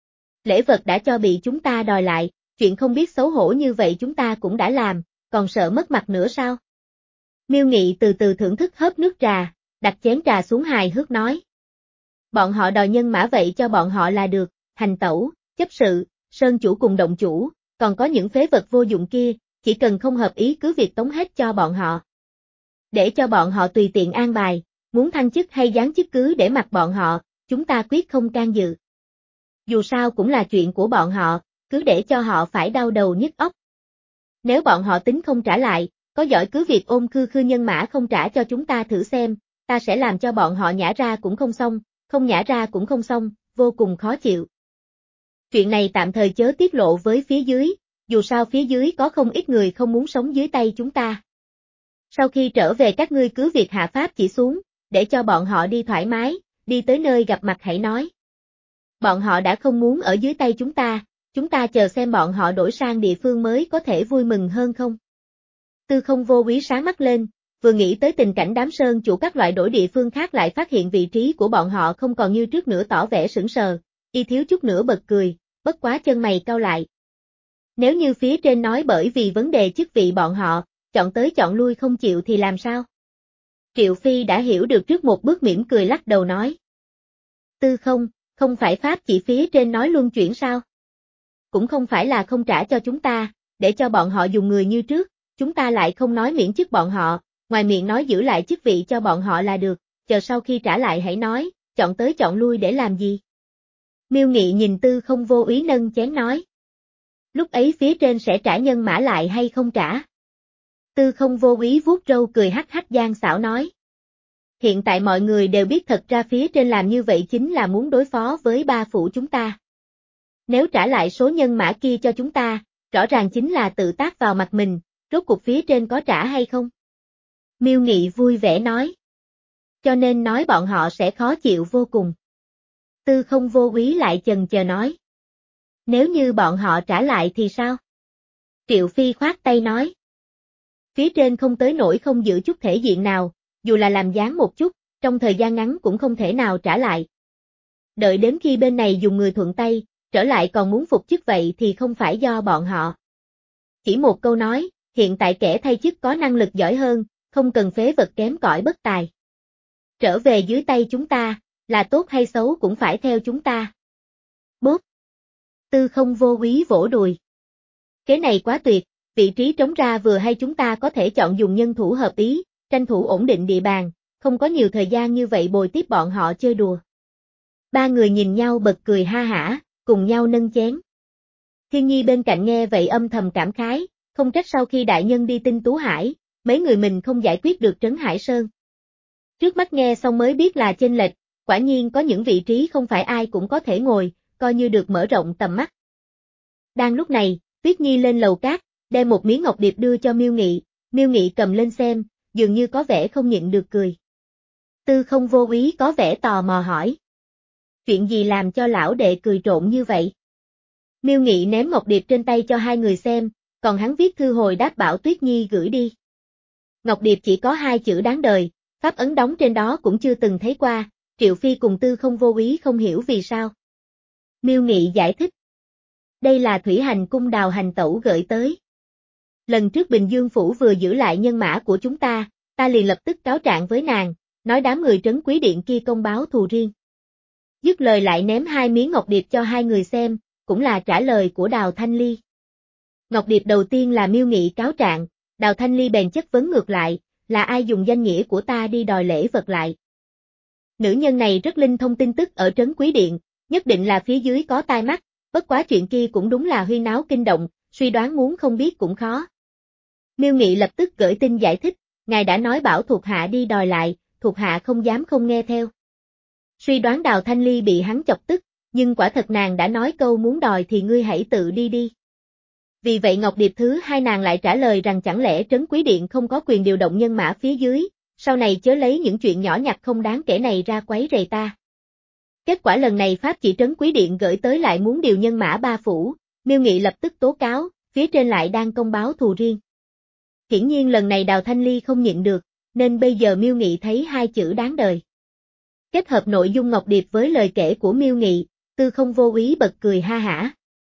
Lễ vật đã cho bị chúng ta đòi lại, chuyện không biết xấu hổ như vậy chúng ta cũng đã làm, còn sợ mất mặt nữa sao? Miêu Nghị từ từ thưởng thức hớp nước trà, đặt chén trà xuống hài hước nói. Bọn họ đòi nhân mã vậy cho bọn họ là được, hành tẩu, chấp sự, sơn chủ cùng động chủ, còn có những phế vật vô dụng kia, chỉ cần không hợp ý cứ việc tống hết cho bọn họ. Để cho bọn họ tùy tiện an bài, muốn thăng chức hay giáng chức cứ để mặc bọn họ, chúng ta quyết không can dự. Dù sao cũng là chuyện của bọn họ, cứ để cho họ phải đau đầu nhức óc. Nếu bọn họ tính không trả lại, có giỏi cứ việc ôm khư khư nhân mã không trả cho chúng ta thử xem, ta sẽ làm cho bọn họ nhả ra cũng không xong, không nhả ra cũng không xong, vô cùng khó chịu. Chuyện này tạm thời chớ tiết lộ với phía dưới, dù sao phía dưới có không ít người không muốn sống dưới tay chúng ta. Sau khi trở về các ngươi cứ việc hạ pháp chỉ xuống, để cho bọn họ đi thoải mái, đi tới nơi gặp mặt hãy nói. Bọn họ đã không muốn ở dưới tay chúng ta, chúng ta chờ xem bọn họ đổi sang địa phương mới có thể vui mừng hơn không. Tư Không Vô Úy sáng mắt lên, vừa nghĩ tới tình cảnh đám sơn chủ các loại đổi địa phương khác lại phát hiện vị trí của bọn họ không còn như trước nữa tỏ vẻ sững sờ, y thiếu chút nữa bật cười, bất quá chân mày cau lại. Nếu như phía trên nói bởi vì vấn đề chức vị bọn họ, chọn tới chọn lui không chịu thì làm sao? Triệu Phi đã hiểu được trước một bước mỉm cười lắc đầu nói. Tư Không, không phải pháp chỉ phía trên nói luân chuyển sao? Cũng không phải là không trả cho chúng ta, để cho bọn họ dùng người như trước, chúng ta lại không nói miễn chức bọn họ, ngoài miệng nói giữ lại chức vị cho bọn họ là được, chờ sau khi trả lại hãy nói, chọn tới chọn lui để làm gì? Miêu Nghị nhìn Tư Không Vô Úy nâng chén nói. Lúc ấy phía trên sẽ trả nhân mã lại hay không trả? Tư Không Vô Úy vuốt râu cười hắc hắc gian xảo nói. Hiện tại mọi người đều biết thật ra phía trên làm như vậy chính là muốn đối phó với ba phủ chúng ta. Nếu trả lại số nhân mã kia cho chúng ta, rõ ràng chính là tự tác vào mặt mình, rốt cuộc phía trên có trả hay không? Miêu Nghị vui vẻ nói. Cho nên nói bọn họ sẽ khó chịu vô cùng. Tư Không Vô Úy lại chần chờ nói. Nếu như bọn họ trả lại thì sao? Triệu Phi khoát tay nói. Phía trên không tới nỗi không giữ chút thể diện nào, dù là làm dáng một chút, trong thời gian ngắn cũng không thể nào trả lại. Đợi đến khi bên này dùng người thuận tay, trở lại còn muốn phục chức vậy thì không phải do bọn họ. Chỉ một câu nói, hiện tại kẻ thay chức có năng lực giỏi hơn, không cần phế vật kém cỏi bất tài. Trở về dưới tay chúng ta, là tốt hay xấu cũng phải theo chúng ta. Bốp! Tư Không Vô Úy vỗ đùi. Cái này quá tuyệt, vị trí trống ra vừa hay chúng ta có thể chọn dùng nhân thủ hợp ý, tranh thủ ổn định địa bàn, không có nhiều thời gian như vậy bồi tiếp bọn họ chơi đùa. Ba người nhìn nhau bật cười ha hả, cùng nhau nâng chén. Thiên Nhi bên cạnh nghe vậy âm thầm cảm khái, không trách sau khi đại nhân đi Tinh Tú Hải, mấy người mình không giải quyết được Trấn Hải Sơn. Trước mắt nghe xong mới biết là chênh lệch, quả nhiên có những vị trí không phải ai cũng có thể ngồi, coi như được mở rộng tầm mắt. Đang lúc này, Tuyết Nhi lên lầu cát, đem một miếng ngọc điệp đưa cho Miêu Nghị, Miêu Nghị cầm lên xem, dường như có vẻ không nhịn được cười. Tư Không Vô Úy có vẻ tò mò hỏi. Chuyện gì làm cho lão đệ cười trộn như vậy? Miêu Nghị ném ngọc điệp trên tay cho hai người xem, còn hắn viết thư hồi đáp bảo Tuyết Nhi gửi đi. Ngọc điệp chỉ có hai chữ đáng đời, pháp ấn đóng trên đó cũng chưa từng thấy qua, Triệu Phi cùng Tư Không Vô Úy không hiểu vì sao. Miêu Nghị giải thích. Đây là Thủy Hành Cung Đào Hành Tẩu gửi tới. Lần trước Bình Dương Phủ vừa giữ lại nhân mã của chúng ta, ta liền lập tức cáo trạng với nàng, nói đám người Trấn Quý Điện kia công báo thù riêng. Dứt lời lại ném hai miếng ngọc điệp cho hai người xem, cũng là trả lời của Đào Thanh Ly. Ngọc điệp đầu tiên là Miêu Nghị cáo trạng, Đào Thanh Ly bèn chất vấn ngược lại, là ai dùng danh nghĩa của ta đi đòi lễ vật lại. Nữ nhân này rất linh thông tin tức ở Trấn Quý Điện, nhất định là phía dưới có tai mắt, bất quá chuyện kia cũng đúng là huyên náo kinh động, suy đoán muốn không biết cũng khó. Miêu Nghị lập tức gửi tin giải thích, ngài đã nói bảo thuộc hạ đi đòi lại, thuộc hạ không dám không nghe theo. Suy đoán Đào Thanh Ly bị hắn chọc tức, nhưng quả thật nàng đã nói câu muốn đòi thì ngươi hãy tự đi đi. Vì vậy Ngọc Điệp thứ hai nàng lại trả lời rằng chẳng lẽ Trấn Quý Điện không có quyền điều động nhân mã phía dưới, sau này chớ lấy những chuyện nhỏ nhặt không đáng kể này ra quấy rầy ta. Kết quả lần này pháp chỉ Trấn Quý Điện gửi tới lại muốn điều nhân mã ba phủ, Miêu Nghị lập tức tố cáo, phía trên lại đang công báo thù riêng. Hiển nhiên lần này Đào Thanh Ly không nhịn được, nên bây giờ Miêu Nghị thấy hai chữ đáng đời. Kết hợp nội dung Ngọc Điệp với lời kể của Miêu Nghị, Tư Không Vô Úy bật cười ha hả.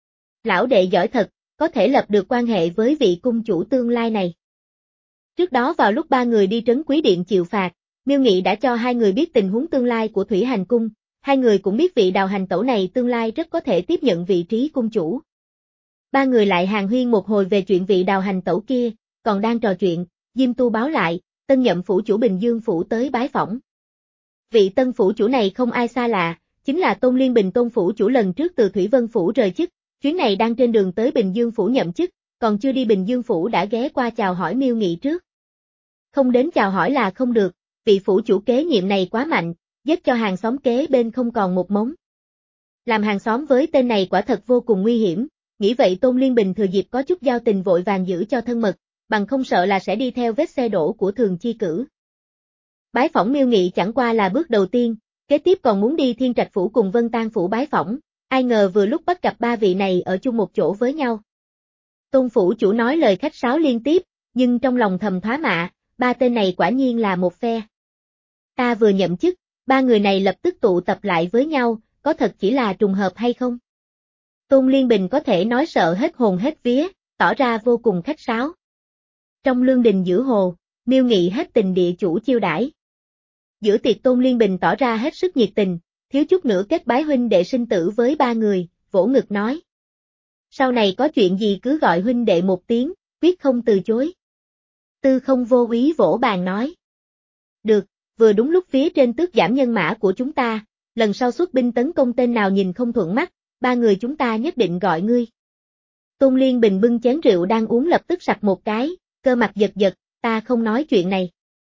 Lão đệ giỏi thật, có thể lập được quan hệ với vị cung chủ tương lai này. Trước đó vào lúc ba người đi Trấn Quý Điện chịu phạt, Miêu Nghị đã cho hai người biết tình huống tương lai của Thủy Hành Cung, hai người cũng biết vị Đào hành tẩu này tương lai rất có thể tiếp nhận vị trí cung chủ. Ba người lại hàn huyên một hồi về chuyện vị Đào hành tẩu kia, còn đang trò chuyện, Diêm Tu báo lại, tân nhậm phủ chủ Bình Dương phủ tới bái phỏng. Vị tân phủ chủ này không ai xa lạ, chính là Tôn Liên Bình Tôn phủ chủ lần trước từ Thủy Vân phủ rời chức, chuyến này đang trên đường tới Bình Dương phủ nhậm chức, còn chưa đi Bình Dương phủ đã ghé qua chào hỏi Miêu Nghị trước. Không đến chào hỏi là không được, vị phủ chủ kế nhiệm này quá mạnh, giết cho hàng xóm kế bên không còn một mống. Làm hàng xóm với tên này quả thật vô cùng nguy hiểm, nghĩ vậy Tôn Liên Bình thừa dịp có chút giao tình vội vàng giữ cho thân mật, bằng không sợ là sẽ đi theo vết xe đổ của Thường Chi Cử. Bái phỏng Miêu Nghị chẳng qua là bước đầu tiên, kế tiếp còn muốn đi Thiên Trạch phủ cùng Vân Tang phủ bái phỏng, ai ngờ vừa lúc bắt gặp ba vị này ở chung một chỗ với nhau. Tôn phủ chủ nói lời khách sáo liên tiếp, nhưng trong lòng thầm thoá mạ, ba tên này quả nhiên là một phe. Ta vừa nhậm chức, ba người này lập tức tụ tập lại với nhau, có thật chỉ là trùng hợp hay không? Tôn Liên Bình có thể nói sợ hết hồn hết vía, tỏ ra vô cùng khách sáo. Trong lương đình giữa hồ, Miêu Nghị hết tình địa chủ chiêu đãi. Giữa tiệc Tôn Liên Bình tỏ ra hết sức nhiệt tình, thiếu chút nữa kết bái huynh đệ sinh tử với ba người, vỗ ngực nói. Sau này có chuyện gì cứ gọi huynh đệ một tiếng, quyết không từ chối. Tư Không vô úy vỗ bàn nói. Được, vừa đúng lúc phía trên tước giảm nhân mã của chúng ta, lần sau xuất binh tấn công tên nào nhìn không thuận mắt, ba người chúng ta nhất định gọi ngươi. Tôn Liên Bình bưng chén rượu đang uống lập tức sặc một cái, cơ mặt giật giật, ta không nói chuyện này.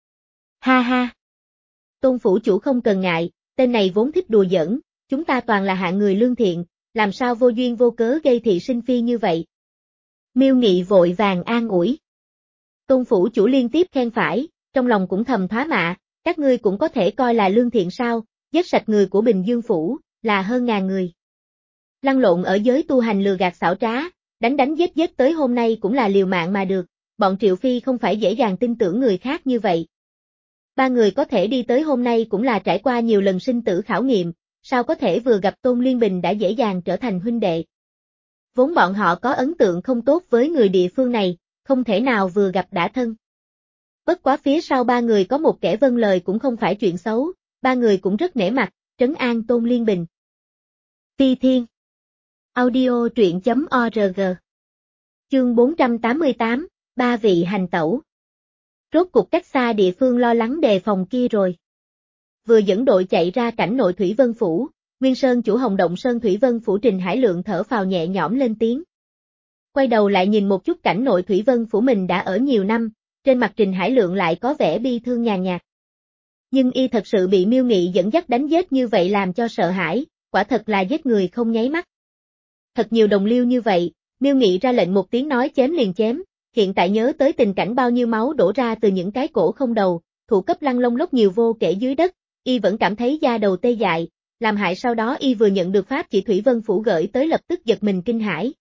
Ha ha. Tôn phủ chủ không cần ngại, tên này vốn thích đùa giỡn, chúng ta toàn là hạng người lương thiện, làm sao vô duyên vô cớ gây thị sinh phi như vậy. Miêu Nghị vội vàng an ủi. Tôn phủ chủ liên tiếp khen phải, trong lòng cũng thầm thoá mạ, các ngươi cũng có thể coi là lương thiện sao, giết sạch người của Bình Dương phủ, là hơn ngàn người. Lăn lộn ở giới tu hành lừa gạt xảo trá, đánh đánh giết giết tới hôm nay cũng là liều mạng mà được, bọn Triệu Phi không phải dễ dàng tin tưởng người khác như vậy. Ba người có thể đi tới hôm nay cũng là trải qua nhiều lần sinh tử khảo nghiệm, sao có thể vừa gặp Tôn Liên Bình đã dễ dàng trở thành huynh đệ. Vốn bọn họ có ấn tượng không tốt với người địa phương này, không thể nào vừa gặp đã thân. Bất quá phía sau ba người có một kẻ vâng lời cũng không phải chuyện xấu, ba người cũng rất nể mặt, trấn an Tôn Liên Bình. Phi Thiên Audio truyện chấm org Chương bốn trăm tám mươi tám, ba vị hành tẩu. Rốt cục cách xa địa phương lo lắng đề phòng kia rồi. Vừa dẫn đội chạy ra cảnh nội Thủy Vân Phủ, Nguyên Sơn chủ Hồng Động Sơn Thủy Vân Phủ Trình Hải Lượng thở phào nhẹ nhõm lên tiếng. Quay đầu lại nhìn một chút cảnh nội Thủy Vân Phủ mình đã ở nhiều năm, trên mặt Trình Hải Lượng lại có vẻ bi thương nhàn nhạt. Nhưng y thật sự bị Miêu Nghị dẫn dắt đánh giết như vậy làm cho sợ hãi, quả thật là giết người không nháy mắt. Thật nhiều đồng liêu như vậy, Miêu Nghị ra lệnh một tiếng nói chém liền chém, hiện tại nhớ tới tình cảnh bao nhiêu máu đổ ra từ những cái cổ không đầu, thủ cấp lăn lông lốc nhiều vô kể dưới đất, y vẫn cảm thấy da đầu tê dại, làm hại sau đó y vừa nhận được pháp chỉ Thủy Vân Phủ gửi tới lập tức giật mình kinh hãi.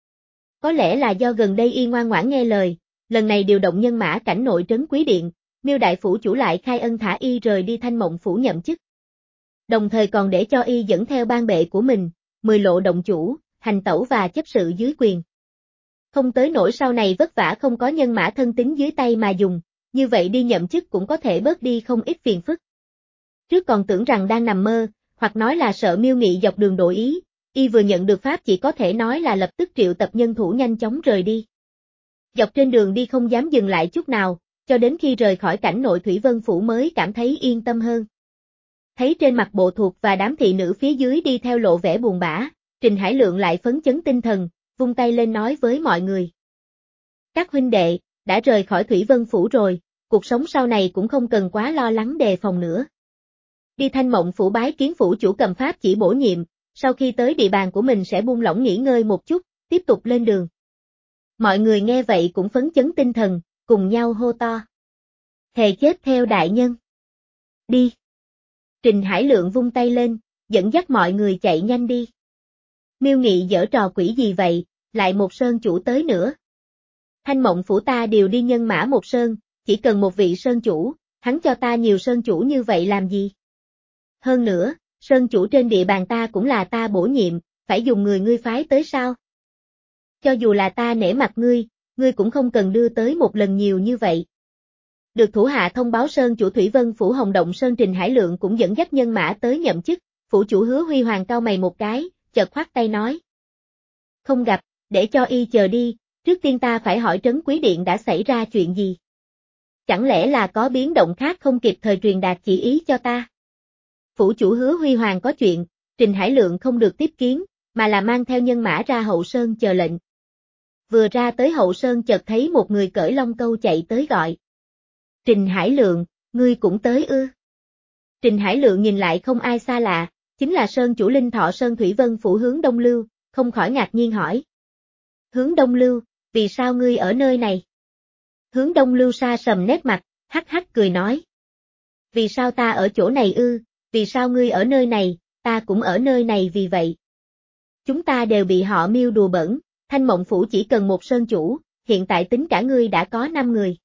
Có lẽ là do gần đây y ngoan ngoãn nghe lời, lần này điều động nhân mã cảnh nội trấn Quý Điện, Miêu đại phủ chủ lại khai ân thả y rời đi Thanh Mộng phủ nhậm chức. Đồng thời còn để cho y dẫn theo ban bệ của mình, mười lộ động chủ, hành tẩu và chấp sự dưới quyền. Không tới nỗi sau này vất vả không có nhân mã thân tín dưới tay mà dùng, như vậy đi nhậm chức cũng có thể bớt đi không ít phiền phức. Trước còn tưởng rằng đang nằm mơ, hoặc nói là sợ Miêu Nghị dọc đường đổi ý, y vừa nhận được pháp chỉ có thể nói là lập tức triệu tập nhân thủ nhanh chóng rời đi. Dọc trên đường đi không dám dừng lại chút nào, cho đến khi rời khỏi cảnh nội Thủy Vân Phủ mới cảm thấy yên tâm hơn. Thấy trên mặt bộ thuộc và đám thị nữ phía dưới đi theo lộ vẻ buồn bã, Trình Hải Lượng lại phấn chấn tinh thần, vung tay lên nói với mọi người. Các huynh đệ, đã rời khỏi Thủy Vân Phủ rồi, cuộc sống sau này cũng không cần quá lo lắng đề phòng nữa. Đi Thanh Mộng Phủ bái kiến phủ chủ cầm pháp chỉ bổ nhiệm, sau khi tới địa bàn của mình sẽ buông lỏng nghỉ ngơi một chút, tiếp tục lên đường. Mọi người nghe vậy cũng phấn chấn tinh thần, cùng nhau hô to. Thề chết theo đại nhân. Đi. Trình Hải Lượng vung tay lên, dẫn dắt mọi người chạy nhanh đi. Miêu Nghị giở trò quỷ gì vậy, lại một sơn chủ tới nữa. Thanh Mộng Phủ ta đều đi nhân mã một sơn, chỉ cần một vị sơn chủ, hắn cho ta nhiều sơn chủ như vậy làm gì? Hơn nữa, sơn chủ trên địa bàn ta cũng là ta bổ nhiệm, phải dùng người ngươi phái tới sao? Cho dù là ta nể mặt ngươi, ngươi cũng không cần đưa tới một lần nhiều như vậy. Được thủ hạ thông báo sơn chủ Thủy Vân Phủ Hồng Động Sơn Trình Hải Lượng cũng dẫn dắt nhân mã tới nhậm chức, Phủ chủ Hứa Huy Hoàng cau mày một cái, chợt khoát tay nói. Không gặp, để cho y chờ đi, trước tiên ta phải hỏi Trấn Quý Điện đã xảy ra chuyện gì. Chẳng lẽ là có biến động khác không kịp thời truyền đạt chỉ ý cho ta? Phủ chủ Hứa Huy Hoàng có chuyện, Trình Hải Lượng không được tiếp kiến, mà là mang theo nhân mã ra hậu sơn chờ lệnh. Vừa ra tới hậu sơn chợt thấy một người cởi long câu chạy tới gọi. Trình Hải Lượng, ngươi cũng tới ư? Trình Hải Lượng nhìn lại không ai xa lạ, chính là Sơn chủ Linh Thọ Sơn Thủy Vân Phủ Hướng Đông Lưu, không khỏi ngạc nhiên hỏi. Hướng Đông Lưu, vì sao ngươi ở nơi này? Hướng Đông Lưu sa sầm nét mặt, hắc hắc cười nói. Vì sao ta ở chỗ này ư, vì sao ngươi ở nơi này, ta cũng ở nơi này vì vậy. Chúng ta đều bị họ Miêu đùa bẩn, Thanh Mộng Phủ chỉ cần một sơn chủ, hiện tại tính cả ngươi đã có năm người.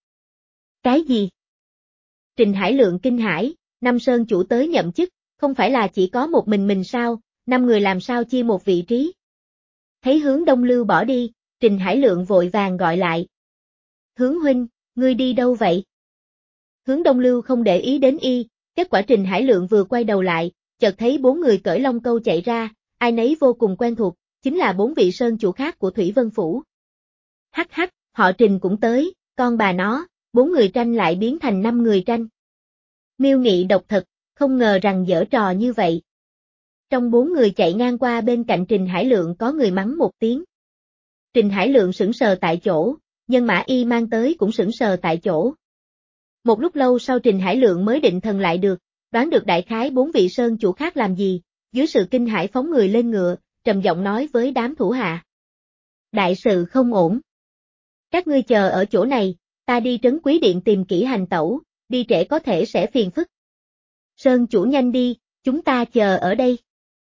Cái gì? Trình Hải Lượng kinh hãi, năm sơn chủ tới nhậm chức, không phải là chỉ có một mình mình sao, năm người làm sao chia một vị trí. Thấy Hướng Đông Lưu bỏ đi, Trình Hải Lượng vội vàng gọi lại. Hướng huynh, ngươi đi đâu vậy? Hướng Đông Lưu không để ý đến y, kết quả Trình Hải Lượng vừa quay đầu lại, chợt thấy bốn người cởi long câu chạy ra, ai nấy vô cùng quen thuộc, chính là bốn vị sơn chủ khác của Thủy Vân Phủ. Hắc hắc, họ Trình cũng tới, con bà nó, bốn người tranh lại biến thành năm người tranh. Miêu Nghị độc thật, không ngờ rằng giở trò như vậy. Trong bốn người chạy ngang qua bên cạnh Trình Hải Lượng có người mắng một tiếng. Trình Hải Lượng sững sờ tại chỗ, nhân mã y mang tới cũng sững sờ tại chỗ. Một lúc lâu sau Trình Hải Lượng mới định thần lại được, đoán được đại khái bốn vị sơn chủ khác làm gì, dưới sự kinh hãi phóng người lên ngựa, trầm giọng nói với đám thủ hạ. Đại sự không ổn. Các ngươi chờ ở chỗ này, ta đi Trấn Quý Điện tìm kỹ hành tẩu, đi trễ có thể sẽ phiền phức. Sơn chủ nhanh đi, chúng ta chờ ở đây.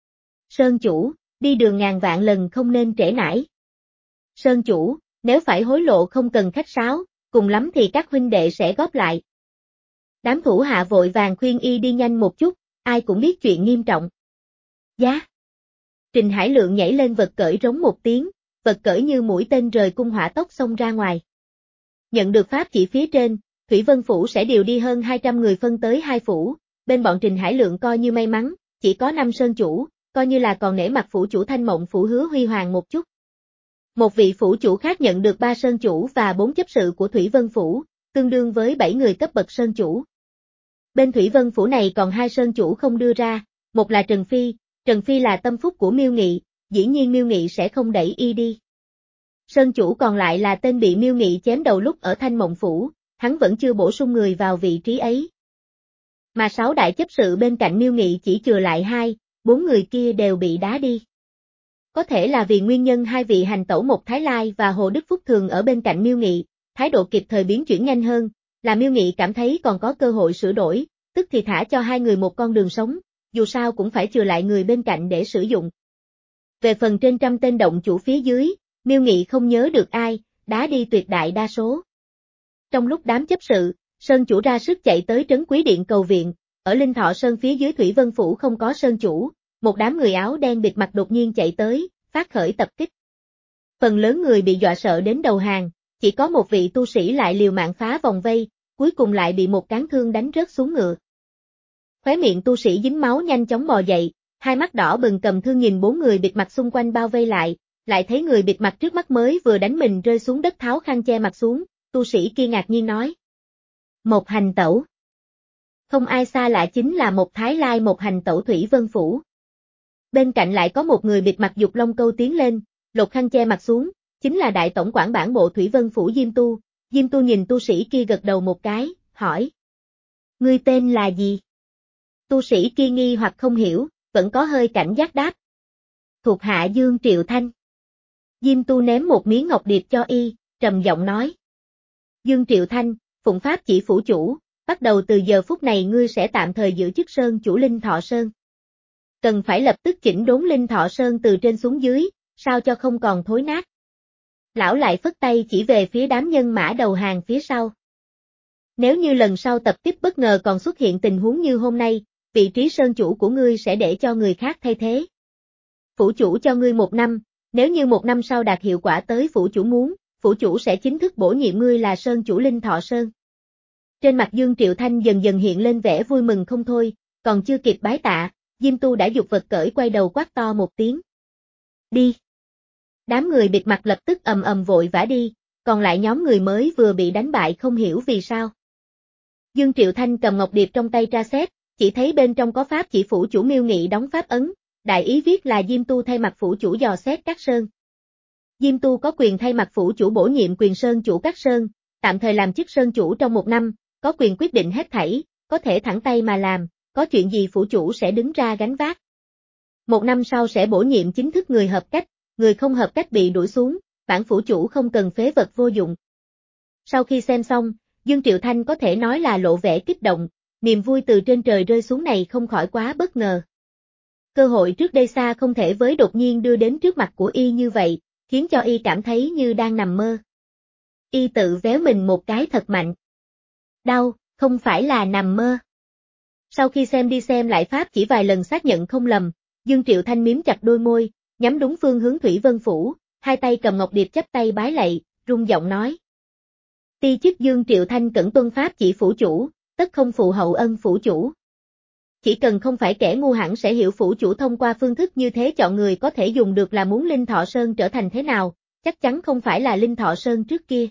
Sơn chủ, đi đường ngàn vạn lần không nên trễ nải. Sơn chủ, nếu phải hối lộ không cần khách sáo, cùng lắm thì các huynh đệ sẽ góp lại. Đám thủ hạ vội vàng khuyên y đi nhanh một chút, ai cũng biết chuyện nghiêm trọng. Giá. Trình Hải Lượng nhảy lên vật cởi rống một tiếng, vật cởi như mũi tên rời cung hỏa tốc xông ra ngoài. Nhận được pháp chỉ phía trên, Thủy Vân Phủ sẽ điều đi hơn hai trăm người phân tới hai phủ, bên bọn Trình Hải Lượng coi như may mắn, chỉ có năm sơn chủ, coi như là còn nể mặt phủ chủ Thanh Mộng Phủ Hứa Huy Hoàng một chút. Một vị phủ chủ khác nhận được ba sơn chủ và bốn chấp sự của Thủy Vân Phủ, tương đương với bảy người cấp bậc sơn chủ. Bên Thủy Vân Phủ này còn hai sơn chủ không đưa ra, một là Trần Phi, Trần Phi là tâm phúc của Miêu Nghị, dĩ nhiên Miêu Nghị sẽ không đẩy y đi. Sơn chủ còn lại là tên bị Miêu Nghị chém đầu lúc ở Thanh Mộng Phủ, hắn vẫn chưa bổ sung người vào vị trí ấy. Mà sáu đại chấp sự bên cạnh Miêu Nghị chỉ chừa lại hai, bốn người kia đều bị đá đi. Có thể là vì nguyên nhân hai vị hành tẩu một Thái Lai và Hồ Đức Phúc thường ở bên cạnh Miêu Nghị, thái độ kịp thời biến chuyển nhanh hơn, là Miêu Nghị cảm thấy còn có cơ hội sửa đổi, tức thì thả cho hai người một con đường sống, dù sao cũng phải chừa lại người bên cạnh để sử dụng. Về phần trên trăm tên động chủ phía dưới, Miêu Nghị không nhớ được ai, đá đi tuyệt đại đa số. Trong lúc đám chấp sự, sơn chủ ra sức chạy tới Trấn Quý Điện cầu viện, ở Linh Thọ Sơn phía dưới Thủy Vân Phủ không có sơn chủ, một đám người áo đen bịt mặt đột nhiên chạy tới, phát khởi tập kích. Phần lớn người bị dọa sợ đến đầu hàng, chỉ có một vị tu sĩ lại liều mạng phá vòng vây, cuối cùng lại bị một cán thương đánh rớt xuống ngựa. Khóe miệng tu sĩ dính máu nhanh chóng bò dậy, hai mắt đỏ bừng cầm thương nhìn bốn người bịt mặt xung quanh bao vây lại, lại thấy người bịt mặt trước mắt mới vừa đánh mình rơi xuống đất tháo khăn che mặt xuống, tu sĩ kia ngạc nhiên nói. Một hành tẩu. Không ai xa lạ chính là một Thái Lai một hành tẩu Thủy Vân Phủ. Bên cạnh lại có một người bịt mặt dục long câu tiến lên, lột khăn che mặt xuống, chính là đại tổng quản bản bộ Thủy Vân Phủ Diêm Tu. Diêm Tu nhìn tu sĩ kia gật đầu một cái, hỏi. Ngươi tên là gì? Tu sĩ kia nghi hoặc không hiểu, vẫn có hơi cảnh giác đáp. Thuộc hạ Dương Triệu Thanh. Diêm Tu ném một miếng ngọc điệp cho y, trầm giọng nói. Dương Triệu Thanh, phụng pháp chỉ phủ chủ, bắt đầu từ giờ phút này ngươi sẽ tạm thời giữ chức sơn chủ Linh Thọ Sơn. Cần phải lập tức chỉnh đốn Linh Thọ Sơn từ trên xuống dưới, sao cho không còn thối nát. Lão lại phất tay chỉ về phía đám nhân mã đầu hàng phía sau. Nếu như lần sau tập tiếp bất ngờ còn xuất hiện tình huống như hôm nay, vị trí sơn chủ của ngươi sẽ để cho người khác thay thế. Phủ chủ cho ngươi một năm, nếu như một năm sau đạt hiệu quả tới phủ chủ muốn, phủ chủ sẽ chính thức bổ nhiệm ngươi là sơn chủ Linh Thọ Sơn. Trên mặt Dương Triệu Thanh dần dần hiện lên vẻ vui mừng không thôi, còn chưa kịp bái tạ, Diêm Tu đã dục vật cởi quay đầu quát to một tiếng. Đi! Đám người bịt mặt lập tức ầm ầm vội vã đi, còn lại nhóm người mới vừa bị đánh bại không hiểu vì sao. Dương Triệu Thanh cầm ngọc điệp trong tay tra xét, chỉ thấy bên trong có pháp chỉ phủ chủ Miêu Nghị đóng pháp ấn, đại ý viết là Diêm Tu thay mặt phủ chủ dò xét các sơn. Diêm Tu có quyền thay mặt phủ chủ bổ nhiệm quyền sơn chủ các sơn, tạm thời làm chức sơn chủ trong một năm, có quyền quyết định hết thảy, có thể thẳng tay mà làm, có chuyện gì phủ chủ sẽ đứng ra gánh vác. Một năm sau sẽ bổ nhiệm chính thức người hợp cách, người không hợp cách bị đuổi xuống, bản phủ chủ không cần phế vật vô dụng. Sau khi xem xong, Dương Triệu Thanh có thể nói là lộ vẻ kích động, niềm vui từ trên trời rơi xuống này không khỏi quá bất ngờ. Cơ hội trước đây xa không thể với đột nhiên đưa đến trước mặt của y như vậy, khiến cho y cảm thấy như đang nằm mơ. Y tự véo mình một cái thật mạnh. Đau, không phải là nằm mơ. Sau khi xem đi xem lại pháp chỉ vài lần xác nhận không lầm, Dương Triệu Thanh miếm chặt đôi môi, nhắm đúng phương hướng Thủy Vân Phủ, hai tay cầm ngọc điệp chắp tay bái lạy, rung giọng nói. Ti chức Dương Triệu Thanh cẩn tuân pháp chỉ phủ chủ, tất không phụ hậu ân phủ chủ. Chỉ cần không phải kẻ ngu hẳn sẽ hiểu phủ chủ thông qua phương thức như thế chọn người có thể dùng được là muốn Linh Thọ Sơn trở thành thế nào, chắc chắn không phải là Linh Thọ Sơn trước kia.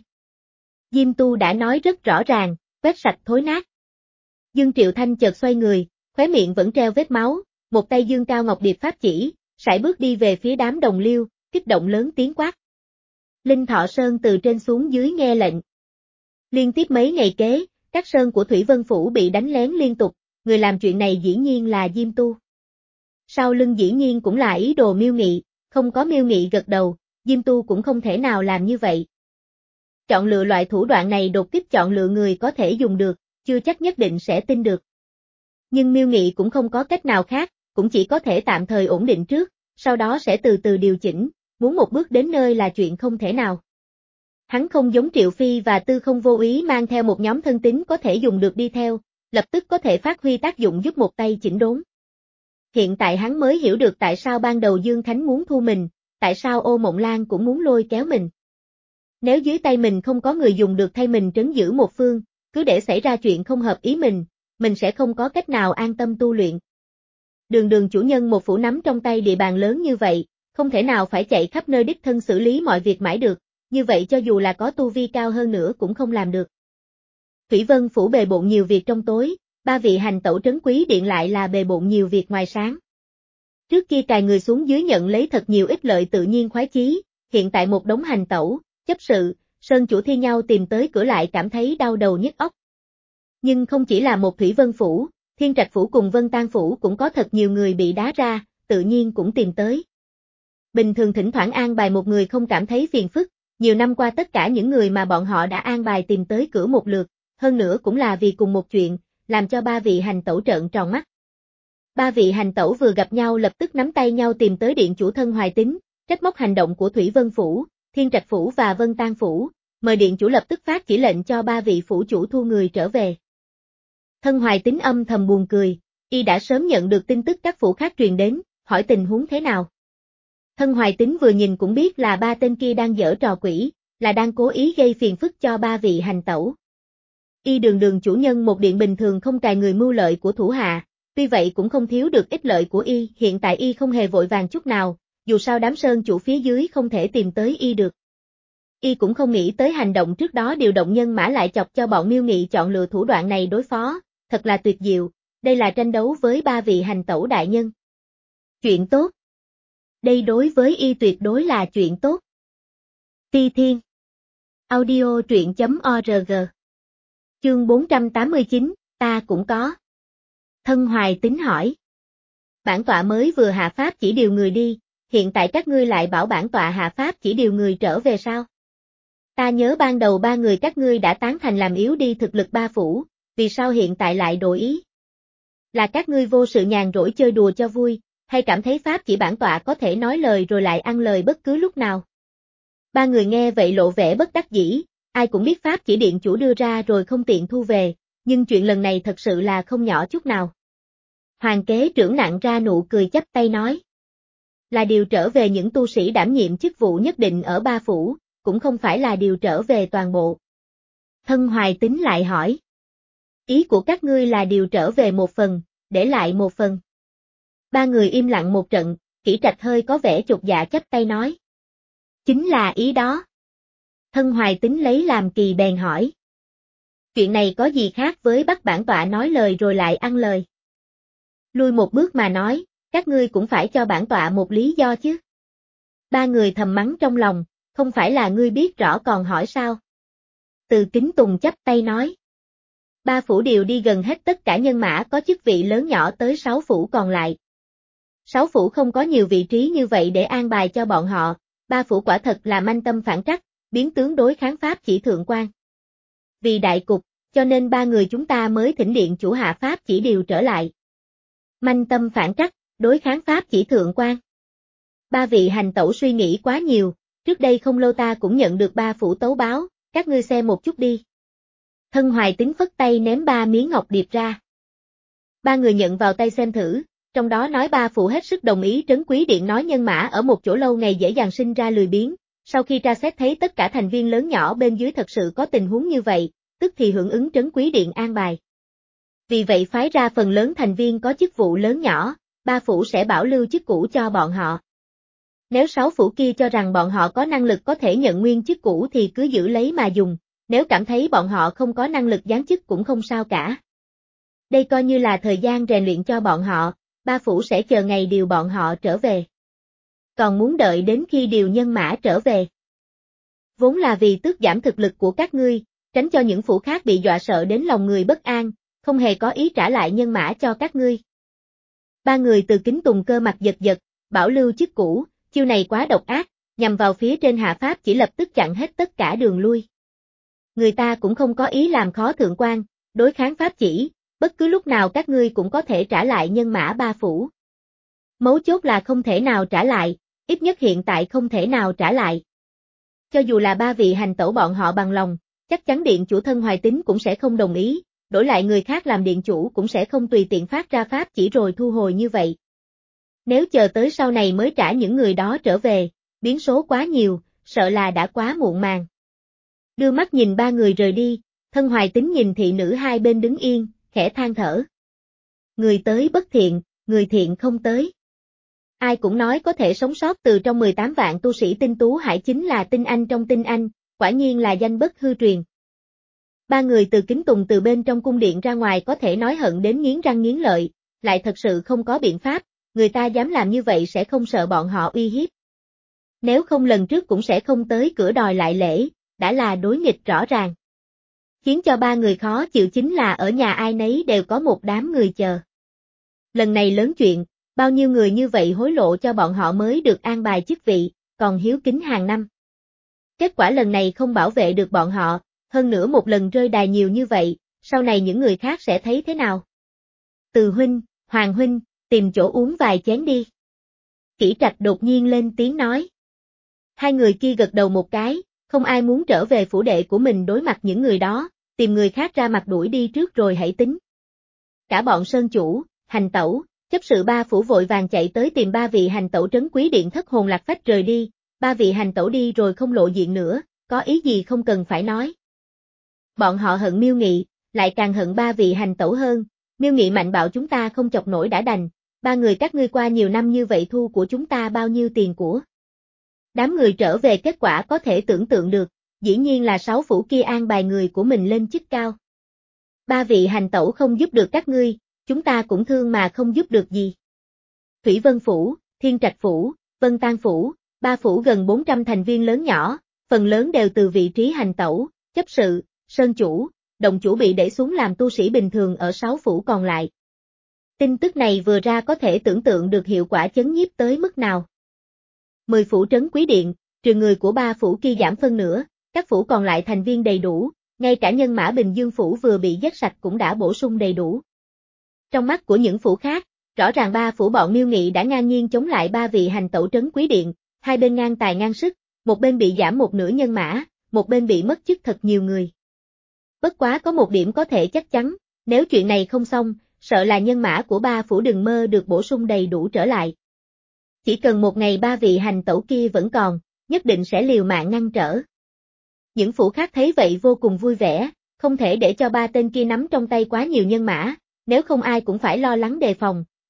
Diêm Tu đã nói rất rõ ràng, quét sạch thối nát. Dương Triệu Thanh chợt xoay người, khóe miệng vẫn treo vết máu, một tay dương cao ngọc điệp pháp chỉ, sải bước đi về phía đám đồng liêu, kích động lớn tiếng quát. Linh Thọ Sơn từ trên xuống dưới nghe lệnh. Liên tiếp mấy ngày kế, các sơn của Thủy Vân Phủ bị đánh lén liên tục, người làm chuyện này dĩ nhiên là Diêm Tu. Sau lưng dĩ nhiên cũng là ý đồ Miêu Nghị, không có Miêu Nghị gật đầu, Diêm Tu cũng không thể nào làm như vậy. Chọn lựa loại thủ đoạn này đột tiếp chọn lựa người có thể dùng được, chưa chắc nhất định sẽ tin được. Nhưng Miêu Nghị cũng không có cách nào khác, cũng chỉ có thể tạm thời ổn định trước, sau đó sẽ từ từ điều chỉnh, muốn một bước đến nơi là chuyện không thể nào. Hắn không giống Triệu Phi và Tư Không vô ý mang theo một nhóm thân tín có thể dùng được đi theo, lập tức có thể phát huy tác dụng giúp một tay chỉnh đốn. Hiện tại hắn mới hiểu được tại sao ban đầu Dương Khánh muốn thu mình, tại sao Ô Mộng Lan cũng muốn lôi kéo mình. Nếu dưới tay mình không có người dùng được thay mình trấn giữ một phương, cứ để xảy ra chuyện không hợp ý mình, mình sẽ không có cách nào an tâm tu luyện. Đường đường chủ nhân một phủ nắm trong tay địa bàn lớn như vậy, không thể nào phải chạy khắp nơi đích thân xử lý mọi việc mãi được, như vậy cho dù là có tu vi cao hơn nữa cũng không làm được. Thủy Vân Phủ bề bộn nhiều việc trong tối, ba vị hành tẩu trấn quý điện lại là bề bộn nhiều việc ngoài sáng. Trước kia cài người xuống dưới nhận lấy thật nhiều ích lợi tự nhiên khoái chí, hiện tại một đống hành tẩu, chấp sự, sơn chủ thi nhau tìm tới cửa lại cảm thấy đau đầu nhức óc. Nhưng không chỉ là một Thủy Vân Phủ, Thiên Trạch Phủ cùng Vân Tan Phủ cũng có thật nhiều người bị đá ra, tự nhiên cũng tìm tới. Bình thường thỉnh thoảng an bài một người không cảm thấy phiền phức, nhiều năm qua tất cả những người mà bọn họ đã an bài tìm tới cửa một lượt, hơn nữa cũng là vì cùng một chuyện, làm cho ba vị hành tẩu trợn tròn mắt. Ba vị hành tẩu vừa gặp nhau lập tức nắm tay nhau tìm tới điện chủ Thân Hoài Tín, trách móc hành động của Thủy Vân Phủ, Thiên Trạch Phủ và Vân Tan Phủ, mời điện chủ lập tức phát chỉ lệnh cho ba vị phủ chủ thu người trở về. Thân Hoài Tín âm thầm buồn cười, y đã sớm nhận được tin tức các phủ khác truyền đến, hỏi tình huống thế nào. Thân Hoài Tín vừa nhìn cũng biết là ba tên kia đang giở trò quỷ, là đang cố ý gây phiền phức cho ba vị hành tẩu. Y đường đường chủ nhân một điện bình thường không cài người mưu lợi của thủ hạ, tuy vậy cũng không thiếu được ích lợi của y, hiện tại y không hề vội vàng chút nào, dù sao đám sơn chủ phía dưới không thể tìm tới y được. Y cũng không nghĩ tới hành động trước đó điều động nhân mã lại chọc cho bọn Miêu Nghị chọn lựa thủ đoạn này đối phó, thật là tuyệt diệu, đây là tranh đấu với ba vị hành tẩu đại nhân. Chuyện tốt. Đây đối với y tuyệt đối là chuyện tốt. Ti Thiên. Audio truyện chấm org. Chương bốn trăm tám mươi chín, ta cũng có. Thân Hoài Tín hỏi. Bản tọa mới vừa hạ pháp chỉ điều người đi, hiện tại các ngươi lại bảo bản tọa hạ pháp chỉ điều người trở về sao? Ta nhớ ban đầu ba người các ngươi đã tán thành làm yếu đi thực lực ba phủ, vì sao hiện tại lại đổi ý? Là các ngươi vô sự nhàn rỗi chơi đùa cho vui, hay cảm thấy pháp chỉ bản tọa có thể nói lời rồi lại ăn lời bất cứ lúc nào? Ba người nghe vậy lộ vẻ bất đắc dĩ, ai cũng biết pháp chỉ điện chủ đưa ra rồi không tiện thu về, nhưng chuyện lần này thật sự là không nhỏ chút nào. Hoàng kế trưởng nặng ra nụ cười chắp tay nói. Là điều trở về những tu sĩ đảm nhiệm chức vụ nhất định ở ba phủ, cũng không phải là điều trở về toàn bộ. Thân Hoài Tín lại hỏi. Ý của các ngươi là điều trở về một phần, để lại một phần. Ba người im lặng một trận, Kỷ Trạch hơi có vẻ chột dạ chắp tay nói. Chính là ý đó. Thân Hoài Tính lấy làm kỳ bèn hỏi. Chuyện này có gì khác với bắt bản tọa nói lời rồi lại ăn lời? Lui một bước mà nói, các ngươi cũng phải cho bản tọa một lý do chứ. Ba người thầm mắng trong lòng, không phải là ngươi biết rõ còn hỏi sao? Từ Kính Tùng chắp tay nói. Ba phủ đều đi gần hết tất cả nhân mã có chức vị lớn nhỏ tới sáu phủ còn lại. Sáu phủ không có nhiều vị trí như vậy để an bài cho bọn họ, ba phủ quả thật là manh tâm phản trắc, biến tướng đối kháng pháp chỉ thượng quan. Vì đại cục, cho nên ba người chúng ta mới thỉnh điện chủ hạ pháp chỉ điều trở lại. Manh tâm phản trắc, đối kháng pháp chỉ thượng quan. Ba vị hành tẩu suy nghĩ quá nhiều, trước đây không lâu ta cũng nhận được ba phủ tấu báo, các ngươi xem một chút đi. Thân Hoài Tính phất tay ném ba miếng ngọc điệp ra. Ba người nhận vào tay xem thử, trong đó nói ba phủ hết sức đồng ý Trấn Quý Điện nói nhân mã ở một chỗ lâu ngày dễ dàng sinh ra lười biếng, sau khi tra xét thấy tất cả thành viên lớn nhỏ bên dưới thật sự có tình huống như vậy, tức thì hưởng ứng Trấn Quý Điện an bài. Vì vậy phái ra phần lớn thành viên có chức vụ lớn nhỏ, ba phủ sẽ bảo lưu chức cũ cho bọn họ. Nếu sáu phủ kia cho rằng bọn họ có năng lực có thể nhận nguyên chức cũ thì cứ giữ lấy mà dùng, nếu cảm thấy bọn họ không có năng lực giáng chức cũng không sao cả. Đây coi như là thời gian rèn luyện cho bọn họ, ba phủ sẽ chờ ngày điều bọn họ trở về. Còn muốn đợi đến khi điều nhân mã trở về. Vốn là vì tước giảm thực lực của các ngươi, tránh cho những phủ khác bị dọa sợ đến lòng người bất an, không hề có ý trả lại nhân mã cho các ngươi. Ba người Từ Kính Tùng cơ mặt giật giật, bảo lưu chức cũ, chiêu này quá độc ác, nhằm vào phía trên hạ pháp chỉ lập tức chặn hết tất cả đường lui. Người ta cũng không có ý làm khó thượng quan, đối kháng pháp chỉ, bất cứ lúc nào các ngươi cũng có thể trả lại nhân mã ba phủ. Mấu chốt là không thể nào trả lại, ít nhất hiện tại không thể nào trả lại. Cho dù là ba vị hành tẩu bọn họ bằng lòng, chắc chắn điện chủ Thân Hoài Tính cũng sẽ không đồng ý, đổi lại người khác làm điện chủ cũng sẽ không tùy tiện phát ra pháp chỉ rồi thu hồi như vậy. Nếu chờ tới sau này mới trả những người đó trở về, biến số quá nhiều, sợ là đã quá muộn màng. Đưa mắt nhìn ba người rời đi, Thân Hoài Tính nhìn thị nữ hai bên đứng yên, khẽ than thở. Người tới bất thiện, người thiện không tới. Ai cũng nói có thể sống sót từ trong mười tám vạn tu sĩ tinh tú hải chính là tinh anh trong tinh anh, quả nhiên là danh bất hư truyền. Ba người Từ Kính Tùng từ bên trong cung điện ra ngoài có thể nói hận đến nghiến răng nghiến lợi, lại thật sự không có biện pháp, người ta dám làm như vậy sẽ không sợ bọn họ uy hiếp. Nếu không lần trước cũng sẽ không tới cửa đòi lại lễ, đã là đối nghịch rõ ràng. Khiến cho ba người khó chịu chính là ở nhà ai nấy đều có một đám người chờ. Lần này lớn chuyện, bao nhiêu người như vậy hối lộ cho bọn họ mới được an bài chức vị, còn hiếu kính hàng năm. Kết quả lần này không bảo vệ được bọn họ, hơn nữa một lần rơi đài nhiều như vậy, sau này những người khác sẽ thấy thế nào? Từ huynh, Hoàng huynh, tìm chỗ uống vài chén đi. Kỷ Trạch đột nhiên lên tiếng nói. Hai người kia gật đầu một cái, không ai muốn trở về phủ đệ của mình đối mặt những người đó, tìm người khác ra mặt đuổi đi trước rồi hãy tính. Cả bọn sơn chủ, hành tẩu, chấp sự ba phủ vội vàng chạy tới tìm ba vị hành tẩu Trấn Quý Điện thất hồn lạc phách rời đi, ba vị hành tẩu đi rồi không lộ diện nữa, có ý gì không cần phải nói. Bọn họ hận Miêu Nghị, lại càng hận ba vị hành tẩu hơn, Miêu Nghị mạnh bạo chúng ta không chọc nổi đã đành, ba người các ngươi qua nhiều năm như vậy thu của chúng ta bao nhiêu tiền của. Đám người trở về kết quả có thể tưởng tượng được, dĩ nhiên là sáu phủ kia an bài người của mình lên chức cao. Ba vị hành tẩu không giúp được các ngươi, chúng ta cũng thương mà không giúp được gì. Thủy Vân Phủ, Thiên Trạch Phủ, Vân Tang Phủ, ba phủ gần bốn trăm thành viên lớn nhỏ, phần lớn đều từ vị trí hành tẩu, chấp sự, sơn chủ, động chủ bị đẩy xuống làm tu sĩ bình thường ở sáu phủ còn lại. Tin tức này vừa ra có thể tưởng tượng được hiệu quả chấn nhiếp tới mức nào. Mười phủ Trấn Quý Điện, trừ người của ba phủ kia giảm phân nửa, các phủ còn lại thành viên đầy đủ, ngay cả nhân mã Bình Dương Phủ vừa bị giết sạch cũng đã bổ sung đầy đủ. Trong mắt của những phủ khác, rõ ràng ba phủ bọn Miêu Nghị đã ngang nhiên chống lại ba vị hành tẩu Trấn Quý Điện, hai bên ngang tài ngang sức, một bên bị giảm một nửa nhân mã, một bên bị mất chức thật nhiều người. Bất quá có một điểm có thể chắc chắn, nếu chuyện này không xong, sợ là nhân mã của ba phủ đừng mơ được bổ sung đầy đủ trở lại. Chỉ cần một ngày ba vị hành tẩu kia vẫn còn, nhất định sẽ liều mạng ngăn trở. Những phủ khác thấy vậy vô cùng vui vẻ, không thể để cho ba tên kia nắm trong tay quá nhiều nhân mã, nếu không ai cũng phải lo lắng đề phòng,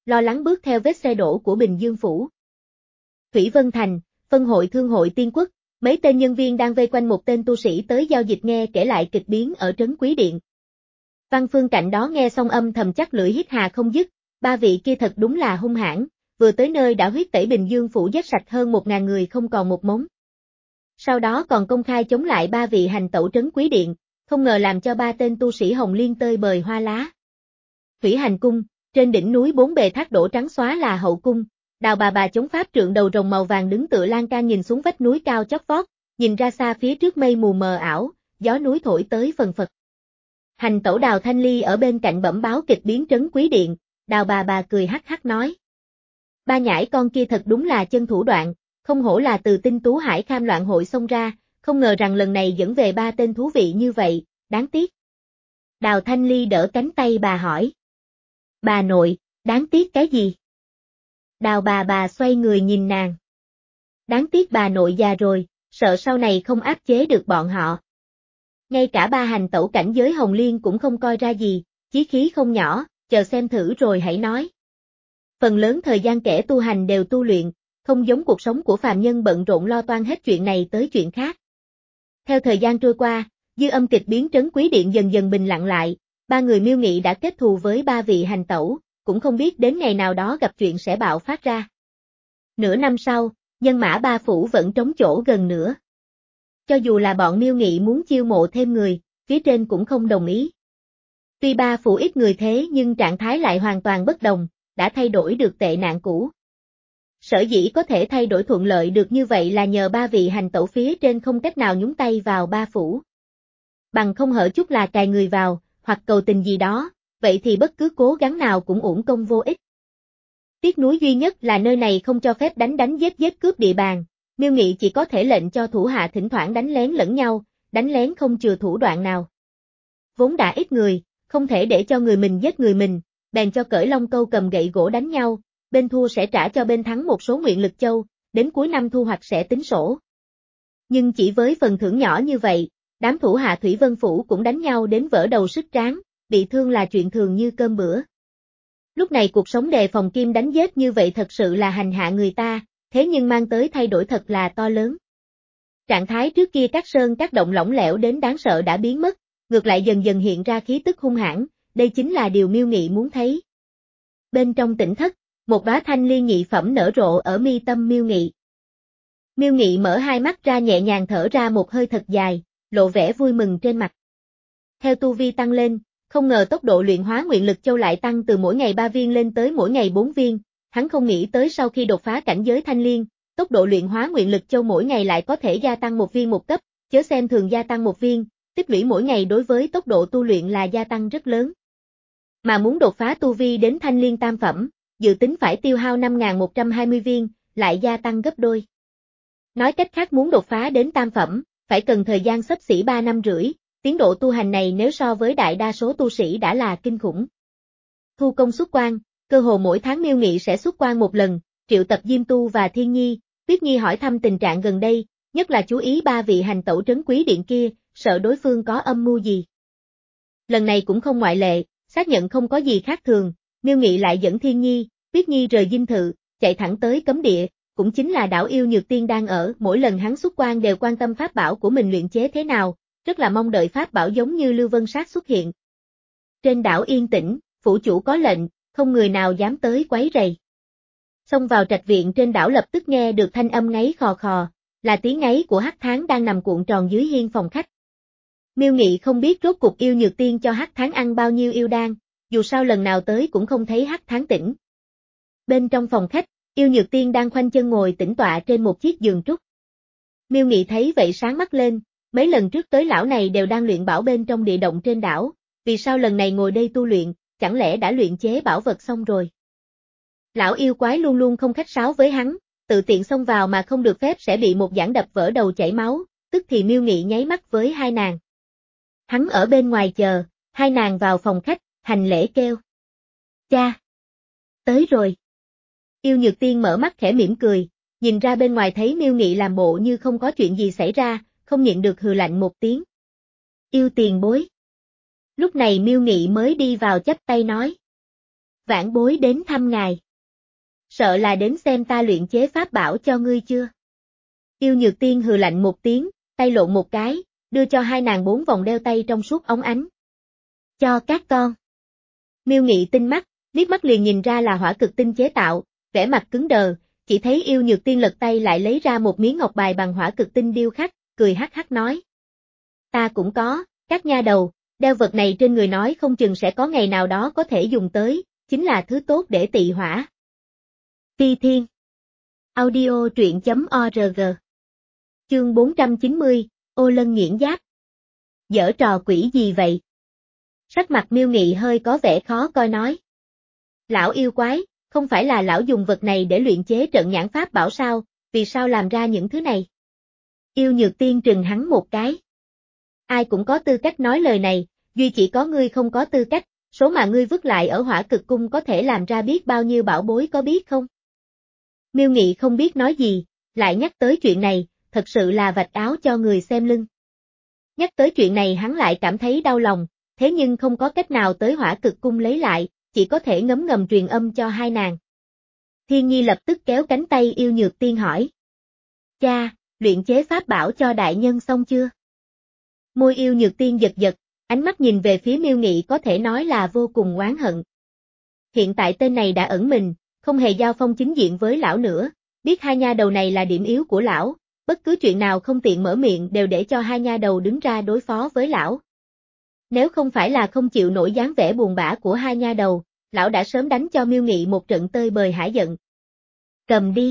lo lắng bước theo vết xe đổ của Bình Dương Phủ. Thủy Vân Thành, phân hội thương hội Tiên Quốc, mấy tên nhân viên đang vây quanh một tên tu sĩ tới giao dịch nghe kể lại kịch biến ở trấn Quý Điện. Văn Phương cạnh đó nghe xong âm thầm chắc lưỡi hít hà không dứt, ba vị kia thật đúng là hung hãn, vừa tới nơi đã huyết tẩy Bình Dương Phủ giết sạch hơn một ngàn người không còn một mống. Sau đó còn công khai chống lại ba vị hành tẩu trấn Quý Điện, không ngờ làm cho ba tên tu sĩ Hồng Liên tơi bời hoa lá. Thủy Hành Cung, trên đỉnh núi bốn bề thác đổ trắng xóa là hậu cung, Đào bà bà chống pháp trượng đầu rồng màu vàng đứng tựa lan can nhìn xuống vách núi cao chót vót, nhìn ra xa phía trước mây mù mờ ảo, gió núi thổi tới phần phật. Hành tẩu Đào Thanh Ly ở bên cạnh bẩm báo kịch biến trấn Quý Điện, Đào bà bà cười hắc hắc nói. Ba nhãi con kia thật đúng là chân thủ đoạn, không hổ là từ Tinh Tú Hải Kham loạn hội xông ra, không ngờ rằng lần này dẫn về ba tên thú vị như vậy, đáng tiếc. Đào Thanh Ly đỡ cánh tay bà hỏi. Bà nội, đáng tiếc cái gì? Đào bà bà xoay người nhìn nàng. Đáng tiếc bà nội già rồi, sợ sau này không áp chế được bọn họ. Ngay cả ba hành tẩu cảnh giới Hồng Liên cũng không coi ra gì, chí khí không nhỏ, chờ xem thử rồi hãy nói. Phần lớn thời gian kẻ tu hành đều tu luyện, không giống cuộc sống của phàm nhân bận rộn lo toan hết chuyện này tới chuyện khác. Theo thời gian trôi qua, dư âm kịch biến trấn Quý Điện dần dần bình lặng lại, ba người Miêu Nghị đã kết thù với ba vị hành tẩu, cũng không biết đến ngày nào đó gặp chuyện sẽ bạo phát ra. Nửa năm sau, nhân mã ba phủ vẫn trống chỗ gần nữa. Cho dù là bọn Miêu Nghị muốn chiêu mộ thêm người, phía trên cũng không đồng ý. Tuy ba phủ ít người thế nhưng trạng thái lại hoàn toàn bất đồng, đã thay đổi được tệ nạn cũ. Sở dĩ có thể thay đổi thuận lợi được như vậy là nhờ ba vị hành tẩu phía trên không cách nào nhúng tay vào ba phủ. Bằng không hở chút là cài người vào, hoặc cầu tình gì đó, vậy thì bất cứ cố gắng nào cũng uổng công vô ích. Tiếc nuối duy nhất là nơi này không cho phép đánh đánh giết giết cướp địa bàn, Miêu Nghị chỉ có thể lệnh cho thủ hạ thỉnh thoảng đánh lén lẫn nhau, đánh lén không chừa thủ đoạn nào. Vốn đã ít người, không thể để cho người mình giết người mình, bèn cho cởi long câu cầm gậy gỗ đánh nhau, bên thua sẽ trả cho bên thắng một số nguyện lực châu, đến cuối năm thu hoạch sẽ tính sổ. Nhưng chỉ với phần thưởng nhỏ như vậy, đám thủ hạ Thủy Vân Phủ cũng đánh nhau đến vỡ đầu sứt trán, bị thương là chuyện thường như cơm bữa. Lúc này cuộc sống đề phòng kim đánh giết như vậy thật sự là hành hạ người ta, thế nhưng mang tới thay đổi thật là to lớn. Trạng thái trước kia các sơn các động lỏng lẻo đến đáng sợ đã biến mất, ngược lại dần dần hiện ra khí tức hung hãn, đây chính là điều Miêu Nghị muốn thấy. Bên trong tỉnh thất, một đóa thanh liên nhị phẩm nở rộ ở mi tâm Miêu Nghị. Miêu Nghị mở hai mắt ra nhẹ nhàng thở ra một hơi thật dài, lộ vẻ vui mừng trên mặt. Theo tu vi tăng lên, không ngờ tốc độ luyện hóa nguyện lực châu lại tăng từ mỗi ngày ba viên lên tới mỗi ngày bốn viên, hắn không nghĩ tới sau khi đột phá cảnh giới thanh liên, tốc độ luyện hóa nguyện lực châu mỗi ngày lại có thể gia tăng một viên một cấp, chớ xem thường gia tăng một viên, tích lũy mỗi ngày đối với tốc độ tu luyện là gia tăng rất lớn. Mà muốn đột phá tu vi đến thanh liên tam phẩm, dự tính phải tiêu hao năm nghìn một trăm hai mươi viên, lại gia tăng gấp đôi. Nói cách khác muốn đột phá đến tam phẩm, phải cần thời gian xấp xỉ ba năm rưỡi, tiến độ tu hành này nếu so với đại đa số tu sĩ đã là kinh khủng. Thu công xuất quan, cơ hồ mỗi tháng Miêu Nghị sẽ xuất quan một lần, triệu tập Diêm Tu và Thiên Nhi, Tuyết Nhi hỏi thăm tình trạng gần đây, nhất là chú ý ba vị hành tẩu trấn Quý Điện kia, sợ đối phương có âm mưu gì. Lần này cũng không ngoại lệ, xác nhận không có gì khác thường, Miêu Nghị lại dẫn Thiên Nhi, Tuyết Nhi rời dinh thự, chạy thẳng tới cấm địa, cũng chính là đảo yêu Nhược Tiên đang ở, mỗi lần hắn xuất quan đều quan tâm pháp bảo của mình luyện chế thế nào, rất là mong đợi pháp bảo giống như Lưu Vân Sát xuất hiện. Trên đảo yên tĩnh, phủ chủ có lệnh, không người nào dám tới quấy rầy. Xông vào trạch viện trên đảo lập tức nghe được thanh âm ngáy khò khò, là tiếng ngáy của Hắc Tháng đang nằm cuộn tròn dưới hiên phòng khách. Miêu Nghị không biết rốt cục yêu Nhược Tiên cho Hắc Tháng ăn bao nhiêu yêu đan, dù sao lần nào tới cũng không thấy Hắc Tháng tỉnh. Bên trong phòng khách, yêu Nhược Tiên đang khoanh chân ngồi tĩnh tọa trên một chiếc giường trúc. Miêu Nghị thấy vậy sáng mắt lên, mấy lần trước tới lão này đều đang luyện bảo bên trong địa động trên đảo, vì sao lần này ngồi đây tu luyện, chẳng lẽ đã luyện chế bảo vật xong rồi. Lão yêu quái luôn luôn không khách sáo với hắn, tự tiện xông vào mà không được phép sẽ bị một giảng đập vỡ đầu chảy máu, tức thì Miêu Nghị nháy mắt với hai nàng. Hắn ở bên ngoài chờ, hai nàng vào phòng khách, hành lễ kêu. Cha! Tới rồi! Yêu Nhược Tiên mở mắt khẽ mỉm cười, nhìn ra bên ngoài thấy Miêu Nghị làm bộ như không có chuyện gì xảy ra, không nhịn được hừ lạnh một tiếng. Yêu tiền bối! Lúc này Miêu Nghị mới đi vào chắp tay nói. Vãn bối đến thăm ngài. Sợ là đến xem ta luyện chế pháp bảo cho ngươi chưa? Yêu Nhược Tiên hừ lạnh một tiếng, tay lộn một cái, đưa cho hai nàng bốn vòng đeo tay trong suốt óng ánh. Cho các con. Miêu Nghị tinh mắt, liếc mắt liền nhìn ra là hỏa cực tinh chế tạo, vẻ mặt cứng đờ, chỉ thấy Yêu Nhược Tiên lật tay lại lấy ra một miếng ngọc bài bằng hỏa cực tinh điêu khắc, cười hắc hắc nói. Ta cũng có, các nha đầu, đeo vật này trên người nói không chừng sẽ có ngày nào đó có thể dùng tới, chính là thứ tốt để tị hỏa. Phi Thiên. Audio truyện chấm org. Chương bốn trăm chín mươi, Ô Lân Nghiễn Giáp. Giở trò quỷ gì vậy? Sắc mặt Miêu Nghị hơi có vẻ khó coi nói. Lão yêu quái, không phải là lão dùng vật này để luyện chế trận nhãn pháp bảo sao, vì sao làm ra những thứ này? Yêu Nhược Tiên trừng hắn một cái. Ai cũng có tư cách nói lời này, duy chỉ có ngươi không có tư cách, số mà ngươi vứt lại ở hỏa cực cung có thể làm ra biết bao nhiêu bảo bối có biết không? Miêu Nghị không biết nói gì, lại nhắc tới chuyện này, thật sự là vạch áo cho người xem lưng. Nhắc tới chuyện này hắn lại cảm thấy đau lòng, thế nhưng không có cách nào tới hỏa cực cung lấy lại, chỉ có thể ngấm ngầm truyền âm cho hai nàng. Thiên Nhi lập tức kéo cánh tay Yêu Nhược Tiên hỏi. Cha, luyện chế pháp bảo cho đại nhân xong chưa? Môi Yêu Nhược Tiên giật giật, ánh mắt nhìn về phía Miêu Nghị có thể nói là vô cùng oán hận. Hiện tại tên này đã ẩn mình, không hề giao phong chính diện với lão nữa, biết hai nha đầu này là điểm yếu của lão, bất cứ chuyện nào không tiện mở miệng đều để cho hai nha đầu đứng ra đối phó với lão. Nếu không phải là không chịu nổi dáng vẻ buồn bã của hai nha đầu, lão đã sớm đánh cho Miêu Nghị một trận tơi bời hả giận. Cầm đi.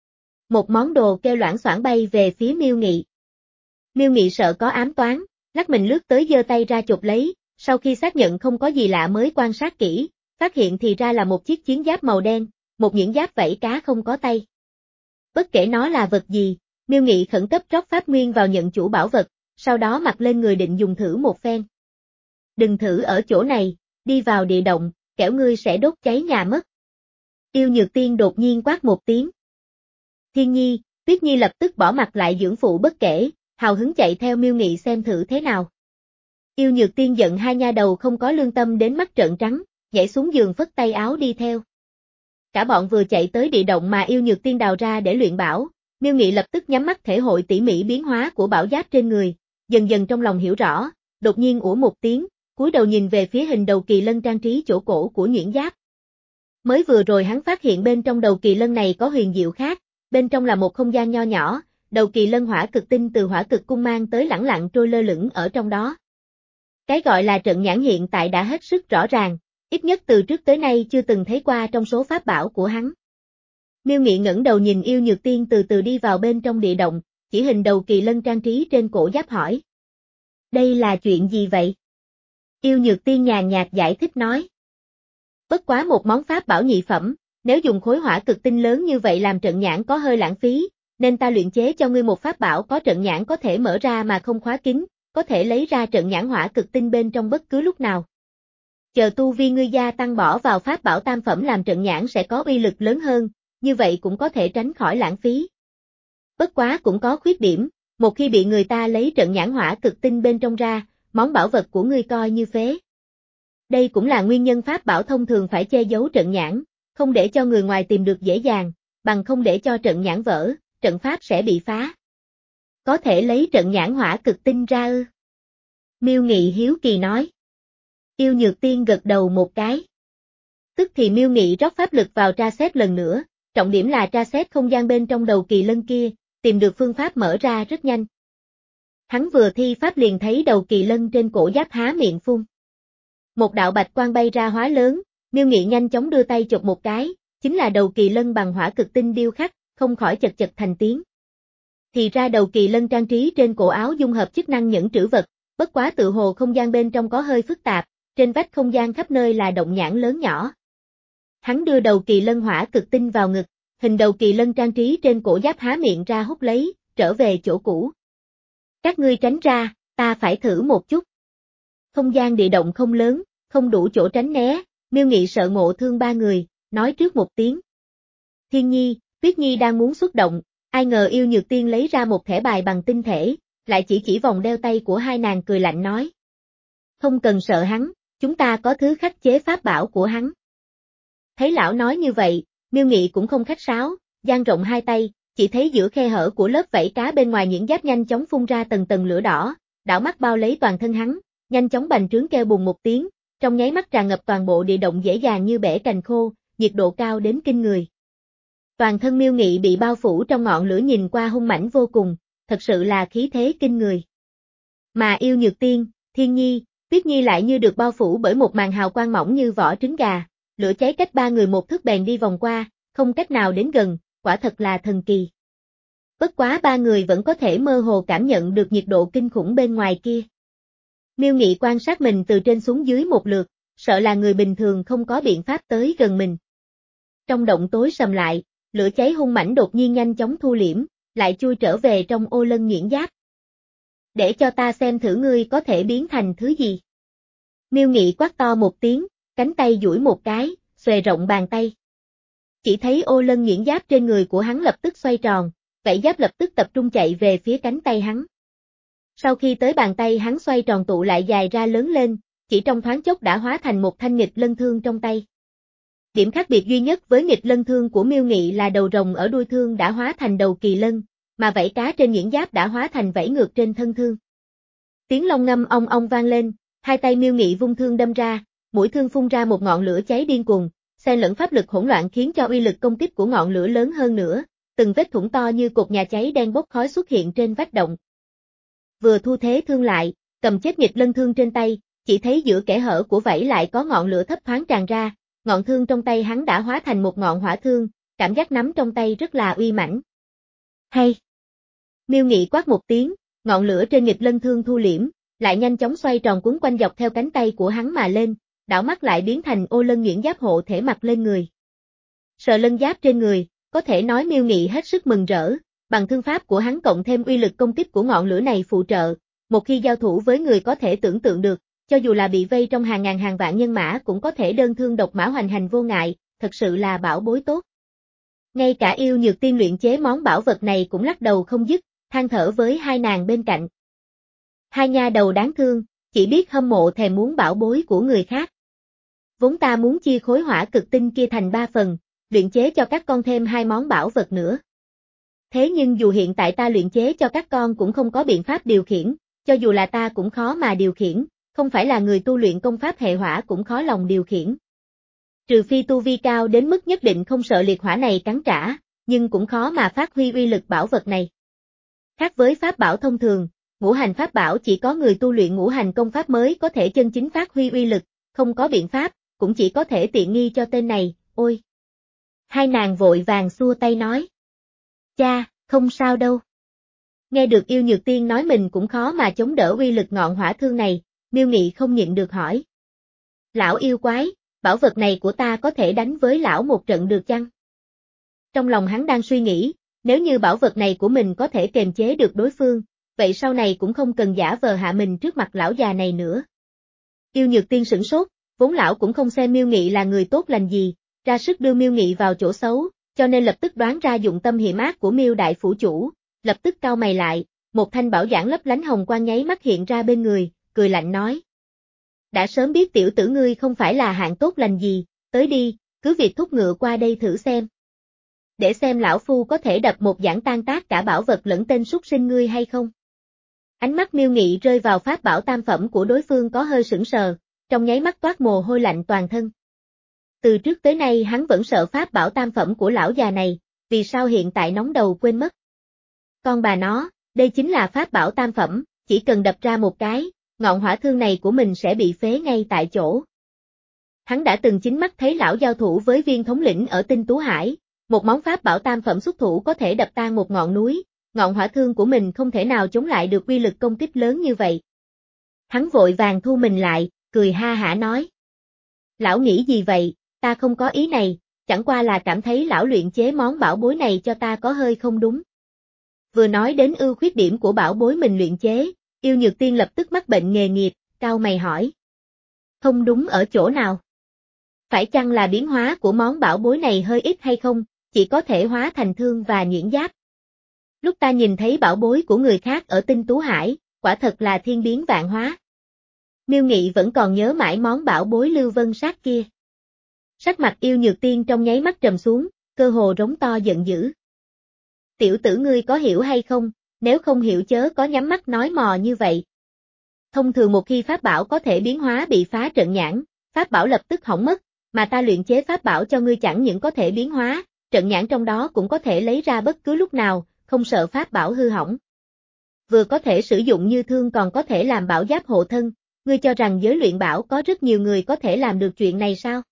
Một món đồ kêu loảng xoảng bay về phía Miêu Nghị. Miêu Nghị sợ có ám toán, lắc mình lướt tới giơ tay ra chụp lấy, sau khi xác nhận không có gì lạ mới quan sát kỹ, phát hiện thì ra là một chiếc chiến giáp màu đen, một những giáp vảy cá không có tay. Bất kể nó là vật gì, Miêu Nghị khẩn cấp rót pháp nguyên vào nhận chủ bảo vật, sau đó mặc lên người định dùng thử một phen. Đừng thử ở chỗ này, đi vào địa động, kẻo ngươi sẽ đốt cháy nhà mất. Yêu Nhược Tiên đột nhiên quát một tiếng. Thiên Nhi, Tuyết Nhi lập tức bỏ mặt lại dưỡng phụ bất kể, hào hứng chạy theo Miêu Nghị xem thử thế nào. Yêu Nhược Tiên giận hai nha đầu không có lương tâm đến mắt trợn trắng, nhảy xuống giường phất tay áo đi theo. Cả bọn vừa chạy tới địa động mà Yêu Nhược Tiên đào ra để luyện bảo, Miêu Nghị lập tức nhắm mắt thể hội tỉ mỉ biến hóa của bảo giáp trên người, dần dần trong lòng hiểu rõ, đột nhiên ủa một tiếng, cúi đầu nhìn về phía hình đầu kỳ lân trang trí chỗ cổ của nhuyễn giáp. Mới vừa rồi hắn phát hiện bên trong đầu kỳ lân này có huyền diệu khác, bên trong là một không gian nho nhỏ, đầu kỳ lân hỏa cực tinh từ hỏa cực cung mang tới lẳng lặng trôi lơ lửng ở trong đó. Cái gọi là trận nhãn hiện tại đã hết sức rõ ràng, ít nhất từ trước tới nay chưa từng thấy qua trong số pháp bảo của hắn. Miêu Nghị ngẩng đầu nhìn Yêu Nhược Tiên từ từ đi vào bên trong địa động, chỉ hình đầu kỳ lân trang trí trên cổ giáp hỏi. Đây là chuyện gì vậy? Yêu Nhược Tiên nhàn nhạt giải thích nói. Bất quá một món pháp bảo nhị phẩm, nếu dùng khối hỏa cực tinh lớn như vậy làm trận nhãn có hơi lãng phí, nên ta luyện chế cho ngươi một pháp bảo có trận nhãn có thể mở ra mà không khóa kín, có thể lấy ra trận nhãn hỏa cực tinh bên trong bất cứ lúc nào. Chờ tu vi ngươi gia tăng bỏ vào pháp bảo tam phẩm làm trận nhãn sẽ có uy lực lớn hơn, như vậy cũng có thể tránh khỏi lãng phí. Bất quá cũng có khuyết điểm, một khi bị người ta lấy trận nhãn hỏa cực tinh bên trong ra, món bảo vật của ngươi coi như phế. Đây cũng là nguyên nhân pháp bảo thông thường phải che giấu trận nhãn, không để cho người ngoài tìm được dễ dàng, bằng không để cho trận nhãn vỡ, trận pháp sẽ bị phá. Có thể lấy trận nhãn hỏa cực tinh ra ư? Miêu Nghị hiếu kỳ nói. Yêu Nhược Tiên gật đầu một cái. Tức thì Miêu Nghị rót pháp lực vào tra xét lần nữa, trọng điểm là tra xét không gian bên trong đầu kỳ lân kia, tìm được phương pháp mở ra rất nhanh. Hắn vừa thi pháp liền thấy đầu kỳ lân trên cổ giáp há miệng phun. Một đạo bạch quang bay ra hóa lớn, Miêu Nghị nhanh chóng đưa tay chụp một cái, chính là đầu kỳ lân bằng hỏa cực tinh điêu khắc, không khỏi chật chật thành tiếng. Thì ra đầu kỳ lân trang trí trên cổ áo dung hợp chức năng nhẫn trữ vật, bất quá tự hồ không gian bên trong có hơi phức tạp, trên vách không gian khắp nơi là động nhãn lớn nhỏ. Hắn đưa đầu kỳ lân hỏa cực tinh vào ngực, hình đầu kỳ lân trang trí trên cổ giáp há miệng ra hút lấy, trở về chỗ cũ. Các ngươi tránh ra, ta phải thử một chút. Không gian địa động không lớn, không đủ chỗ tránh né, Miêu Nghị sợ ngộ thương ba người, nói trước một tiếng. Thiên Nhi, Tuyết Nhi đang muốn xuất động, ai ngờ Yêu Nhược Tiên lấy ra một thẻ bài bằng tinh thể, lại chỉ chỉ vòng đeo tay của hai nàng cười lạnh nói. Không cần sợ hắn, chúng ta có thứ khắc chế pháp bảo của hắn. Thấy lão nói như vậy, Miêu Nghị cũng không khách sáo, dang rộng hai tay, chỉ thấy giữa khe hở của lớp vảy cá bên ngoài nhuyễn giáp nhanh chóng phun ra tầng tầng lửa đỏ, đảo mắt bao lấy toàn thân hắn, nhanh chóng bành trướng kêu bùng một tiếng, trong nháy mắt tràn ngập toàn bộ địa động dễ dàng như bẻ cành khô, nhiệt độ cao đến kinh người. Toàn thân Miêu Nghị bị bao phủ trong ngọn lửa nhìn qua hung mãnh vô cùng, thật sự là khí thế kinh người. Mà Yêu Nhược Tiên, Thiên Nhi, Tuyết Nhi lại như được bao phủ bởi một màn hào quang mỏng như vỏ trứng gà, lửa cháy cách ba người một thước bèn đi vòng qua, không cách nào đến gần, quả thật là thần kỳ. Bất quá ba người vẫn có thể mơ hồ cảm nhận được nhiệt độ kinh khủng bên ngoài kia. Miêu Nghị quan sát mình từ trên xuống dưới một lượt, sợ là người bình thường không có biện pháp tới gần mình. Trong động tối sầm lại, lửa cháy hung mãnh đột nhiên nhanh chóng thu liễm, lại chui trở về trong ô lân nhuyễn giáp. Để cho ta xem thử ngươi có thể biến thành thứ gì. Miêu Nghị quát to một tiếng, cánh tay duỗi một cái, xòe rộng bàn tay. Chỉ thấy ô lân nhuyễn giáp trên người của hắn lập tức xoay tròn, vảy giáp lập tức tập trung chạy về phía cánh tay hắn. Sau khi tới bàn tay hắn xoay tròn tụ lại dài ra lớn lên, chỉ trong thoáng chốc đã hóa thành một thanh nghịch lân thương trong tay. Điểm khác biệt duy nhất với nghịch lân thương của Miêu Nghị là đầu rồng ở đuôi thương đã hóa thành đầu kỳ lân, mà vảy cá trên nhuyễn giáp đã hóa thành vảy ngược trên thân thương. Tiếng long ngâm ong ong vang lên, hai tay Miêu Nghị vung thương đâm ra, mũi thương phun ra một ngọn lửa cháy điên cuồng, xen lẫn pháp lực hỗn loạn khiến cho uy lực công kích của ngọn lửa lớn hơn nữa, từng vết thủng to như cột nhà cháy đen bốc khói xuất hiện trên vách động. Vừa thu thế thương lại, cầm chết nghịch lân thương trên tay, chỉ thấy giữa kẽ hở của vảy lại có ngọn lửa thấp thoáng tràn ra, ngọn thương trong tay hắn đã hóa thành một ngọn hỏa thương, cảm giác nắm trong tay rất là uy mãnh. Hay! Miêu Nghị quát một tiếng, ngọn lửa trên nghịch lân thương thu liễm, lại nhanh chóng xoay tròn quấn quanh dọc theo cánh tay của hắn mà lên, đảo mắt lại biến thành ô lân nhuyễn giáp hộ thể mặc lên người. Sờ lân giáp trên người, có thể nói Miêu Nghị hết sức mừng rỡ, bằng thương pháp của hắn cộng thêm uy lực công kích của ngọn lửa này phụ trợ, một khi giao thủ với người có thể tưởng tượng được, cho dù là bị vây trong hàng ngàn hàng vạn nhân mã cũng có thể đơn thương độc mã hoành hành vô ngại, thật sự là bảo bối tốt. Ngay cả Yêu Nhược Tiên luyện chế món bảo vật này cũng lắc đầu không dứt, than thở với hai nàng bên cạnh. Hai nha đầu đáng thương, chỉ biết hâm mộ thèm muốn bảo bối của người khác. Vốn ta muốn chia khối hỏa cực tinh kia thành ba phần, luyện chế cho các con thêm hai món bảo vật nữa. Thế nhưng dù hiện tại ta luyện chế cho các con cũng không có biện pháp điều khiển, cho dù là ta cũng khó mà điều khiển, không phải là người tu luyện công pháp hệ hỏa cũng khó lòng điều khiển. Trừ phi tu vi cao đến mức nhất định không sợ liệt hỏa này cắn trả, nhưng cũng khó mà phát huy uy lực bảo vật này. Khác với pháp bảo thông thường, ngũ hành pháp bảo chỉ có người tu luyện ngũ hành công pháp mới có thể chân chính phát huy uy lực, không có biện pháp, cũng chỉ có thể tiện nghi cho tên này, ôi. Hai nàng vội vàng xua tay nói. Cha, không sao đâu. Nghe được Yêu Nhược Tiên nói mình cũng khó mà chống đỡ uy lực ngọn hỏa thương này, Miêu Nghị không nhịn được hỏi. Lão yêu quái, bảo vật này của ta có thể đánh với lão một trận được chăng? Trong lòng hắn đang suy nghĩ, nếu như bảo vật này của mình có thể kềm chế được đối phương, vậy sau này cũng không cần giả vờ hạ mình trước mặt lão già này nữa. Yêu Nhược Tiên sửng sốt, vốn lão cũng không xem Miêu Nghị là người tốt lành gì, ra sức đưa Miêu Nghị vào chỗ xấu, cho nên lập tức đoán ra dụng tâm hiểm ác của Miêu đại phủ chủ, lập tức cau mày lại, một thanh bảo giản lấp lánh hồng quang nháy mắt hiện ra bên người, cười lạnh nói. Đã sớm biết tiểu tử ngươi không phải là hạng tốt lành gì, tới đi, cứ việc thúc ngựa qua đây thử xem. Để xem lão phu có thể đập một giảng tan tác cả bảo vật lẫn tên súc sinh ngươi hay không. Ánh mắt Miêu Nghị rơi vào pháp bảo tam phẩm của đối phương có hơi sững sờ, trong nháy mắt toát mồ hôi lạnh toàn thân. Từ trước tới nay hắn vẫn sợ pháp bảo tam phẩm của lão già này, vì sao hiện tại nóng đầu quên mất. Con bà nó, đây chính là pháp bảo tam phẩm, chỉ cần đập ra một cái, ngọn hỏa thương này của mình sẽ bị phế ngay tại chỗ. Hắn đã từng chính mắt thấy lão giao thủ với Viên thống lĩnh ở Tinh Tú Hải, một món pháp bảo tam phẩm xuất thủ có thể đập tan một ngọn núi, ngọn hỏa thương của mình không thể nào chống lại được uy lực công kích lớn như vậy. Hắn vội vàng thu mình lại, cười ha hả nói. Lão nghĩ gì vậy, ta không có ý này, chẳng qua là cảm thấy lão luyện chế món bảo bối này cho ta có hơi không đúng. Vừa nói đến ưu khuyết điểm của bảo bối mình luyện chế, Yêu Nhược Tiên lập tức mắc bệnh nghề nghiệp, cau mày hỏi. Không đúng ở chỗ nào? Phải chăng là biến hóa của món bảo bối này hơi ít hay không, chỉ có thể hóa thành thương và nhuyễn giáp? Lúc ta nhìn thấy bảo bối của người khác ở Tinh Tú Hải, quả thật là thiên biến vạn hóa. Miêu Nghị vẫn còn nhớ mãi món bảo bối Lưu Vân Sát kia. Sắc mặt Yêu Nhược Tiên trong nháy mắt trầm xuống, cơ hồ rống to giận dữ. Tiểu tử ngươi có hiểu hay không, nếu không hiểu chớ có nhắm mắt nói mò như vậy. Thông thường một khi pháp bảo có thể biến hóa bị phá trận nhãn, pháp bảo lập tức hỏng mất, mà ta luyện chế pháp bảo cho ngươi chẳng những có thể biến hóa, trận nhãn trong đó cũng có thể lấy ra bất cứ lúc nào, không sợ pháp bảo hư hỏng. Vừa có thể sử dụng như thương còn có thể làm bảo giáp hộ thân, ngươi cho rằng giới luyện bảo có rất nhiều người có thể làm được chuyện này sao?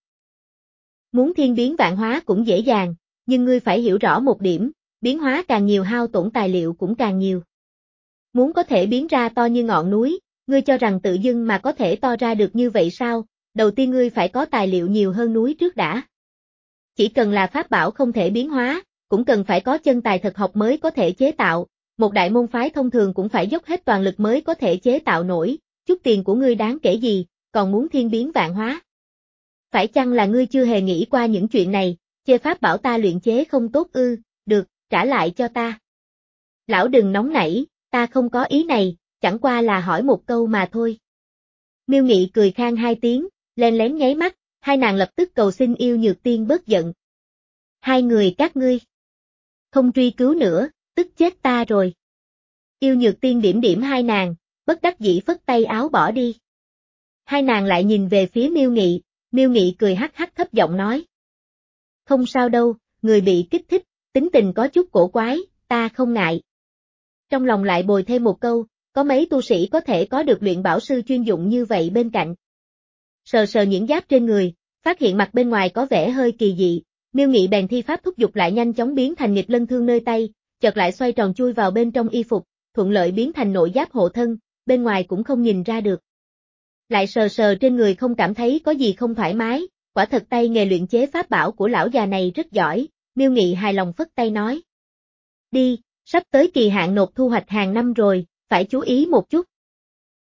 Muốn thiên biến vạn hóa cũng dễ dàng, nhưng ngươi phải hiểu rõ một điểm, biến hóa càng nhiều hao tổn tài liệu cũng càng nhiều. Muốn có thể biến ra to như ngọn núi, ngươi cho rằng tự dưng mà có thể to ra được như vậy sao? Đầu tiên ngươi phải có tài liệu nhiều hơn núi trước đã. Chỉ cần là pháp bảo không thể biến hóa, cũng cần phải có chân tài thật học mới có thể chế tạo, một đại môn phái thông thường cũng phải dốc hết toàn lực mới có thể chế tạo nổi, chút tiền của ngươi đáng kể gì, còn muốn thiên biến vạn hóa. Phải chăng là ngươi chưa hề nghĩ qua những chuyện này, chê pháp bảo ta luyện chế không tốt ư, được, trả lại cho ta. Lão đừng nóng nảy, ta không có ý này, chẳng qua là hỏi một câu mà thôi. Miêu Nghị cười khang hai tiếng, len lén nháy mắt, hai nàng lập tức cầu xin Yêu Nhược Tiên bớt giận. Hai người các ngươi không truy cứu nữa, tức chết ta rồi. Yêu Nhược Tiên điểm điểm hai nàng, bất đắc dĩ phất tay áo bỏ đi. Hai nàng lại nhìn về phía Miêu Nghị, Miêu Nghị cười hắc hắc thấp giọng nói. Không sao đâu, người bị kích thích, tính tình có chút cổ quái, ta không ngại. Trong lòng lại bồi thêm một câu, có mấy tu sĩ có thể có được luyện bảo sư chuyên dụng như vậy bên cạnh. Sờ sờ những giáp trên người, phát hiện mặt bên ngoài có vẻ hơi kỳ dị, Miêu Nghị bèn thi pháp thúc giục lại nhanh chóng biến thành nghịch lân thương nơi tay, chợt lại xoay tròn chui vào bên trong y phục, thuận lợi biến thành nội giáp hộ thân, bên ngoài cũng không nhìn ra được. Lại sờ sờ trên người không cảm thấy có gì không thoải mái, quả thật tay nghề luyện chế pháp bảo của lão già này rất giỏi, Miêu Nghị hài lòng phất tay nói. Đi, sắp tới kỳ hạn nộp thu hoạch hàng năm rồi, phải chú ý một chút.